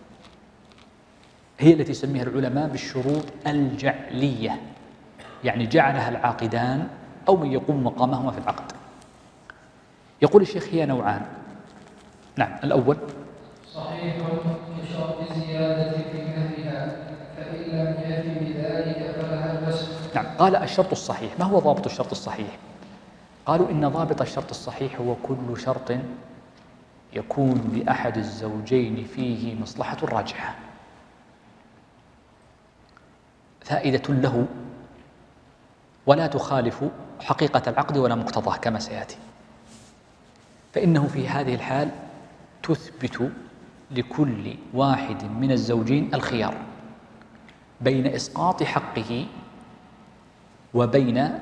هي التي يسميها العلماء بالشروط الجعلية، يعني جعلها العاقدان أو من يقوم مقامهما في العقد. يقول الشيخ هي نوعان. نعم الأول صحيح بشرط زيادة في مهرها، فإن لم يفي بذلك فلها الفسخ. نعم قال الشرط الصحيح. ما هو ضابط الشرط الصحيح؟ قالوا إن ضابط الشرط الصحيح هو كل شرط يكون لأحد الزوجين فيه مصلحة راجحة، فائدة له ولا تخالف حقيقة العقد ولا مقتضاه كما سيأتي، فإنه في هذه الحال تثبت لكل واحد من الزوجين الخيار بين إسقاط حقه وبين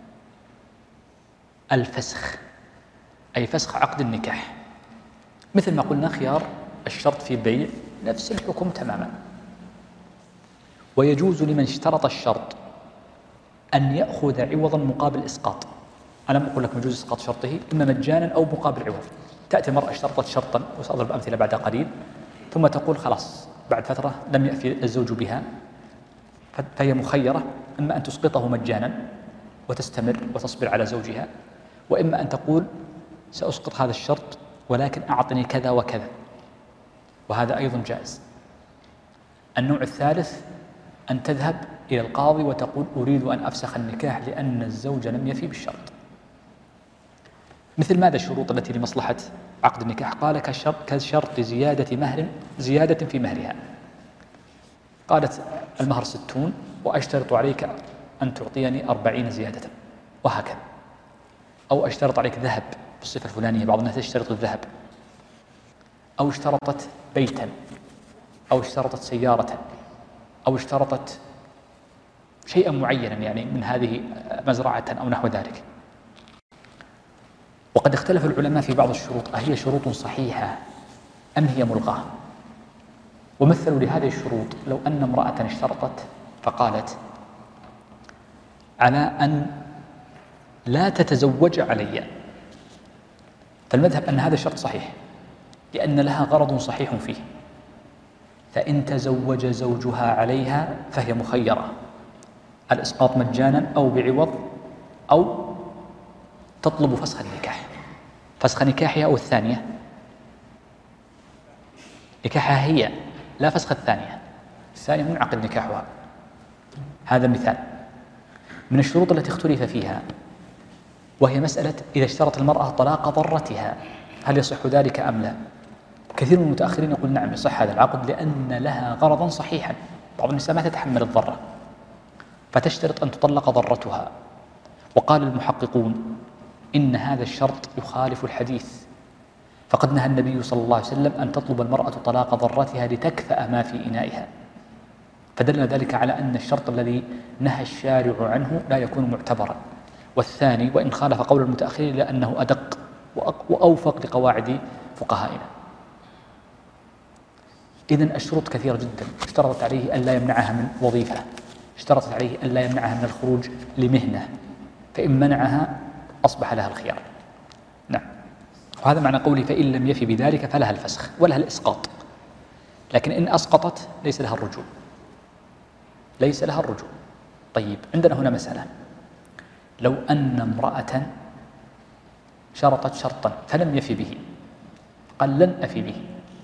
الفسخ، أي فسخ عقد النكاح. مثل ما قلنا خيار الشرط في بيع نفس الحكم تماما، ويجوز لمن اشترط الشرط أن يأخذ عوضا مقابل إسقاط. أنا لم أقول لك يجوز إسقاط شرطه إما مجانا أو مقابل عوض. تأتي المرأة اشترطت شرطا، وسأضرب أمثلة بعد قليل، ثم تقول خلاص بعد فترة لم يأتي الزوج بها، فهي مخيرة إما أن تسقطه مجانا وتستمر وتصبر على زوجها، وإما أن تقول سأسقط هذا الشرط ولكن أعطني كذا وكذا، وهذا أيضا جائز. النوع الثالث أن تذهب إلى القاضي وتقول أريد أن أفسخ النكاح لأن الزوج لم يفي بالشرط. مثل ماذا الشروط التي لمصلحة عقد النكاح؟ قال كشرط, كشرط زيادة مهر زيادة في مهرها. قالت المهر ستون وأشترط عليك أن تعطيني أربعين زيادة وهكذا، أو أشترط عليك ذهب بالصفة الفلانية، بعض الناس يشترط الذهب، أو اشترطت بيتا، أو اشترطت سيارة، أو اشترطت شيئا معينا يعني من هذه مزرعة أو نحو ذلك. وقد اختلف العلماء في بعض الشروط، أهي شروط صحيحة أم هي ملغاة؟ ومثلوا لهذه الشروط لو أن امرأة اشترطت فقالت على أن لا تتزوج علي، فالمذهب أن هذا الشرط صحيح لأن لها غرض صحيح فيه، فإن تزوج زوجها عليها فهي مخيرة، الإسقاط مجانا أو بعوض، أو تطلب فسخ النكاح، فسخ نكاحها أو الثانية، نكاحها هي لا فسخ الثانية، الثانية منعقد نكاحها. هذا مثال من الشروط التي اختلف فيها، وهي مسألة إذا اشترط المرأة طلاق ضرتها هل يصح ذلك أم لا؟ كثير من المتأخرين يقول نعم يصح هذا العقد لأن لها غرضا صحيحا. بعض النساء ما تتحمل الضرة فتشترط أن تطلق ضرتها، وقال المحققون إن هذا الشرط يخالف الحديث، فقد نهى النبي صلى الله عليه وسلم أن تطلب المرأة طلاق ضرتها لتكفأ ما في إنائها، فدل ذلك على أن الشرط الذي نهى الشارع عنه لا يكون معتبرا. والثاني وإن خالف قول المتأخرين لأنه أدق وأوفق لقواعد فقهائنا. إذن الشروط كثيرة جدا، اشترطت عليه أن لا يمنعها من وظيفة، اشترطت عليه أن لا يمنعها من الخروج لمهنة، فإن منعها أصبح لها الخيار. وهذا معنى قولي فإن لم يفي بذلك فلها الفسخ ولها الإسقاط، لكن إن أسقطت ليس لها الرجوع، ليس لها الرجوع. طيب عندنا هنا مسألة، لو أن امرأة شرطت شرطا فلم يفي به، قال لن أفي به،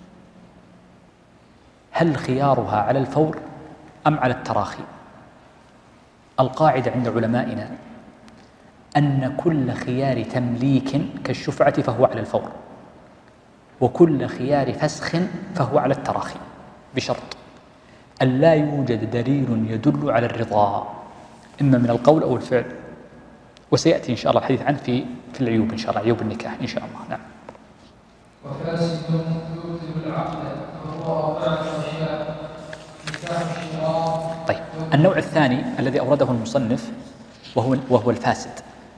هل خيارها على الفور أم على التراخي؟ القاعدة عند علمائنا أن كل خيار تمليك كالشفعة فهو على الفور، وكل خيار فسخ فهو على التراخي، بشرط أن لا يوجد دليل يدل على الرضا إما من القول أو الفعل، وسيأتي إن شاء الله الحديث عنه في في العيوب إن شاء الله، عيوب النكاح إن شاء الله. نعم. وفاسد يبطل العقد وهو أربعة أشياء: نكاح الشراء. طيب النوع الثاني الذي أورده المصنف وهو وهو الفاسد،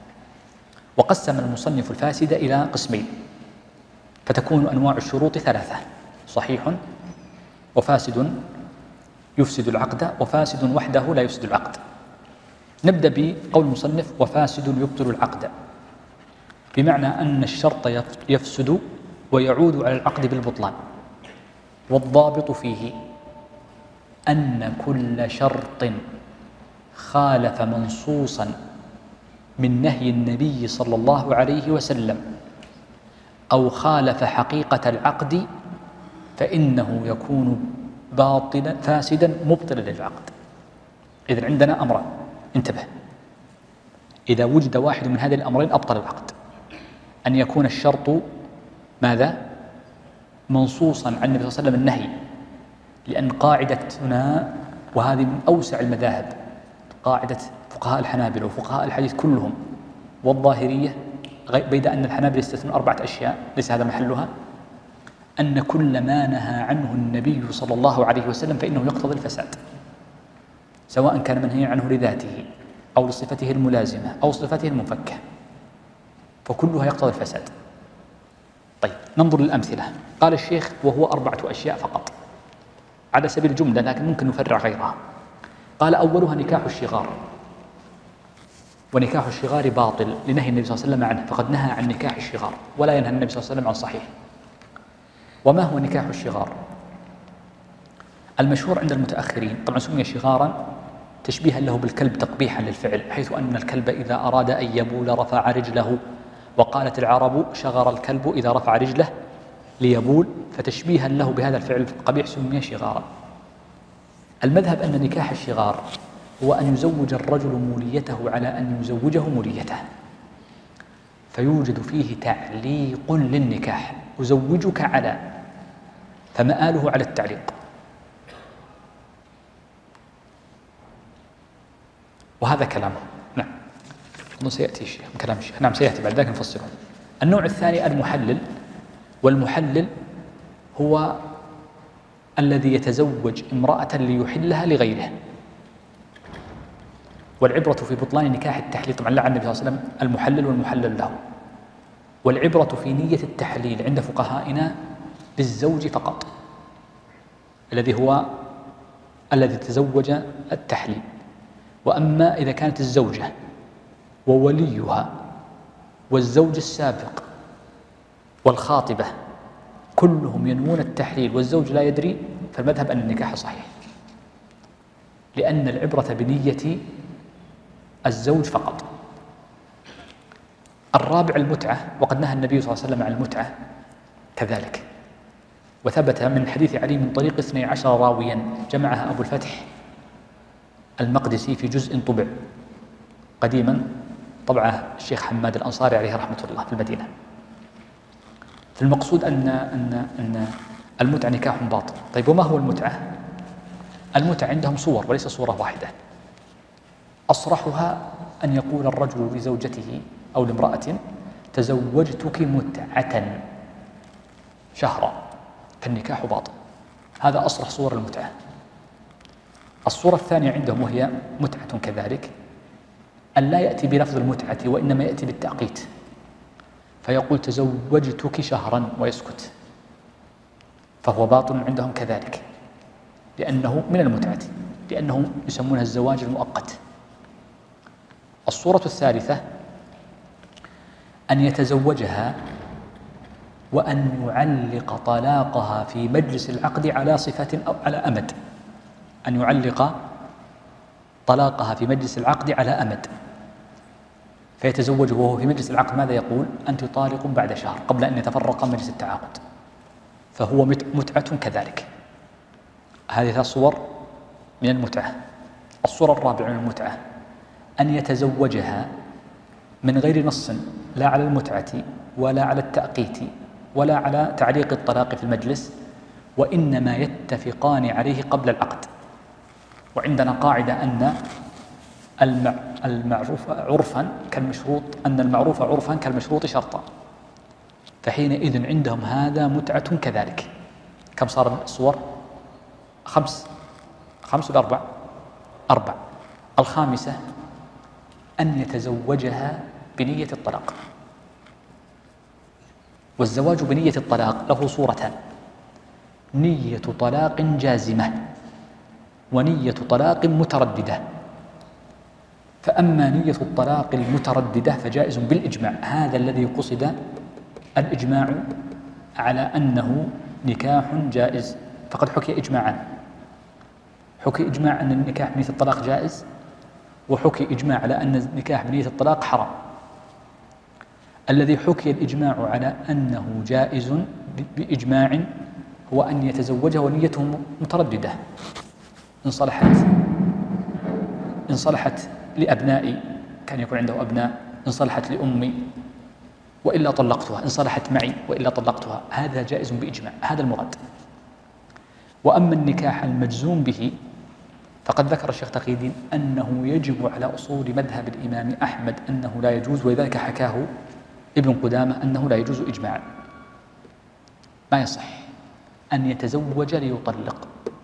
وقسم المصنف الفاسد إلى قسمين، فتكون أنواع الشروط ثلاثة: صحيح، وفاسد يفسد العقد، وفاسد وحده لا يفسد العقد. نبدأ بقول المصنف وفاسد يبطل العقد، بمعنى أن الشرط يفسد ويعود على العقد بالبطلان. والضابط فيه أن كل شرط خالف منصوصا من نهي النبي صلى الله عليه وسلم أو خالف حقيقة العقد فإنه يكون باطلا فاسدا مبطلا للعقد. إذن عندنا أمران، انتبه، إذا وجد واحد من هذه الأمرين أبطل العقد: أن يكون الشرط ماذا؟ منصوصا عن النبي صلى الله عليه وسلم النهي، لأن قاعدتنا وهذه من أوسع المذاهب، قاعدة فقهاء الحنابلة وفقهاء الحديث كلهم والظاهرية، بيد أن الحنابلة يستثنون أربعة أشياء ليس هذا محلها، أن كل ما نهى عنه النبي صلى الله عليه وسلم فإنه يقتضي الفساد، سواء كان منهيا عنه لذاته أو لصفته الملازمة أو صفته المفكة، فكلها يقتضي الفساد. طيب ننظر للأمثلة. قال الشيخ وهو أربعة أشياء فقط على سبيل الجملة، لكن ممكن نفرع غيرها. قال أولها نكاح الشغار، ونكاح الشغار باطل لنهي النبي صلى الله عليه وسلم عنه، فقد نهى عن نكاح الشغار ولا ينهى النبي صلى الله عليه وسلم عن صحيح. وما هو نكاح الشغار؟ المشهور عند المتأخرين، طبعا سمي شغارا تشبيها له بالكلب تقبيحا للفعل، حيث أن الكلب إذا أراد أن يبول رفع رجله، وقالت العرب شغر الكلب إذا رفع رجله ليبول، فتشبيها له بهذا الفعل القبيح سمي شغارا. المذهب أن نكاح الشغار هو أن يزوج الرجل موليته على أن يزوجه موليته، فيوجد فيه تعليق للنكاح: أزوجك على، فمآله على التعليق. وهذا كلامه. نعم أظن سيأتي شيء كلام الشيخ، نعم سيأتي بعد ذلك نفصله. النوع الثاني المحلل، والمحلل هو الذي يتزوج امرأة ليحلها لغيره، والعبرة في بطلان نكاح التحليل، طبعا لعن النبي صلى الله عليه وسلم المحلل والمحلل له، والعبرة في نية التحليل عند فقهائنا بالزوج فقط، الذي هو الذي تزوج التحليل. وأما إذا كانت الزوجة ووليها والزوج السابق والخاطبة كلهم ينوون التحليل والزوج لا يدري، فالمذهب أن النكاح صحيح، لأن العبرة بنية الزوج فقط. الرابع المتعة، وقد نهى النبي صلى الله عليه وسلم عن المتعة كذلك، وثبت من حديث علي من طريق اثني عشر راويا جمعها أبو الفتح المقدسي في جزء طبع قديما، طبعه الشيخ حماد الأنصاري عليه رحمة الله في المدينة. فالمقصود أن أن أن المتعة نكاح باطل. طيب وما هو المتعة؟ المتعة عندهم صور وليس صورة واحدة. أصرحها أن يقول الرجل لزوجته أو لامرأة: تزوجتك متعة شهرا، فالنكاح باطل. هذا أصرح صور المتعة. الصورة الثانية عندهم وهي متعة كذلك، أن لا يأتي بلفظ المتعة وإنما يأتي بالتأقيت، فيقول تزوجتك شهرا ويسكت، فهو باطل عندهم كذلك، لأنه من المتعة، لأنه يسمونها الزواج المؤقت. الصورة الثالثة أن يتزوجها وأن يعلق طلاقها في مجلس العقد على صفة أو على أمد، أن يعلق طلاقها في مجلس العقد على أمد، فيتزوج وهو في مجلس العقد ماذا يقول؟ أنت طالق بعد شهر قبل أن يتفرق مجلس التعاقد، فهو متعة كذلك. هذه ثلاث صور من المتعة. الصورة الرابعة من المتعة أن يتزوجها من غير نص، لا على المتعة ولا على التأقيت ولا على تعليق الطلاق في المجلس، وإنما يتفقان عليه قبل العقد. وعندنا قاعدة أن المعروف عرفا كالمشروط، أن المعروف عرفا كالمشروط شرطا، فحينئذ عندهم هذا متعة كذلك. كم صار الصور؟ خمس خمس ولا أربع؟ أربع. الخامسة أن يتزوجها بنية الطلاق. والزواج بنية الطلاق له صورتان: نية طلاق جازمة ونية طلاق مترددة. فأما نية الطلاق المترددة فجائز بالإجماع، هذا الذي قصد الإجماع على أنه نكاح جائز، فقد حكي إجماعا، حكي إجماع أن النكاح بنية الطلاق جائز، وحكي إجماع على أن النكاح بنية الطلاق حرام. الذي حكي الإجماع على أنه جائز بإجماع هو أن يتزوجها ونيته مترددة، إن صلحت إن صلحت لأبنائي كان يكون عنده أبناء، إن صلحت لأمي وإلا طلقتها، إن صلحت معي وإلا طلقتها، هذا جائز بإجماع، هذا المراد. وأما النكاح المجزوم به فقد ذكر الشيخ تقي الدين أنه يجب على أصول مذهب الإمام أحمد أنه لا يجوز، ولذلك حكاه ابن قدامة أنه لا يجوز إجماعا، ما يصح أن يتزوج ليطلق،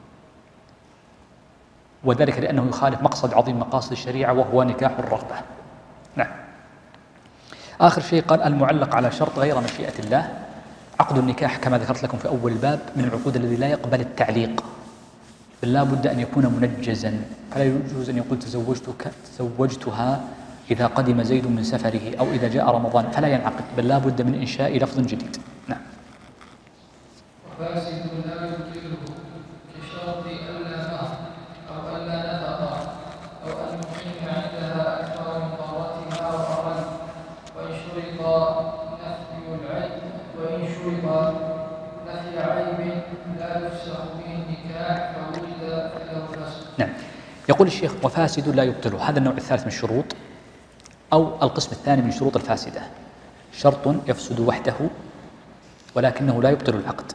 وذلك لأنه يخالف مقصد عظيم مقاصد الشريعة وهو نكاح الرغبة. نعم. آخر شيء قال المعلق على شرط غير مشيئة الله. عقد النكاح كما ذكرت لكم في أول الباب من العقود الذي لا يقبل التعليق، بل لا بد أن يكون منجزا، فلا يجوز أن يقول تزوجتك تزوجتها إذا قدم زيد من سفره أو إذا جاء رمضان، فلا ينعقد، بل لا بد من إنشاء لفظ جديد. نعم. وفاسد لا يبطله كشرط ألا مهر أو ألا نفقة أو أن يقيم عندها أكثر من ضرتها وأقل، وإن شرط نفي العيب وإن شرط نفي عيب لا يفسخ به النكاح فوجد له فسخ. نعم. يقول الشيخ وفاسد لا يبطله، هذا النوع الثالث من الشروط أو القسم الثاني من الشروط الفاسدة، شرط يفسد وحده ولكنه لا يبطل العقد.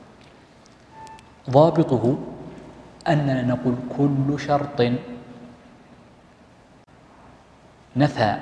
ضابطه أننا نقول كل شرط نفى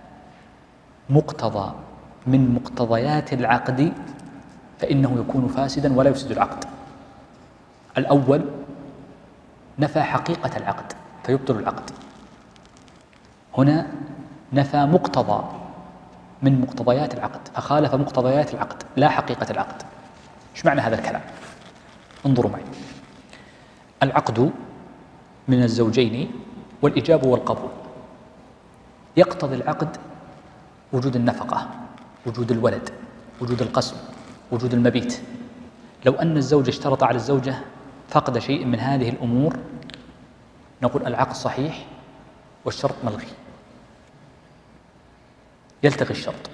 مقتضى من مقتضيات العقد فإنه يكون فاسدا ولا يفسد العقد. الأول نفى حقيقة العقد فيبطل العقد، هنا نفى مقتضى من مقتضيات العقد فخالف مقتضيات العقد لا حقيقة العقد. إيش معنى هذا الكلام؟ انظروا معي. العقد من الزوجين والإجاب والقبول، يقتضي العقد وجود النفقة، وجود الولد، وجود القسم، وجود المبيت. لو أن الزوج اشترط على الزوجة فقد شيء من هذه الأمور نقول العقد صحيح والشرط ملغي، يلتغي الشرط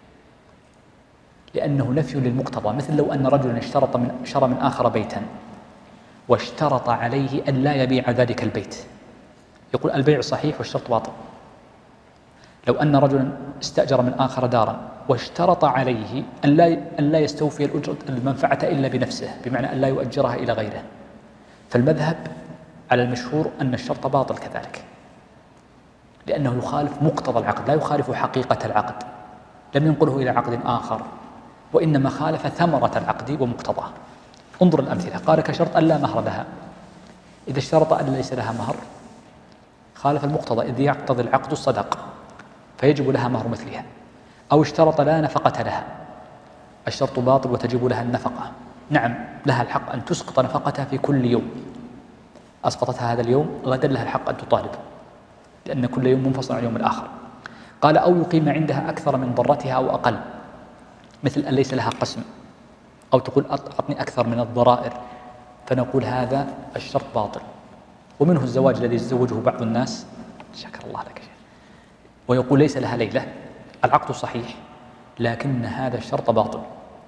لأنه نفي للمقتضى. مثل لو أن رجلا اشترط من شرى من آخر بيتا واشترط عليه أن لا يبيع ذلك البيت، يقول البيع صحيح والشرط باطل. لو أن رجلا استأجر من آخر دارا واشترط عليه أن لا أن لا يستوفي الأجرة المنفعة إلا بنفسه، بمعنى أن لا يؤجرها إلى غيره، فالمذهب على المشهور أن الشرط باطل كذلك، لأنه يخالف مقتضى العقد لا يخالف حقيقة العقد، لم ينقله إلى عقد آخر وإنما خالف ثمرة العقد ومقتضاه. انظر الأمثلة. قال كشرط أن لا مهر لها، إذا اشترط أن ليس لها مهر خالف المقتضى إذ يقتضي العقد الصدق فيجب لها مهر مثلها. أو اشترط لا نفقة لها، الشرط باطل وتجب لها النفقة. نعم لها الحق أن تسقط نفقتها في كل يوم، أسقطتها هذا اليوم غدا لها الحق أن تطالب، لأن كل يوم منفصل عن اليوم الآخر. قال أو يقيم عندها أكثر من ضرتها أو أقل، مثل أن ليس لها قسم أو تقول أعطني أكثر من الضرائر، فنقول هذا الشرط باطل. ومنه الزواج الذي يتزوجه بعض الناس، شكر الله لك، ويقول ليس لها ليلة، العقد صحيح لكن هذا الشرط باطل،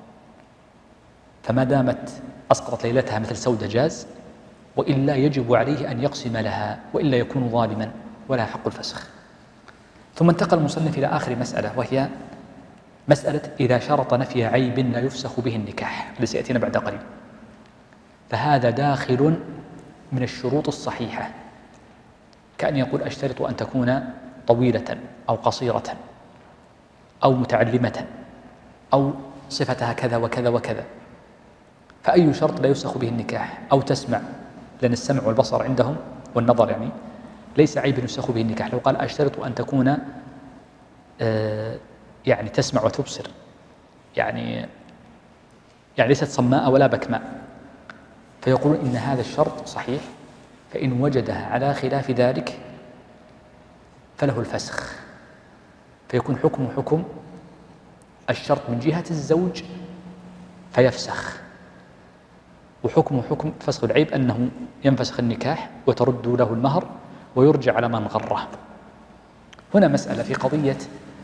فما دامت أسقطت ليلتها مثل سودة جاز، وإلا يجب عليه أن يقسم لها، وإلا يكون ظالما ولا حق الفسخ. ثم انتقل المصنف إلى آخر مسألة، وهي مسألة إذا شرط نفي عيب لا يفسخ به النكاح، الذي سيأتينا بعد قليل، فهذا داخل من الشروط الصحيحة، كأن يقول أشترط أن تكون طويلة أو قصيرة أو متعلمة أو صفتها كذا وكذا وكذا، فأي شرط لا يفسخ به النكاح، أو تسمع، لأن السمع والبصر عندهم والنظر يعني ليس عيب يفسخ به النكاح. لو قال أشترط أن تكون آه يعني تسمع وتبصر، يعني يعني ليست صماء ولا بكماء، فيقولون إن هذا الشرط صحيح، فإن وجدها على خلاف ذلك فله الفسخ، فيكون حكم حكم الشرط من جهة الزوج فيفسخ، وحكم حكم فسخ العيب أنه ينفسخ النكاح وترد له المهر ويرجع على من غره. هنا مسألة في قضية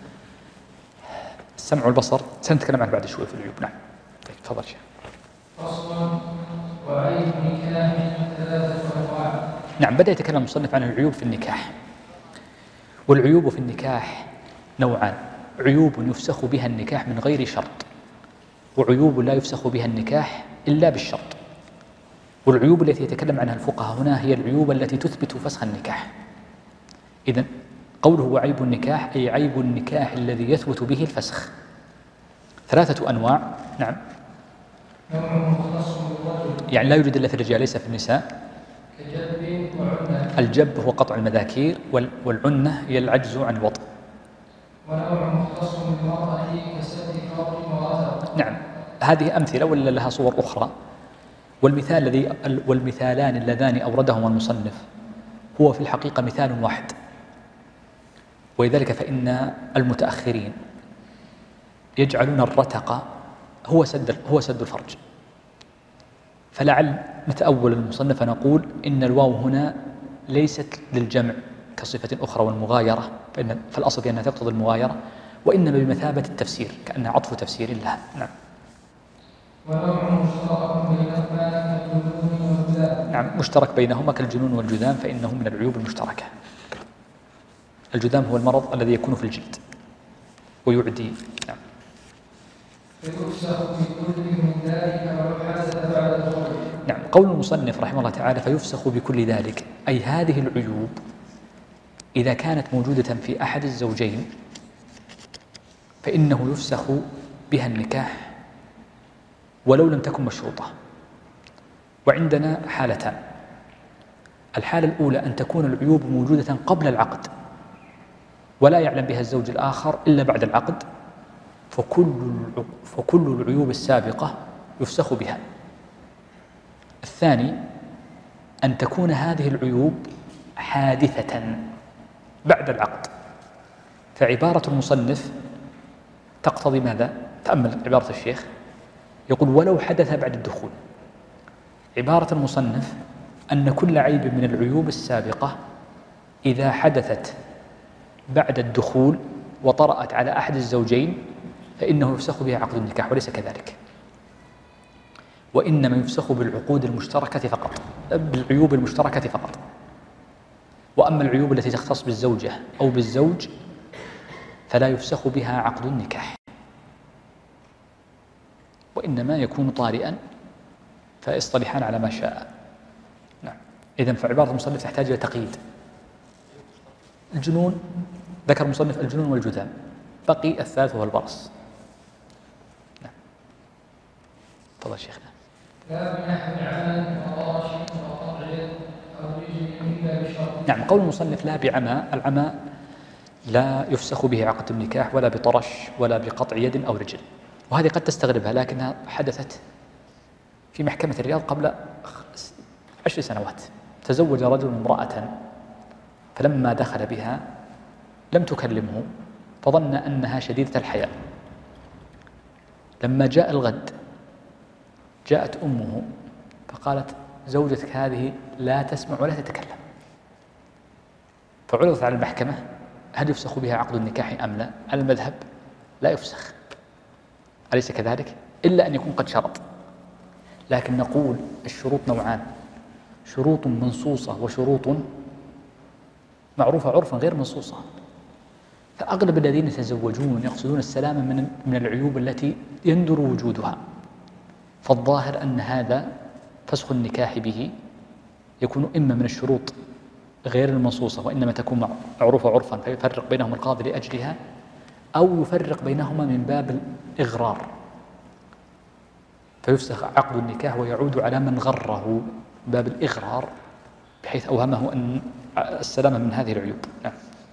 السمع والبصر سنتكلم عنه بعد شوي في العيوب. نعم طيب تفضل شيخ. فصل وعيب نكاح ثلاثة أنواع. نعم، بدأ يتكلم المصنف عن العيوب في النكاح، والعيوب في النكاح نوعان: عيوب يفسخ بها النكاح من غير شرط، وعيوب لا يفسخ بها النكاح إلا بالشرط. والعيوب التي يتكلم عنها الفقهاء هنا هي العيوب التي تثبت فسخ النكاح. إذن قوله وعيب النكاح أي عيب النكاح الذي يثبت به الفسخ. ثلاثة أنواع. نعم، يعني لا يوجد إلا في الرجال ليس في النساء. كجب وعنة. الجب هو قطع المذاكير، والعنة هي العجز عن الوطء. ونوع مختص بالمرأة كسد فرج وغتر. نعم، هذه أمثلة ولا لها صور أخرى. والمثال الذي والمثالان اللذان أوردهما المصنف هو في الحقيقة مثال واحد، ولذلك فإن المتأخرين يجعلون الرتق هو سد هو سد الفرج، فلعل نتأول المصنف نقول إن الواو هنا ليست للجمع كصفة أخرى والمغايرة، فإن فالأصل أنها تقتضي المغايرة، وإنما بمثابة التفسير كأنها عطف تفسير لها. نعم. ونوع مشترك بينهما كالجنون والجذام. نعم، مشترك بينهما كالجنون والجذام، فإنه من العيوب المشتركة. الجذام هو المرض الذي يكون في الجلد ويعدي. نعم. فيفسخ بكل من ذلك ولو حدث بعد الخروج. نعم، قول المصنف رحمه الله تعالى فيفسخ بكل ذلك، أي هذه العيوب إذا كانت موجودة في أحد الزوجين فإنه يفسخ بها النكاح ولو لم تكن مشروطة. وعندنا حالتان: الحالة الأولى أن تكون العيوب موجودة قبل العقد ولا يعلم بها الزوج الآخر إلا بعد العقد، فكل فكل العيوب السابقة يفسخ بها. الثاني أن تكون هذه العيوب حادثة بعد العقد، فعبارة المصنف تقتضي ماذا؟ تأمل عبارة الشيخ، يقول ولو حدث بعد الدخول. عبارة المصنف أن كل عيب من العيوب السابقة إذا حدثت بعد الدخول وطرأت على أحد الزوجين فإنه يفسخ بها عقد النكاح، وليس كذلك، وإنما يفسخ بالعقود المشتركة فقط، بالعيوب المشتركة فقط. وأما العيوب التي تختص بالزوجة أو بالزوج فلا يفسخ بها عقد النكاح، وإنما يكون طارئا فيصطلحان على ما شاء. نعم. إذن فعبارة المصنف تحتاج إلى تقييد. الجنون ذكر المصنف الجنون والجذام، بقي الثالث وهو البرص. نعم. تفضل شيخنا. لا بنحو عمل وراش وقطع يد أو رجل إلا بشرط. نعم، قول المصنف لا بعمى، العمى لا يفسخ به عقد النكاح ولا بطرش ولا بقطع يد أو رجل، وهذه قد تستغربها لكنها حدثت في محكمة الرياض قبل عشر سنوات. تزوج رجل امرأة فلما دخل بها لم تكلمه فظن أنها شديدة الحياء. لما جاء الغد جاءت أمه فقالت زوجتك هذه لا تسمع ولا تتكلم، فعرضت على المحكمة هل يفسخ بها عقد النكاح أم لا؟ على المذهب لا يفسخ، أليس كذلك؟ إلا أن يكون قد شرط. لكن نقول الشروط نوعان، شروط منصوصة وشروط معروفة عرفا غير منصوصة. فأغلب الذين يتزوجون يقصدون السلامة من من العيوب التي يندر وجودها، فالظاهر أن هذا فسخ النكاح به يكون إما من الشروط غير المنصوصة وإنما تكون معروفة عرفا فيفرق بينهم القاضي لأجلها، أو يفرق بينهما من باب الإغرار فيفسخ عقد النكاح ويعود على من غره باب الإغرار بحيث أوهمه أن السلامة من هذه العيوب. نعم.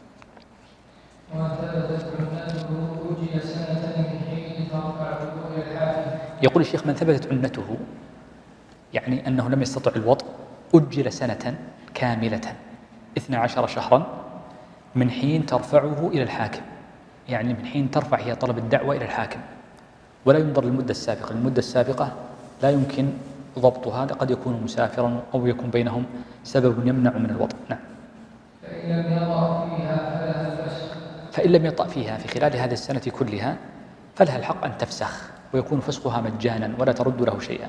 يقول الشيخ من ثبتت عنته يعني أنه لم يستطع الوطء أجل سنة كاملة اثنا عشر شهرا من حين ترفعه إلى الحاكم، يعني من حين ترفع هي طلب الدعوة إلى الحاكم، ولا ينظر للمدة السابقة. المدة السابقة لا يمكن ضبطها، قد يكون مسافرا أو يكون بينهم سبب يمنع من الوطء. نعم. فإن لم يطأ فيها فلها الفسخ فإن لم يطأ فيها في خلال هذه السنة كلها فلها الحق أن تفسخ ويكون فسخها مجانا ولا ترد له شيئا.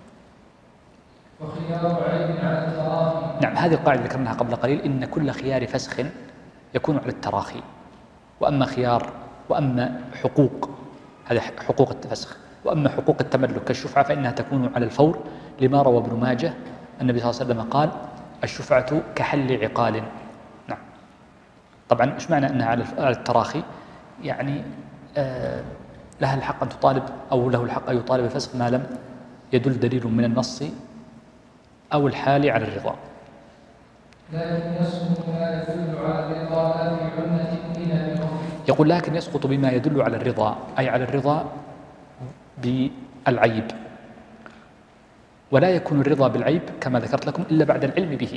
وخيار عيب على التراخي. نعم، هذه القاعدة ذكرناها قبل قليل، إن كل خيار فسخ يكون على التراخي، وأما خيار وأما حقوق هذا حقوق الفسخ، وأما حقوق التملك كالشفعة فإنها تكون على الفور، لما روى ابن ماجه النبي صلى الله عليه وسلم قال الشفعة كحل عقال. نعم. طبعا إيش معنى أنها على التراخي؟ يعني آه لها الحق أن تطالب أو له الحق أن يطالب الفسخ ما لم يدل دليل من النص أو الحال على الرضا. لكن يسقط ما يدل على الرضا لا في عنة إلى بحكم. يقول لكن يسقط بما يدل على الرضا، أي على الرضا بالعيب، ولا يكون الرضا بالعيب كما ذكرت لكم إلا بعد العلم به،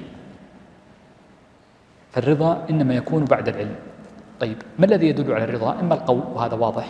فالرضا إنما يكون بعد العلم. طيب ما الذي يدل على الرضا؟ إما القول وهذا واضح،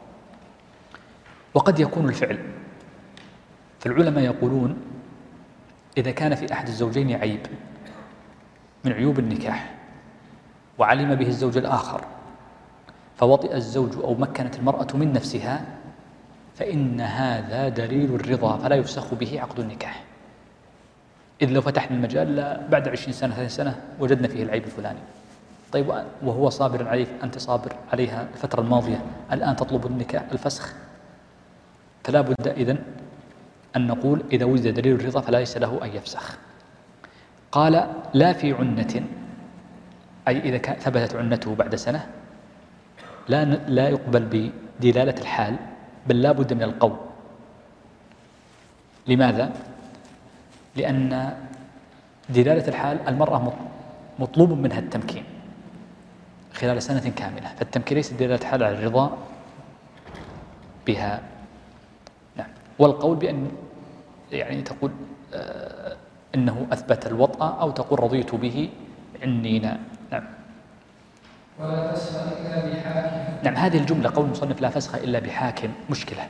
وقد يكون الفعل. فالعلماء يقولون إذا كان في أحد الزوجين عيب من عيوب النكاح وعلم به الزوج الآخر فوطئ الزوج أو مكنت المرأة من نفسها فإن هذا دليل الرضا فلا يفسخ به عقد النكاح. إذ لو فتحنا المجال بعد عشرين سنة ثلاثين سنة وجدنا فيه العيب الفلاني، طيب وهو صابر عليه، أنت صابر عليها الفترة الماضية، الآن تطلب النكاح الفسخ، فلا بد إذن أن نقول إذا وجد دليل الرضا فليس له أن يفسخ. قال لا في عنة، أي إذا ثبتت عنته بعد سنة لا لا يقبل بدلالة الحال بل لا بد من القول. لماذا؟ لأن دلالة الحال المرأة مطلوب منها التمكين خلال سنة كاملة، فالتمكين ليس دلالة حال على الرضا بها. نعم. والقول بأن يعني تقول آه إنه أثبت الوطأ أو تقول رضيت به عنينا. نعم. ولا فسخ إلا بحاكم. نعم، هذه الجملة قول المصنف لا فسخ إلا بحاكم مشكلة،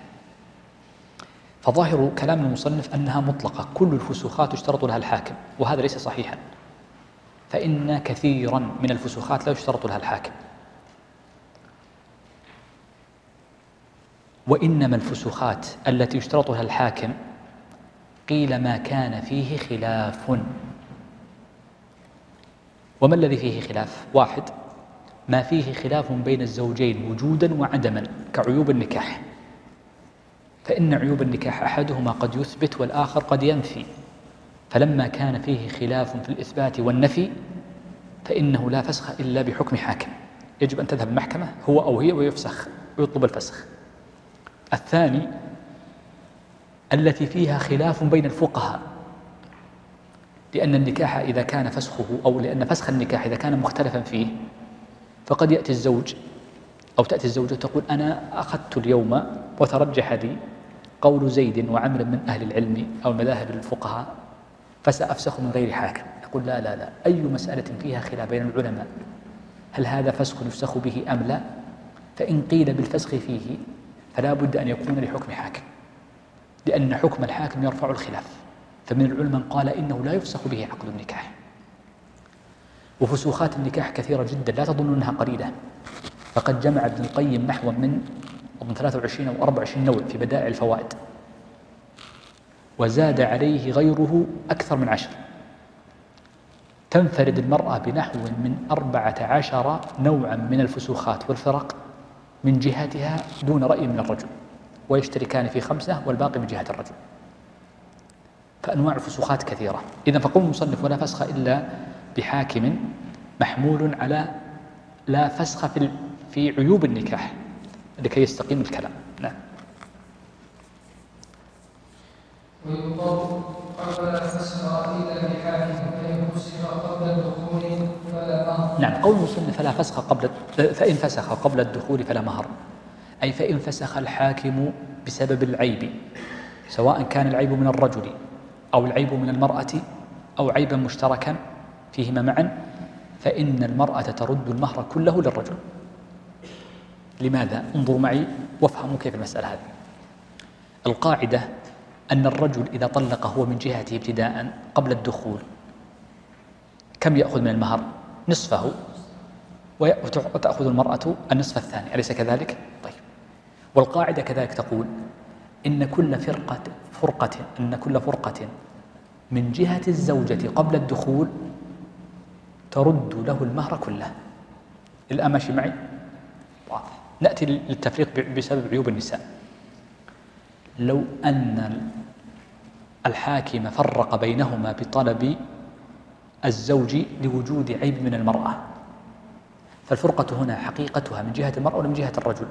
فظاهر كلام المصنف أنها مطلقة، كل الفسوخات يشترط لها الحاكم، وهذا ليس صحيحا، فإن كثيرا من الفسوخات لا يشترط لها الحاكم، وإنما الفسوخات التي يشترط لها الحاكم قيل ما كان فيه خلاف. وما الذي فيه خلاف؟ واحد، ما فيه خلاف بين الزوجين وجودا وعدما كعيوب النكاح، فإن عيوب النكاح أحدهما قد يثبت والآخر قد ينفي، فلما كان فيه خلاف في الإثبات والنفي فإنه لا فسخ إلا بحكم حاكم، يجب أن تذهب المحكمة هو أو هي ويفسخ ويطلب الفسخ. الثاني التي فيها خلاف بين الفقهاء، لأن النكاح إذا كان فسخه أو لأن فسخ النكاح إذا كان مختلفا فيه فقد يأتي الزوج أو تأتي الزوجة تقول أنا أخذت اليوم وترجح لي قول زيد وعمر من أهل العلم أو مذاهب الفقهاء فسأفسخ من غير حاكم. نقول لا لا لا، أي مسألة فيها خلاف بين العلماء هل هذا فسخ يفسخ به أم لا، فإن قيل بالفسخ فيه فلا بد أن يكون لحكم حاكم. لأن حكم الحاكم يرفع الخلاف، فمن العلماء من قال إنه لا يفسخ به عقد النكاح. وفسوخات النكاح كثيرة جدا لا تظن أنها قليلة، فقد جمع ابن القيم نحو من من ثلاثة وعشرين أو أربعة وعشرين نوع في بدائع الفوائد، وزاد عليه غيره أكثر من عشر. تنفرد المرأة بنحو من أربعة عشر نوعا من الفسوخات والفرق من جهتها دون رأي من الرجل، ويشتركان في خمسة والباقي من جهة الرجل. فأنواع الفسوخات كثيرة. إذن فقول المصنف ولا فسخ إلا بحاكم محمول على لا فسخ في في عيوب النكاح لكي يستقيم الكلام. نعم. ويقال قبل فسخ إلا بحاكم فإن فسخ قبل الدخول فلا مهر. نعم. قول المصنف فلا فسخ قبل فإن فسخ قبل الدخول فلا مهر، أي فإن فسخ الحاكم بسبب العيب، سواء كان العيب من الرجل أو العيب من المرأة أو عيبا مشتركا فيهما معا، فإن المرأة ترد المهر كله للرجل. لماذا؟ انظروا معي وافهموا كيف المسألة هذه. القاعدة أن الرجل إذا طلق هو من جهته ابتداء قبل الدخول كم يأخذ من المهر؟ نصفه، وتأخذ المرأة النصف الثاني، أليس كذلك؟ طيب. والقاعدة كذلك تقول إن كل فرقة فرقة إن كل فرقة من جهة الزوجة قبل الدخول ترد له المهر كله. الآن ماشي معي؟ واضح. نأتي للتفريق بسبب عيوب النساء. لو أن الحاكم فرق بينهما بطلب الزوج لوجود عيب من المرأة، فالفرقة هنا حقيقتها من جهة المرأة ولا من جهة الرجل؟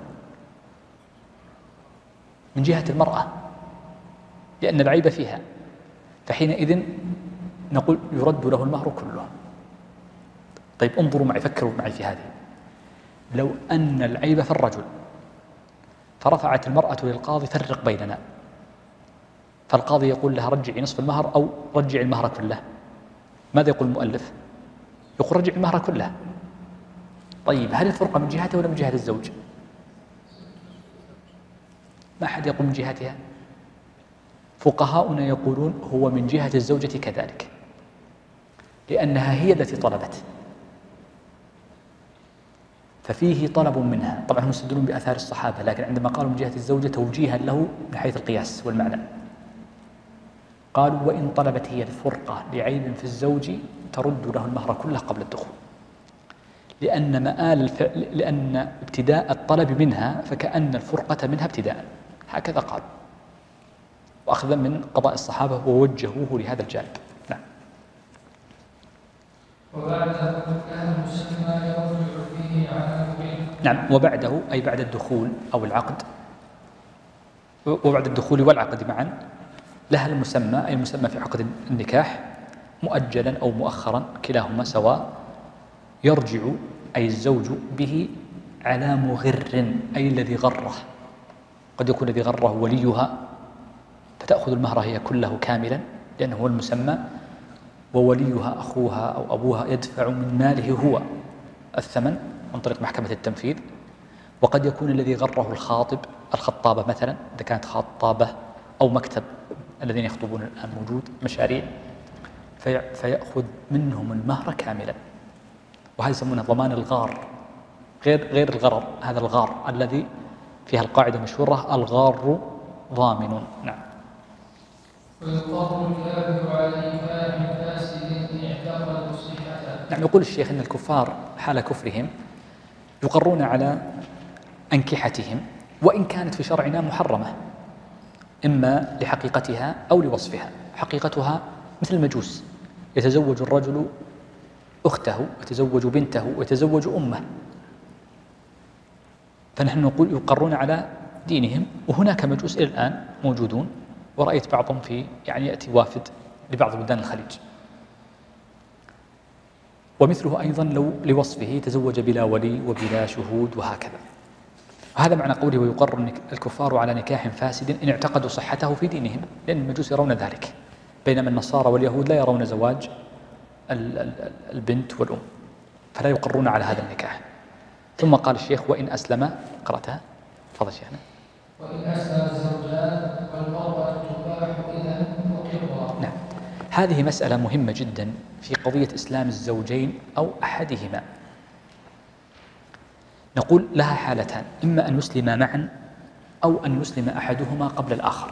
من جهة المرأة، لأن العيب فيها، فحينئذ نقول يرد له المهر كله. طيب انظروا معي، فكروا معي في هذه. لو أن العيب في الرجل فرفعت المرأة للقاضي فرق بيننا، فالقاضي يقول لها رجعي نصف المهر أو رجعي المهر كله، ماذا يقول المؤلف؟ يقول رجعي المهر كله. طيب هل الفرقة من جهته ولا من جهة الزوج؟ ما أحد يقول من جهتها. فقهاؤنا يقولون هو من جهة الزوجة كذلك، لأنها هي التي طلبت، ففيه طلب منها. طبعا هم يستدلون بآثار الصحابة، لكن عندما قالوا من جهة الزوجة توجيها له من حيث القياس والمعنى، قالوا وإن طلبت هي الفرقة لعيب في الزوج ترد له المهر كله قبل الدخول، لأن مآل الف... لأن ابتداء الطلب منها فكأن الفرقة منها ابتداء، هكذا قال، وأخذا من قضاء الصحابة ووجهوه لهذا الجانب. نعم. وبعده كان المسمى يرجع فيه على مبين. نعم. وبعده أي بعد الدخول أو العقد، وبعد الدخول والعقد معا لها المسمى، أي المسمى في عقد النكاح مؤجلا أو مؤخرا كلاهما سواء، يرجع أي الزوج به على مغر، أي الذي غره. قد يكون الذي غره وليها فتأخذ المهر هي كله كاملا لأنه هو المسمى، ووليها أخوها أو أبوها يدفع من ماله هو الثمن عن طريق محكمة التنفيذ. وقد يكون الذي غره الخاطب، الخطابة مثلا إذا كانت خطابة، أو مكتب الذين يخطبون الآن موجود مشاريع، في فيأخذ منهم المهر كاملا، وهذا يسمونه ضمان الغار، غير غير الغرر، هذا الغار الذي فيها القاعدة المشهورة الغار ضامن. نعم. ويقر الكافر على نكاح فاسد اعتقد صحته. نعم. يقول الشيخ إن الكفار حال كفرهم يقرون على أنكحتهم وإن كانت في شرعنا محرمة، إما لحقيقتها أو لوصفها. حقيقتها مثل المجوس، يتزوج الرجل أخته ويتزوج بنته ويتزوج أمه، فنحن نقول يقرون على دينهم. وهناك مجوس إلى الآن موجودون، ورأيت بعضهم في يعني يأتي وافد لبعض بلدان الخليج. ومثله أيضا لو لوصفه تزوج بلا ولي وبلا شهود وهكذا. هذا معنى قوله ويقر الكفار على نكاح فاسد إن اعتقدوا صحته في دينهم، لأن المجوس يرون ذلك، بينما النصارى واليهود لا يرون زواج البنت والأم، فلا يقرون على هذا النكاح. ثم قال الشيخ وإن أسلم، قرأتها؟ تفضل شيخنا. وإن أسلم الزوجان والمرأة هذه مسألة مهمة جدا في قضية إسلام الزوجين أو أحدهما. نقول لها حالتان: إما أن يسلم معا أو أن يسلم أحدهما قبل الآخر.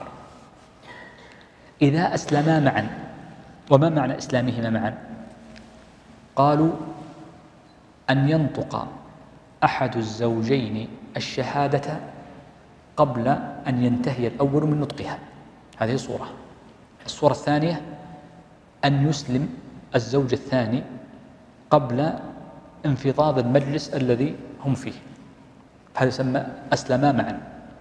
إذا أسلما معا، وما معنى إسلامهما معا؟ قالوا أن ينطق أحد الزوجين الشهادة قبل أن ينتهي الأول من نطقها، هذه صورة. الصورة الثانية أن يسلم الزوج الثاني قبل انفضاض المجلس الذي هم فيه، هذا يسمى أسلما معا.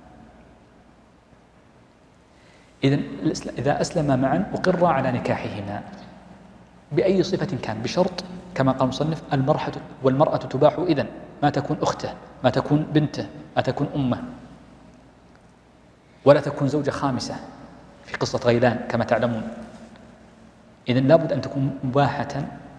إذن إذا أسلما معا أقرا على نكاحهما بأي صفة كان، بشرط كما قال المصنف: المرأة والمرأة تباح إذن، ما تكون أخته، ما تكون بنته، ما تكون أمه، ولا تكون زوجة خامسة في قصة غيلان كما تعلمون. إذن لابد أن تكون مباحة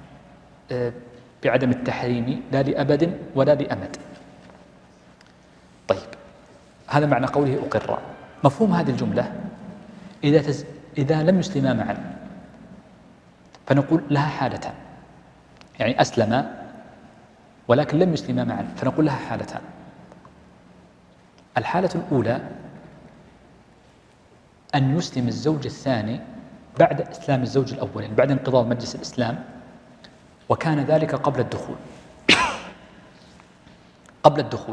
بعدم التحريم، لا لأبد ولا لأمد. طيب، هذا معنى قوله أقر. مفهوم هذه الجملة: إذا, تز... إذا لم يسلما معا فنقول لها حالتان، يعني أسلما ولكن لم يسلما معا، فنقول لها حالتان. الحالة الأولى أن يسلم الزوج الثاني بعد إسلام الزوج الأول، يعني بعد انقضاء مجلس الإسلام، وكان ذلك قبل الدخول قبل الدخول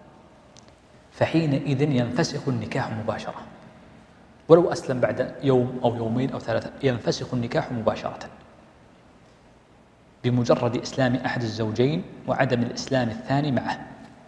فحينئذ ينفسخ النكاح مباشرة، ولو أسلم بعد يوم أو يومين أو ثلاثة ينفسخ النكاح مباشرة بمجرد إسلام أحد الزوجين وعدم الإسلام الثاني معه.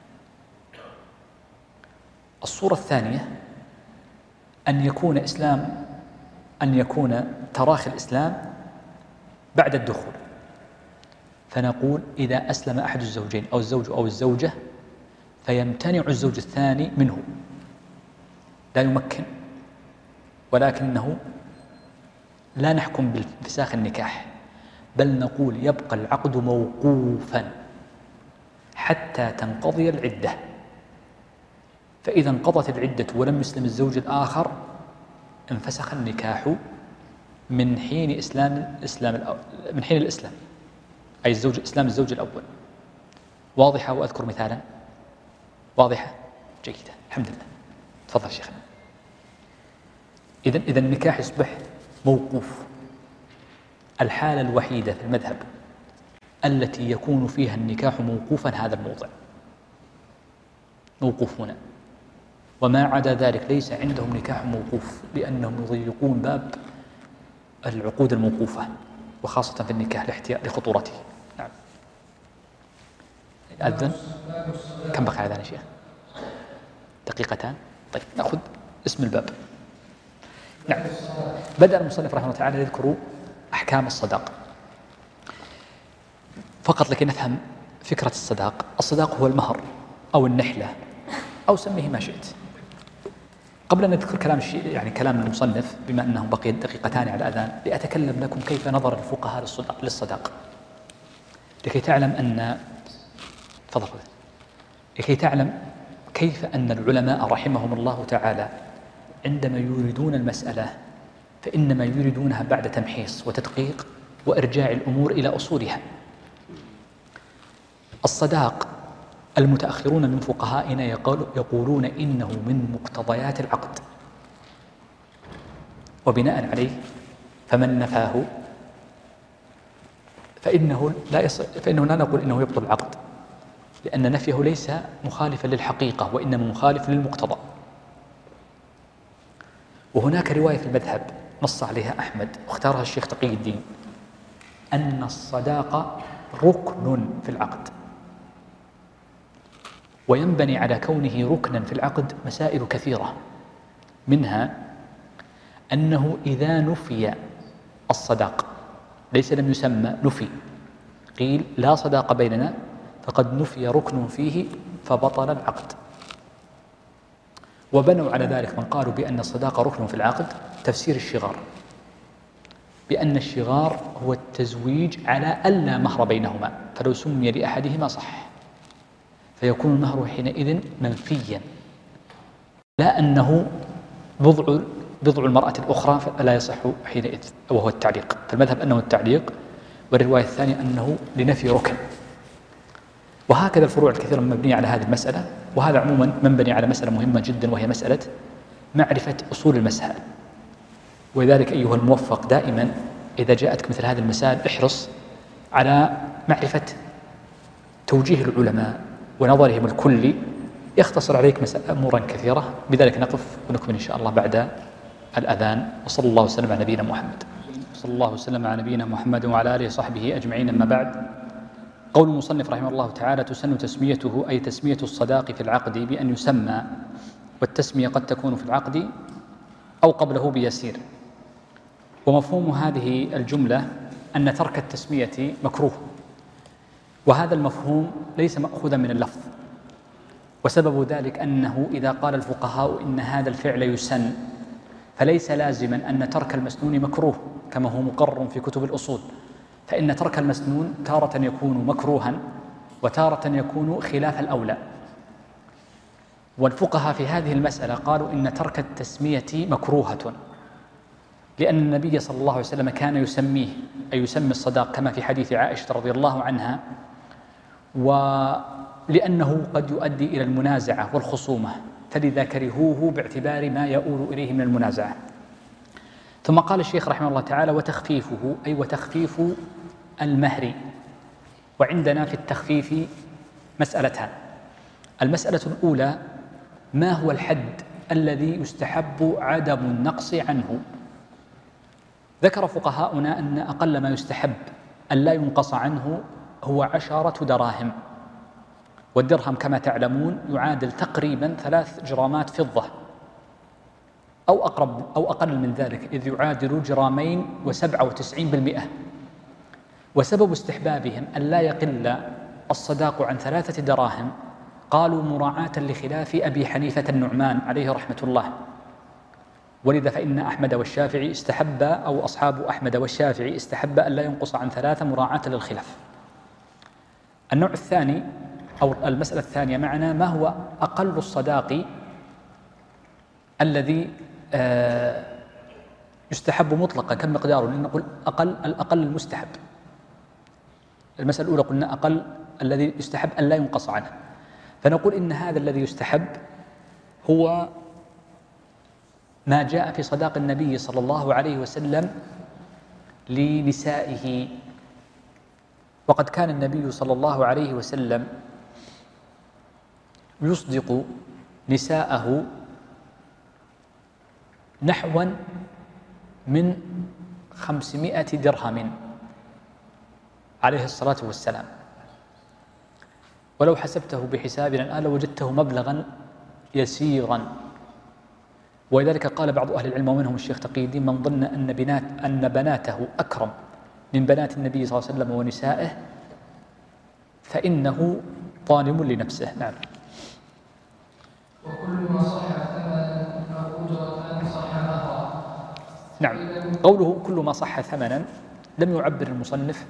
الصورة الثانية أن يكون إسلام أن يكون تراخي الإسلام بعد الدخول، فنقول إذا أسلم أحد الزوجين أو الزوج أو الزوجة فيمتنع الزوج الثاني منه، لا يمكن، ولكنه لا نحكم بانفساخ النكاح، بل نقول يبقى العقد موقوفا حتى تنقضي العدة. فإذا انقضت العدة ولم يسلم الزوج الآخر انفسخ النكاح من حين إسلام الإسلام من حين الإسلام، أي الزوج إسلام الزوج الأول. واضحة؟ وأذكر مثالا. واضحة؟ جيدة، الحمد لله. تفضل شيخنا. إذن إذا النكاح يصبح موقوف. الحالة الوحيدة في المذهب التي يكون فيها النكاح موقوفا هذا الموضع، موقوفون، وما عدا ذلك ليس عندهم نكاح موقوف، لأنهم يضيقون باب العقود الموقوفة، وخاصة في النكاح لخطورته. نعم. أذن كم بقى على ذلك شيخ؟ دقيقتان. طيب، نأخذ اسم الباب. نعم. بدأ المصنف رحمه الله تعالى يذكر أحكام الصداق، فقط لكي نفهم فكرة الصداق. الصداق هو المهر أو النحلة أو سميه ما شئت. قبل أن نذكر كلام الشيء يعني كلام المصنف، بما أنه بقي دقيقتان على الأذان، لأتكلم لكم كيف نظر الفقهاء للصداق للصداق لكي تعلم أن تفضل لكي تعلم كيف أن العلماء رحمهم الله تعالى عندما يريدون المسألة فإنما يريدونها بعد تمحيص وتدقيق وإرجاع الأمور إلى أصولها. الصداق المتأخرون من فقهائنا يقولون إنه من مقتضيات العقد، وبناء عليه فمن نفاه فإنه لا يص... فإنه لا نقول إنه يبطل العقد، لأن نفيه ليس مخالفا للحقيقة وإنما مخالف للمقتضى. وهناك رواية في المذهب نص عليها أحمد واختارها الشيخ تقي الدين، أن الصداق ركن في العقد، وينبني على كونه ركنا في العقد مسائل كثيرة، منها أنه إذا نفي الصداق ليس لم يسمى نفي، قيل لا صداق بيننا، فقد نفي ركن فيه فبطل العقد. وبنوا على ذلك من قالوا بأن الصداق ركن في العقد تفسير الشغار، بأن الشغار هو التزويج على ألا مهر بينهما، فلو سمي لأحدهما صح، فيكون المهر حينئذ منفيا، لا أنه بضع بضع المرأة الأخرى فلا يصح حينئذ، وهو التعليق. فالمذهب أنه التعليق، والرواية الثانية أنه لنفي ركن. وهكذا الفروع الكثيرة مبنية على هذه المسألة. وهذا عموما منبني على مسألة مهمة جدا، وهي مسألة معرفة أصول المسائل. ولذلك أيها الموفق دائما إذا جاءتك مثل هذه المسائل احرص على معرفة توجيه العلماء ونظرهم الكلي، يختصر عليك أمورا كثيرة. بذلك نقف ونكمل إن شاء الله بعد الأذان. وصلى الله وسلم على نبينا محمد. صلى الله وسلم على نبينا محمد وعلى آله وصحبه أجمعين. أما بعد، قول المصنف رحمه الله تعالى: تسن تسميته، أي تسمية الصداق في العقد بأن يسمى، والتسمية قد تكون في العقد أو قبله بيسير. ومفهوم هذه الجملة أن ترك التسمية مكروه، وهذا المفهوم ليس مأخوذا من اللفظ. وسبب ذلك أنه إذا قال الفقهاء إن هذا الفعل يسن، فليس لازما أن ترك المسنون مكروه كما هو مقرر في كتب الأصول، فإن ترك المسنون تارة يكون مكروها وتارة يكون خلاف الأولى. والفقهاء في هذه المسألة قالوا إن ترك التسمية مكروهة، لأن النبي صلى الله عليه وسلم كان يسميه، أي يسمي الصداق كما في حديث عائشة رضي الله عنها، ولأنه قد يؤدي إلى المنازعة والخصومة، فلذا كرهوه باعتبار ما يؤول إليه من المنازعة. ثم قال الشيخ رحمه الله تعالى: وتخفيفه، أي وتخفيف المهر. وعندنا في التخفيف مسألتان. المسألة الأولى: ما هو الحد الذي يستحب عدم النقص عنه؟ ذكر فقهاؤنا أن أقل ما يستحب أن لا ينقص عنه هو عشرة دراهم، والدرهم كما تعلمون يعادل تقريبا ثلاث جرامات فضة أو أقرب أو أقل من ذلك، إذ يعادل جرامين وسبعة وتسعين بالمئة. وسبب استحبابهم أن لا يقل الصداق عن ثلاثة دراهم قالوا مراعاة لخلاف أبي حنيفة النعمان عليه رحمة الله. ولذا فإن أحمد والشافعي استحب، أو أصحاب أحمد والشافعي استحب أن لا ينقص عن ثلاثة مراعاة للخلاف. النوع الثاني أو المسألة الثانية معنا: ما هو أقل الصداق الذي يستحب مطلقا، كم مقداره؟ لنقول أقل الأقل المستحب. المسألة الأولى قلنا أقل الذي يستحب أن لا ينقص عنه، فنقول إن هذا الذي يستحب هو ما جاء في صداق النبي صلى الله عليه وسلم لنسائه. وقد كان النبي صلى الله عليه وسلم يصدق نساءه نحوا من خمسمائة درهم عليه الصلاة والسلام. ولو حسبته بحسابنا الآن لوجدته مبلغا يسيرا. ولذلك قال بعض أهل العلم ومنهم الشيخ تقي الدين: من ظن أن بنات أن بناته أكرم من بنات النبي صلى الله عليه وسلم ونسائه فإنه ظالم لنفسه. نعم. وكل ما صح ثمنا أو أجرة صح مهرا. نعم. قوله كل ما صح ثمنا لم يعبر المصنف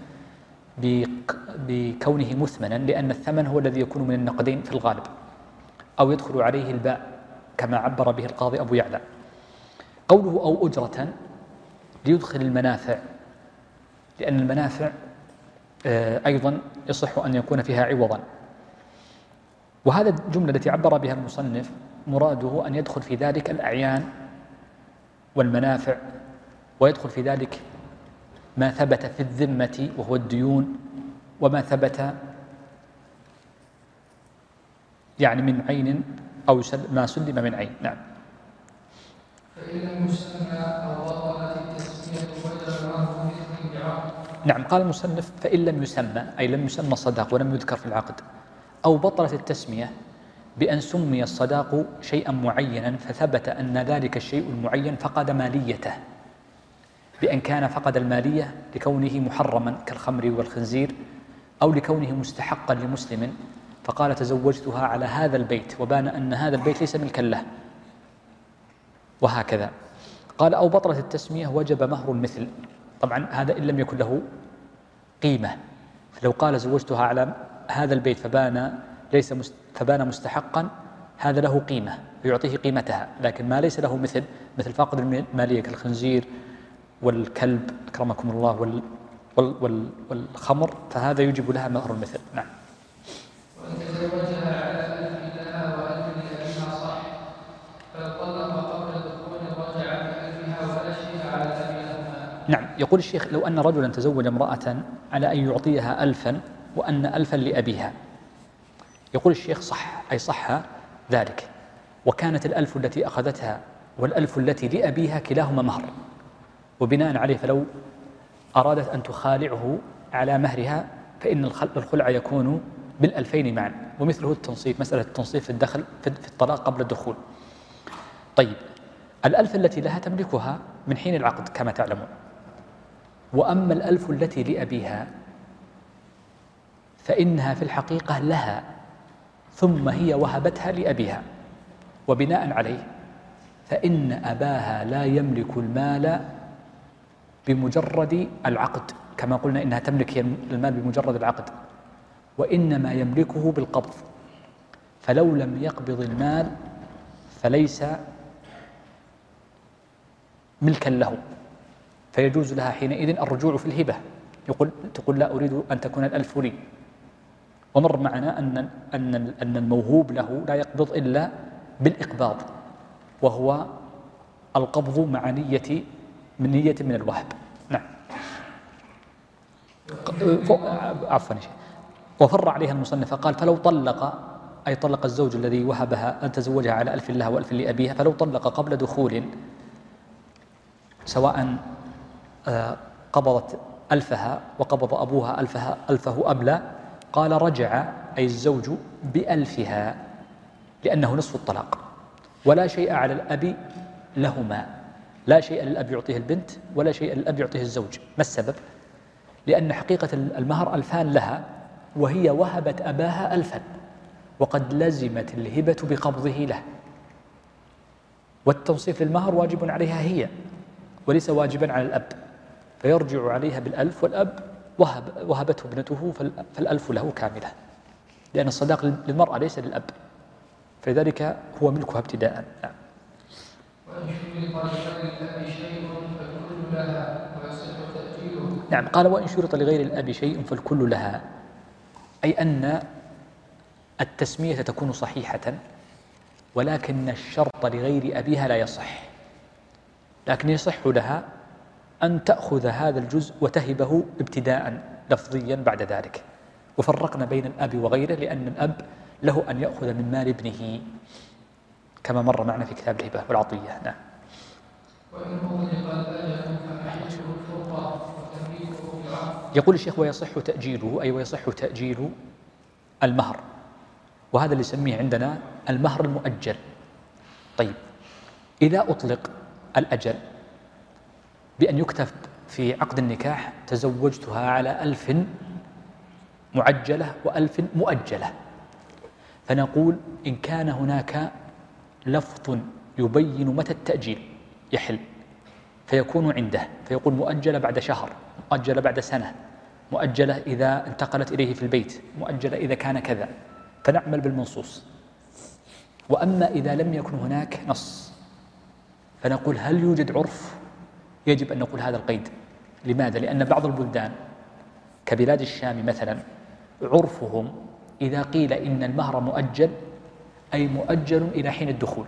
بكونه مثمنا، لأن الثمن هو الذي يكون من النقدين في الغالب، أو يدخل عليه الباء كما عبر به القاضي أبو يعلى. قوله أو أجرة ليدخل المنافع، لأن المنافع أيضا يصح أن يكون فيها عوضا. وهذا الجملة التي عبر بها المصنف مراده أن يدخل في ذلك الأعيان والمنافع، ويدخل في ذلك ما ثبت في الذمة وهو الديون، وما ثبت يعني من عين أو ما سلم من عين. نعم. فإن لم يسمى أو بطلت التسمية وجب له مثل بعقد. نعم. قال المصنف: فإن لم يسمى، أي لم يسمى الصداق ولم يذكر في العقد، أو بطلت التسمية بأن سمي الصداق شيئا معينا فثبت أن ذلك الشيء المعين فقد ماليته، بأن كان فقد المالية لكونه محرما كالخمر والخنزير، أو لكونه مستحقا لمسلم فقال تزوجتها على هذا البيت وبان أن هذا البيت ليس ملكا له، وهكذا. قال: أو بطلت التسمية وجب مهر المثل. طبعا هذا إن لم يكن له قيمة، فلو قال زوجتها على هذا البيت فبان ليس مست... فبان مستحقا، هذا له قيمة فيعطيه قيمتها، لكن ما ليس له مثل مثل فاقد المالية كالخنزير والكلب أكرمكم الله وال وال وال والخمر، فهذا يجب لها مهر المثل. نعم. وإن تزوجها على ألف لها وألف لأبيها صح، فلو طلق قبل الدخول رجع بألفها ولا شيء على أبيها. نعم. يقول الشيخ: لو أن رجلا تزوج امرأة على أن يعطيها ألفا وأن ألفا لأبيها، يقول الشيخ: صح، أي صح ذلك، وكانت الألف التي أخذتها والألف التي لأبيها كلاهما مهر، وبناء عليه فلو أرادت أن تخالعه على مهرها فإن الخلع يكون بالألفين معا، ومثله التنصيف، مسألة التنصيف في الدخل في الطلاق قبل الدخول. طيب، الألف التي لها تملكها من حين العقد كما تعلمون، وأما الألف التي لأبيها فإنها في الحقيقة لها، ثم هي وهبتها لأبيها، وبناء عليه فإن أباها لا يملك المال بمجرد العقد، كما قلنا إنها تملك المال بمجرد العقد، وإنما يملكه بالقبض، فلو لم يقبض المال فليس ملكا له، فيجوز لها حينئذ الرجوع في الهبة. يقول تقول: لا أريد أن تكون الألف لي. ومر معنا أن أن أن الموهوب له لا يقبض إلا بالإقباض، وهو القبض مع نية من نية من الوهب. نعم. عفوا شيء. وفر عليها المصنف قال: فلو طلق، أي طلق الزوج الذي وهبها أن تزوجها على ألف لها وألف لأبيها، فلو طلق قبل دخول سواء قبضت ألفها وقبض أبوها ألفها ألفه أم لا، قال: رجع أي الزوج بألفها، لأنه نصف الطلاق، ولا شيء على الأب لهما، لا شيء للأب يعطيه البنت ولا شيء للأب يعطيه الزوج. ما السبب؟ لأن حقيقة المهر ألفان لها، وهي وهبت أباها ألفا، وقد لزمت الهبة بقبضه له، والتنصيف للمهر واجب عليها هي وليس واجبا على الأب، فيرجع عليها بالألف، والأب وهب وهبته ابنته فالألف له كاملة، لأن الصداق للمرأة ليس للأب، فلذلك هو ملكها ابتداء. نعم. نعم. قال: وإن شرط لغير الأب شيء فالكل لها، أي أن التسمية تكون صحيحة، ولكن الشرط لغير أبيها لا يصح، لكن يصح لها أن تأخذ هذا الجزء وتهبه ابتداء لفظيا بعد ذلك. وفرقنا بين الأب وغيره، لأن الأب له أن يأخذ من مال ابنه كما مر معنا في كتاب الهبة والعطية. نعم. يقول الشيخ: ويصح تأجيله، أي ويصح تأجيل المهر، وهذا اللي يسميه عندنا المهر المؤجل. طيب، إذا أطلق الأجل بأن يكتب في عقد النكاح: تزوجتها على ألف معجلة وألف مؤجلة، فنقول إن كان هناك لفظ يبين متى التأجيل يحل فيكون عنده، فيقول: مؤجلة بعد شهر، مؤجلة بعد سنة، مؤجلة إذا انتقلت إليه في البيت، مؤجلة إذا كان كذا، فنعمل بالمنصوص. وأما إذا لم يكن هناك نص فنقول: هل يوجد عرف؟ يجب أن نقول هذا القيد. لماذا؟ لأن بعض البلدان كبلاد الشام مثلا عرفهم إذا قيل إن المهر مؤجل أي مؤجل إلى حين الدخول،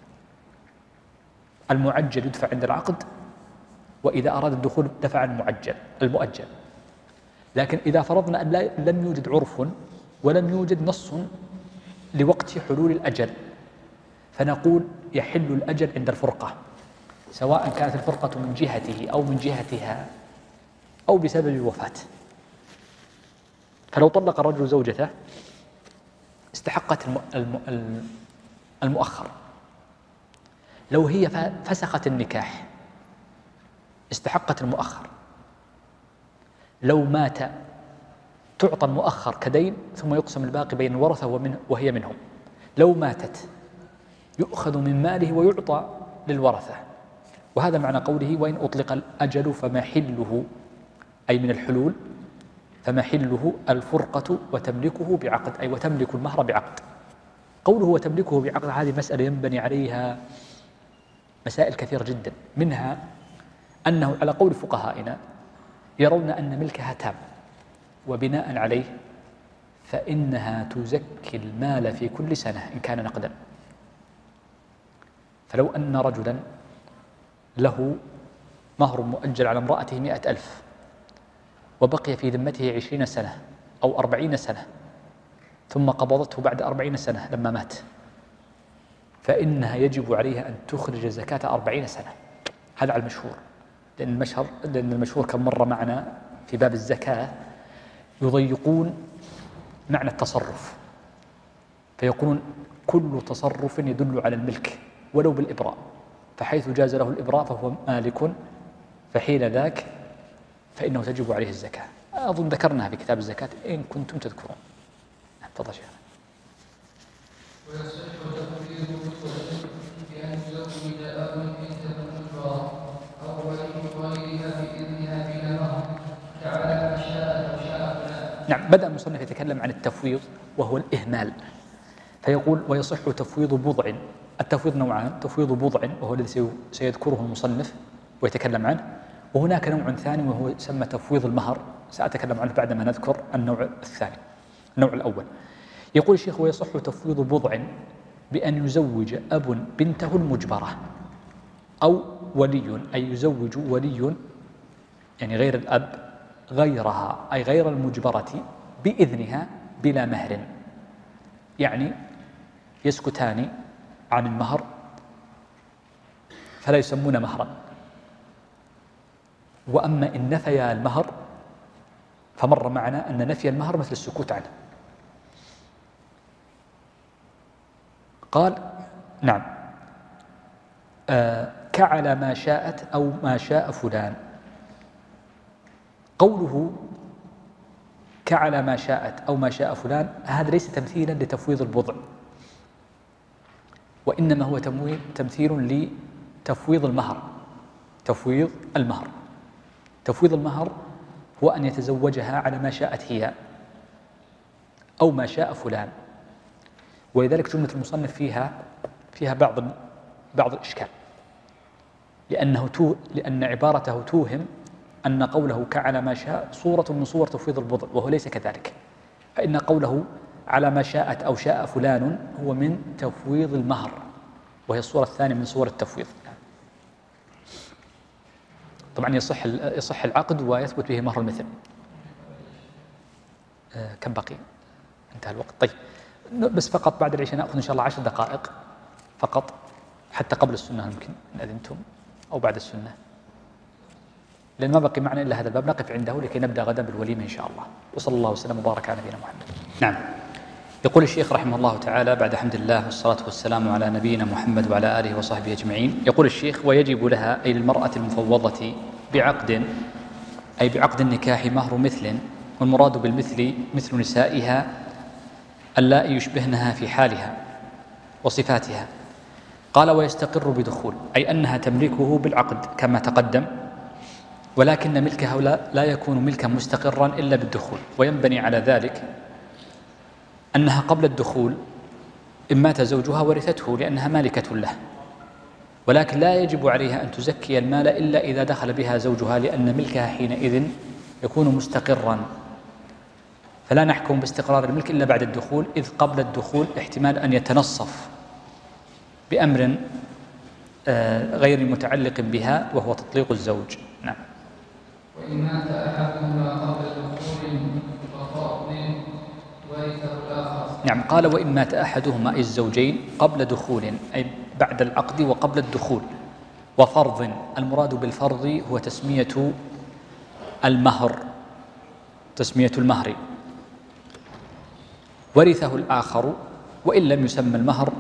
المعجل يدفع عند العقد، وإذا أراد الدخول دفع المعجل المؤجل. لكن إذا فرضنا أن لم يوجد عرف ولم يوجد نص لوقت حلول الأجل، فنقول يحل الأجل عند الفرقة، سواء كانت الفرقة من جهته أو من جهتها أو بسبب الوفاة. فلو طلق الرجل زوجته استحقت المؤخر، لو هي فسخت النكاح استحقت المؤخر، لو مات تعطى المؤخر كدين ثم يقسم الباقي بين الورثة ومن وهي منهم، لو ماتت يؤخذ من ماله ويعطى للورثة. وهذا معنى قوله: وإن أطلق الأجل فمحله، أي من الحلول، فمحله الفرقة وتملكه بعقد، أي وتملك المهر بعقد. قوله وتملكه بعقد، هذه مسألة ينبني عليها مسائل كثيرة جدا، منها أنه على قول فقهائنا يرون أن ملكها تام، وبناء عليه فإنها تزكي المال في كل سنة إن كان نقدا. فلو أن رجلا له مهر مؤجل على امرأته مئة ألف وبقي في ذمته عشرين سنة أو أربعين سنة ثم قبضته بعد أربعين سنة لما مات، فإنها يجب عليها أن تخرج زكاة أربعين سنة. هذا على المشهور، لأن المشهور, لأن المشهور كم مرة معنا في باب الزكاة يضيقون معنى التصرف، فيقولون كل تصرف يدل على الملك ولو بالإبراء، فحيث جاز له الإبراء فهو مالك، فحين ذاك فإنه تجب عليه الزكاة. أظن ذكرناها في كتاب الزكاة إن كنتم تذكرون. تفضل شيخ. ويصح تفويض بأن يزوج أب بنت المجبرة أو ولي غيرها بإذنها بلا مهر فعلى ما شاء أو شاء فلان. نعم، بدأ المصنف يتكلم عن التفويض وهو الإهمال، فيقول ويصح تفويض بضع. التفويض نوعان: تفويض بضع وهو الذي سيذكره المصنف ويتكلم عنه، وهناك نوع ثاني وهو يسمى تفويض المهر، سأتكلم عنه بعدما نذكر النوع الثاني. النوع الأول يقول الشيخ ويصح تفويض بضع بأن يزوج أب بنته المجبرة أو ولي، أي يزوج ولي يعني غير الأب غيرها أي غير المجبرة بإذنها بلا مهر، يعني يسكتان عن المهر فلا يسمون مهرا، وأما إن نفيا المهر فمر معنا أن نفي المهر مثل السكوت عنه. قال نعم آه كعلى ما شاءت أو ما شاء فلان. قوله كعلى ما شاءت أو ما شاء فلان هذا ليس تمثيلا لتفويض البضع، وإنما هو تمثيل لتفويض المهر. تفويض المهر تفويض المهر هو أن يتزوجها على ما شاءت هي أو ما شاء فلان، ولذلك جملة المصنف فيها فيها بعض بعض الإشكال، لأنه تو لأن عبارته توهم أن قوله كعلى ما شاء صورة من صور تفويض البضع، وهو ليس كذلك، فإن قوله على ما شاءت أو شاء فلان هو من تفويض المهر، وهي الصورة الثانية من صور التفويض. طبعا يصح يصح العقد ويثبت به مهر المثل. آه كم بقي؟ انتهى الوقت. طيب بس فقط بعد العشاء نأخذ إن شاء الله عشر دقائق فقط، حتى قبل السنة يمكن إن أذنتم، أو بعد السنة، لأن ما بقي معنا إلا هذا الباب نقف عنده لكي نبدأ غدا بالوليمة إن شاء الله. وصلى الله وسلم وبارك على نبينا محمد. نعم، يقول الشيخ رحمه الله تعالى بعد حمد الله والصلاة والسلام على نبينا محمد وعلى آله وصحبه أجمعين، يقول الشيخ ويجب لها أي للمرأة المفوضة بعقد أي بعقد النكاح مهر مثل، والمراد بالمثل مثل نسائها اللائي يشبهنها في حالها وصفاتها. قال ويستقر بدخول أي أنها تملكه بالعقد كما تقدم، ولكن ملكها لا يكون ملكا مستقرا إلا بالدخول، وينبني على ذلك أنها قبل الدخول إن مات زوجها ورثته لأنها مالكة له، ولكن لا يجب عليها أن تزكي المال إلا إذا دخل بها زوجها، لأن ملكها حينئذ يكون مستقرا، فلا نحكم باستقرار الملك إلا بعد الدخول، إذ قبل الدخول احتمال أن يتنصف بأمر غير متعلق بها وهو تطليق الزوج. نعم. وإن مات أحدهما قبل دخول ففرض ورثه الآخر. نعم، قال وإن مات أحدهما أي الزوجين قبل دخول أي بعد العقد وقبل الدخول، وفرض المراد بالفرض هو تسمية المهر تسمية المهر ورثه الآخر، وإن لم يسمى المهر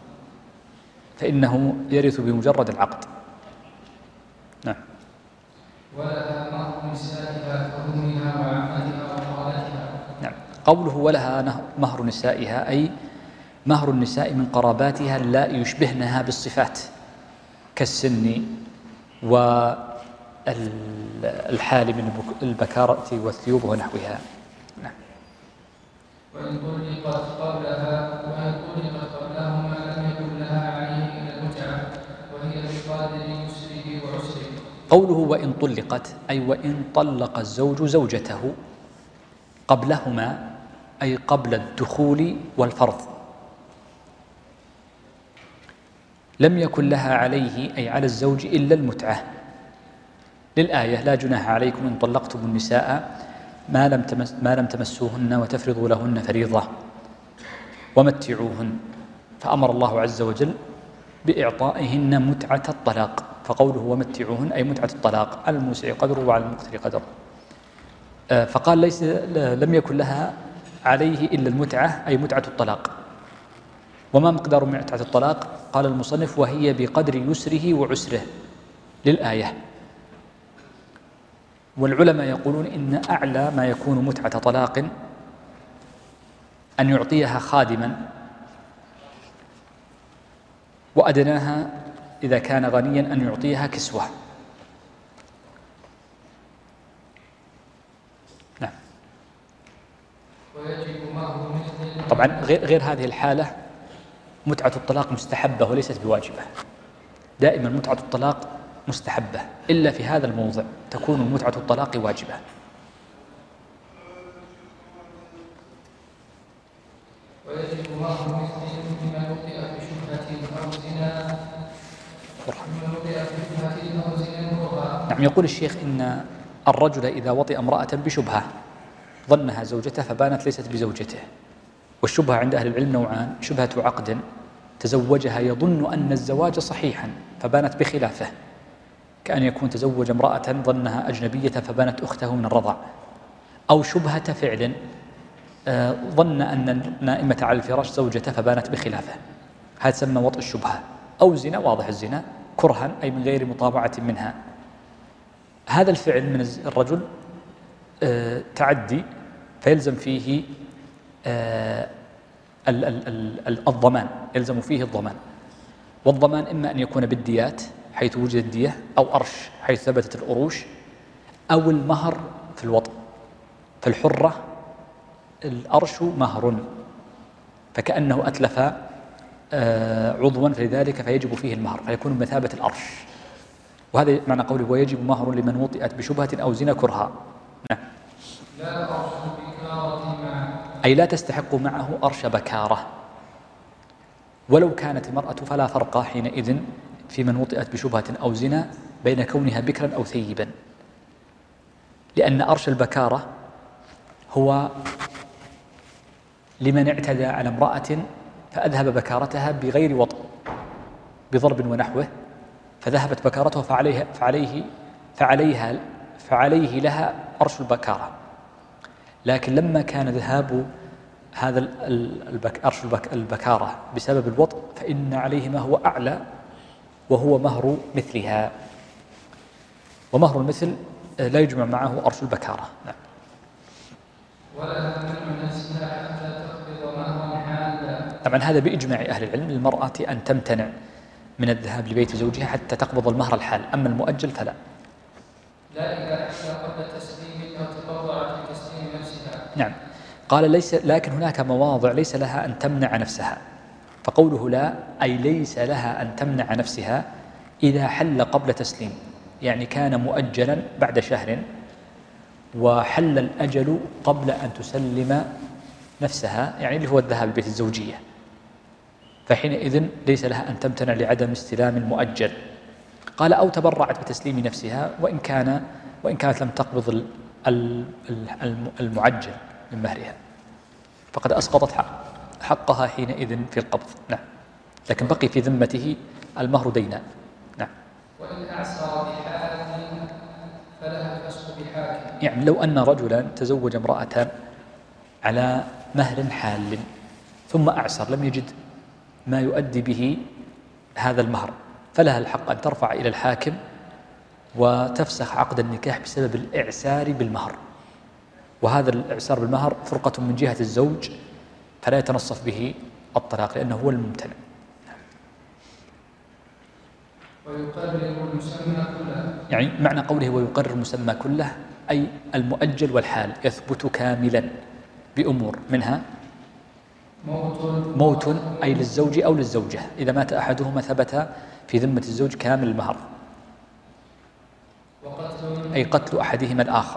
فإنه يرث بمجرد العقد. نعم. ولها مهر نسائها كأمها وعمتها وخالتها. نعم، قوله ولها مهر نسائها أي مهر النساء من قراباتها اللائي يشبهنها بالصفات كالسن والحال من البكارة والثيوب ونحوها. نعم. وإن طلقت قبلها وإن طلقت قوله وإن طلقت أي وإن طلق الزوج زوجته قبلهما أي قبل الدخول والفرض لم يكن لها عليه أي على الزوج إلا المتعة للآية لا جناح عليكم إن طلقتم النساء ما لم تمس ما لم تمسوهن وتفرضوا لهن فريضة ومتعوهن فأمر الله عز وجل بإعطائهن متعة الطلاق فقوله ومتعوهن أي متعة الطلاق على الموسع قدره وعلى المقتر قدره فقال ليس لم يكن لها عليه إلا المتعة أي متعة الطلاق وما مقدار متعة الطلاق قال المصنف وهي بقدر يسره وعسره للآية والعلماء يقولون إن أعلى ما يكون متعة طلاق أن يعطيها خادما وأدناها إذا كان غنيا أن يعطيها كسوة نعم. طبعا غير, غير هذه الحالة متعة الطلاق مستحبة وليست بواجبة دائما متعة الطلاق مستحبة إلا في هذا الموضع تكون متعة الطلاق واجبة ويجب مهر مثل مما وطئ بشبهة أو زنا مما وطئ بشبهة أو زنا. نعم. يقول الشيخ إن الرجل إذا وطئ امرأة بشبهة ظنها زوجته فبانت ليست بزوجته والشبهة عند أهل العلم نوعان شبهة عقد تزوجها يظن أن الزواج صحيحا فبانت بخلافه كأن يكون تزوج امرأة ظنها أجنبية فبانت أخته من الرضع أو شبهة فعل ظن أن النائمة على الفراش زوجته فبانت بخلافه هذا تسمى وطئ الشبهة أو زنا واضح الزنا كرها أي من غير مطابعة منها هذا الفعل من الرجل تعدي فيلزم فيه الضمان يلزم فيه الضمان والضمان إما أن يكون بالديات حيث وجدت دية أو أرش حيث ثبتت الأروش أو المهر في الوطء فالحرة الأرش مهر فكأنه أتلف عضوا فلذلك فيجب فيه المهر فيكون بمثابة الأرش وهذا معنى قوله ويجب مهر لمن وطئت بشبهة أو زنا كرها نعم. لا أرش بكارة معه أي لا تستحق معه أرش بكارة ولو كانت المرأة فلا فرق حينئذ في من وطئت بشبهة أو زنا بين كونها بكرا أو ثيبا لأن أرش البكارة هو لمن اعتدى على امرأة فأذهب بكارتها بغير وطء بضرب ونحوه فذهبت بكارته فعليها فعليه فعليها فعليه لها أرش البكارة لكن لما كان ذهاب هذا البك أرش البك البكارة بسبب الوطء فإن عليه ما هو أعلى وهو مهر مثلها ومهر المثل لا يجمع معه أرش البكارة نعم. ولا منع نفسها حتى تقبض مهرا حالا طبعا هذا بإجماع أهل العلم للمرأة أن تمتنع من الذهاب لبيت زوجها حتى تقبض المهر الحال أما المؤجل فلا لا إذا حتى قبل تسليم أو تطوعت بتسليم نفسها نعم. قال ليس لكن هناك مواضع ليس لها أن تمنع نفسها فقوله لا أي ليس لها أن تمنع نفسها إذا حل قبل تسليم يعني كان مؤجلا بعد شهر وحل الأجل قبل أن تسلم نفسها يعني اللي هو الذهاب لبيت الزوجية فحينئذ ليس لها أن تمتنع لعدم استلام المؤجل قال أو تبرعت بتسليم نفسها وإن كان وإن كانت لم تقبض المعجل من مهرها فقد أسقطت حق حقها حينئذ في القبض نعم لكن بقي في ذمته المهر دينا نعم. وإن أعسر بحال فلها الفسق بحاكم يعني لو أن رجلا تزوج امرأة على مهر حال ثم أعسر لم يجد ما يؤدي به هذا المهر فلها الحق أن ترفع إلى الحاكم وتفسخ عقد النكاح بسبب الإعسار بالمهر وهذا الإعسار بالمهر فرقة من جهة الزوج فلا يتنصف به الطلاق لأنه هو الممتنع ويقرر المسمى كله يعني معنى قوله ويقرر المسمى كله أي المؤجل والحال يثبت كاملا بأمور منها موت موت أي للزوج أو للزوجة إذا مات أحدهما ثبت في ذمة الزوج كامل المهر أي قتل أحدهما الآخر،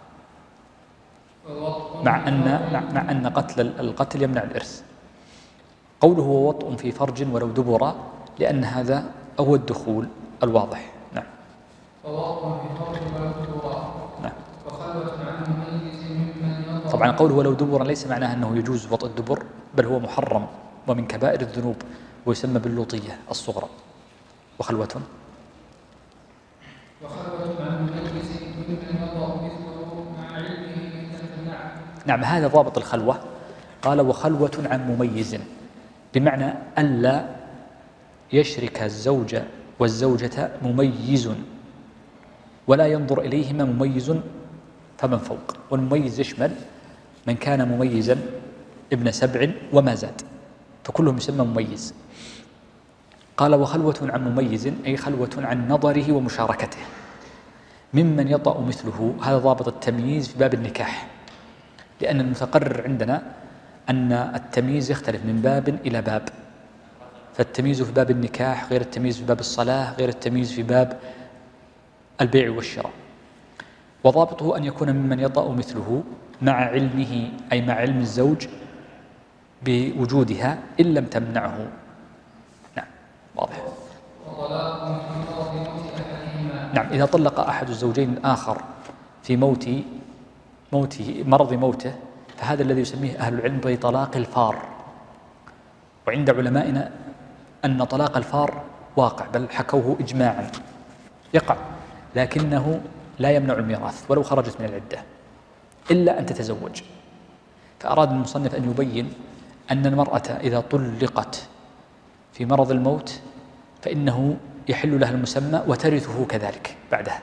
مع أن مع أن قتل القتل يمنع الإرث. قوله ووطء في فرج ولو دبر، لأن هذا هو الدخول الواضح. نعم. ووطء في فرج ولو دبر. نعم. وخلوة عن مميز ممن يطأ. طبعا قوله ولو دبر ليس معناه أنه يجوز وطء الدبر، بل هو محرم ومن كبائر الذنوب ويسمى باللوطية الصغرى. وخلوة وخلوة عن مميز ممن يطأ مثله مع علمه بالنعم. نعم، هذا ضابط الخلوة. قال وخلوة عن مميز، بمعنى ألا يشرك الزوج والزوجة مميز ولا ينظر إليهما مميز فمن فوق. والمميز يشمل من كان مميزا ابن سبع وما زاد، فكلهم يسمى مميز. قال وخلوة عن مميز أي خلوة عن نظره ومشاركته ممن يطأ مثله. هذا ضابط التمييز في باب النكاح، لأن المتقرر عندنا أن التمييز يختلف من باب إلى باب، فالتمييز في باب النكاح غير التمييز في باب الصلاة غير التمييز في باب البيع والشراء. وضابطه أن يكون ممن يطأ مثله مع علمه، أي مع علم الزوج بوجودها إن لم تمنعه. نعم، واضح. نعم، إذا طلق أحد الزوجين الآخر في موت موته مرض موته، فهذا الذي يسميه أهل العلم بطلاق الفار. وعند علمائنا أن طلاق الفار واقع، بل حكوه إجماعا يقع، لكنه لا يمنع الميراث ولو خرجت من العدة إلا أن تتزوج. فأراد المصنف أن يبين أن المرأة إذا طلقت في مرض الموت فإنه يحل لها المسمى وترثه كذلك بعدها،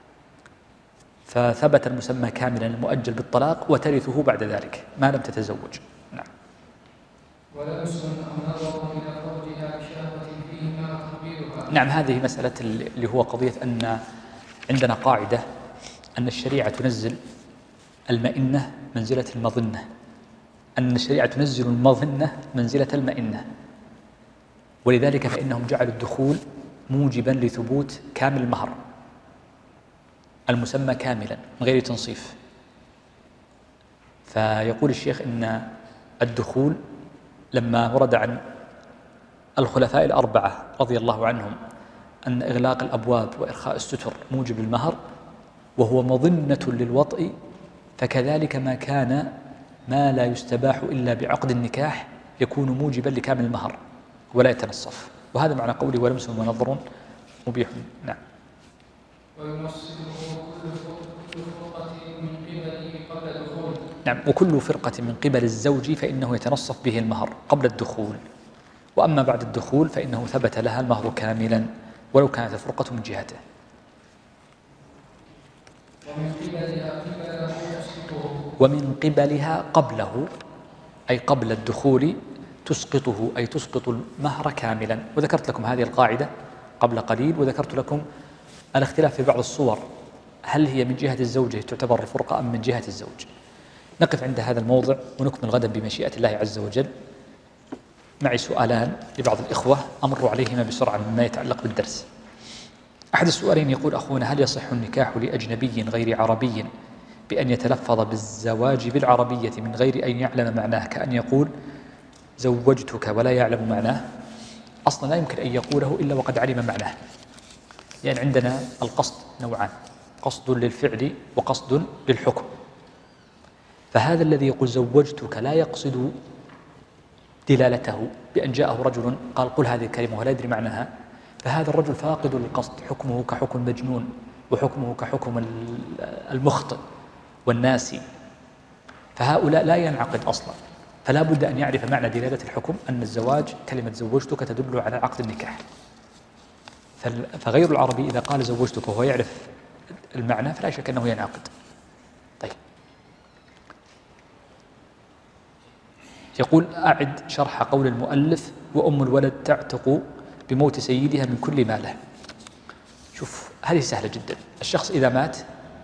فثبت المسمى كاملا المؤجل بالطلاق وترثه بعد ذلك ما لم تتزوج. نعم. ولمس أو نظر إلى فرجها بشهوة فيهما تخبيرها. نعم، هذه مسألة اللي هو قضية أن عندنا قاعدة أن الشريعة تنزل المئنة منزلة المظنة، أن الشريعة تنزل المظنة منزلة المئنة، ولذلك فإنهم جعلوا الدخول موجبا لثبوت كامل المهر المسمى كاملا من غير تنصيف. فيقول الشيخ إن الدخول لما ورد عن الخلفاء الأربعة رضي الله عنهم أن إغلاق الأبواب وإرخاء الستر موجب المهر وهو مظنة للوطء، فكذلك ما كان ما لا يستباح إلا بعقد النكاح يكون موجبا لكامل المهر ولا يتنصف. وهذا معنى قولي ولمس ونظر مبيح. نعم. كل فرقة من قبله قبل الدخول. نعم، وكل فرقة من قبل الزوج فإنه يتنصف به المهر قبل الدخول، وأما بعد الدخول فإنه ثبت لها المهر كاملا ولو كانت الفرقة من جهته. ومن قبلها قبله تسقطه. ومن قبلها قبله أي قبل الدخول تسقطه، أي تسقط المهر كاملا. وذكرت لكم هذه القاعدة قبل قليل، وذكرت لكم الاختلاف في بعض الصور، هل هي من جهة الزوجة تعتبر الفرقة أم من جهة الزوج. نقف عند هذا الموضع ونكمل غدا بمشيئة الله عز وجل. معي سؤالان لبعض الإخوة أمر عليهما بسرعة مما يتعلق بالدرس. أحد السؤالين يقول أخونا: هل يصح النكاح لأجنبي غير عربي بأن يتلفظ بالزواج بالعربية من غير أن يعلم معناه، كأن يقول زوجتك ولا يعلم معناه؟ أصلا لا يمكن أن يقوله إلا وقد علم معناه، لأن يعني عندنا القصد نوعان: قصد للفعل وقصد للحكم. فهذا الذي يقول زوجتك لا يقصد دلالته بأن جاءه رجل قال قل هذه الكلمة ولا يدري معناها، فهذا الرجل فاقد للقصد، حكمه كحكم المجنون وحكمه كحكم المخطئ والناسي، فهؤلاء لا ينعقد أصلا. فلا بد أن يعرف معنى دلالة الحكم، أن الزواج كلمة زوجتك تدل على عقد النكاح. فغير العربي إذا قال زوجتك وهو يعرف المعنى فلا شك أنه ينعقد. طيب، يقول أعد شرح قول المؤلف: وأم الولد تعتق بموت سيدها من كل ما له. شوف، هذه سهلة جدا. الشخص إذا مات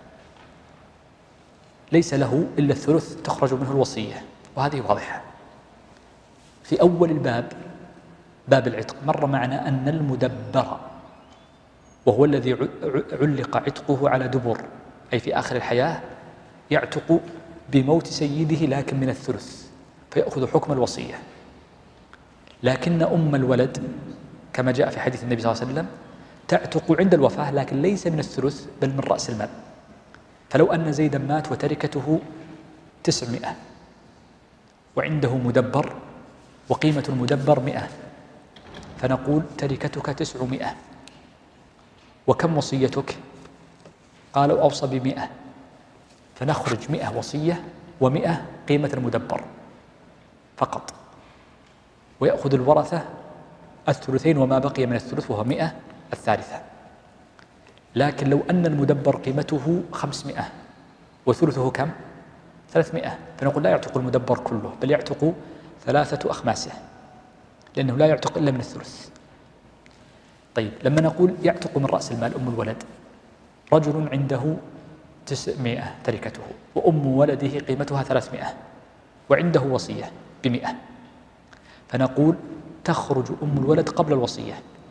ليس له إلا الثلث تخرج منه الوصية، وهذه واضحة. في أول الباب باب العتق مر معنا أن المدبر وهو الذي علق عتقه على دبر، أي في آخر الحياة يعتق بموت سيده لكن من الثلث فيأخذ حكم الوصية. لكن أم الولد كما جاء في حديث النبي صلى الله عليه وسلم تعتق عند الوفاة لكن ليس من الثلث بل من رأس المال. فلو أن زيدا مات وتركته تسعمائة وعنده مدبر وقيمة المدبر مئة، فنقول تركتك تسعمائة، وكم وصيتك؟ قالوا أوصى بمئة، فنخرج مئة وصية ومئة قيمة المدبر فقط، ويأخذ الورثة الثلثين وما بقي من الثلث وهو مئة الثالثة. لكن لو أن المدبر قيمته خمسمائة وثلثه كم؟ ثلاثمائة، فنقول لا يعتق المدبر كله بل يعتق ثلاثة أخماسه، لأنه لا يعتق إلا من الثلث. طيب لما نقول يعتق من رأس المال أم الولد، رجل عنده تسعمائة تركته وأم ولده قيمتها ثلاثمائة وعنده وصية بمئة، فنقول تخرج أم الولد قبل الوصية،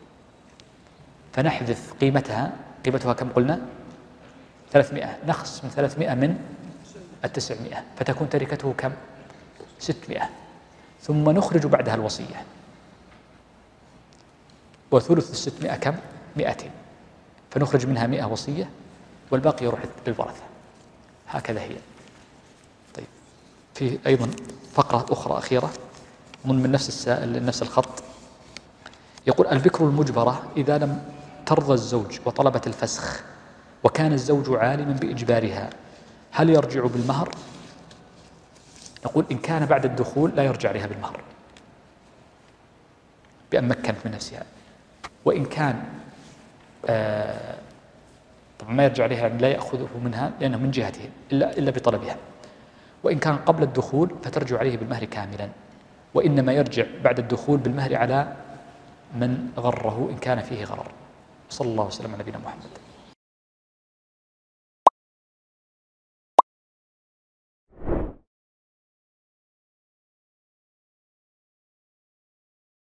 فنحذف قيمتها قيمتها كم قلنا؟ ثلاثمائة، نخص من ثلاثمائة من التسعمائة فتكون تركته كم؟ ستمائة، ثم نخرج بعدها الوصية، وثلث الستمائة كم؟ مئتين، فنخرج منها مئة وصية والباقي يروح للورثة. هكذا هي. طيب في أيضا فقرة أخرى أخيرة من نفس السائل نفس الخط، يقول البكر المجبرة إذا لم ترضى الزوج وطلبت الفسخ وكان الزوج عالما بإجبارها هل يرجع بالمهر؟ نقول إن كان بعد الدخول لا يرجع عليها بالمهر بأن مكنت من نفسها، وإن كان آه طبعا ما يرجع عليها يعني لا يأخذه منها لأنه من جهته إلا, إلا بطلبها، وإن كان قبل الدخول فترجع عليه بالمهر كاملا، وإنما يرجع بعد الدخول بالمهر على من غره إن كان فيه غرر. صلى الله وسلم على نبينا محمد.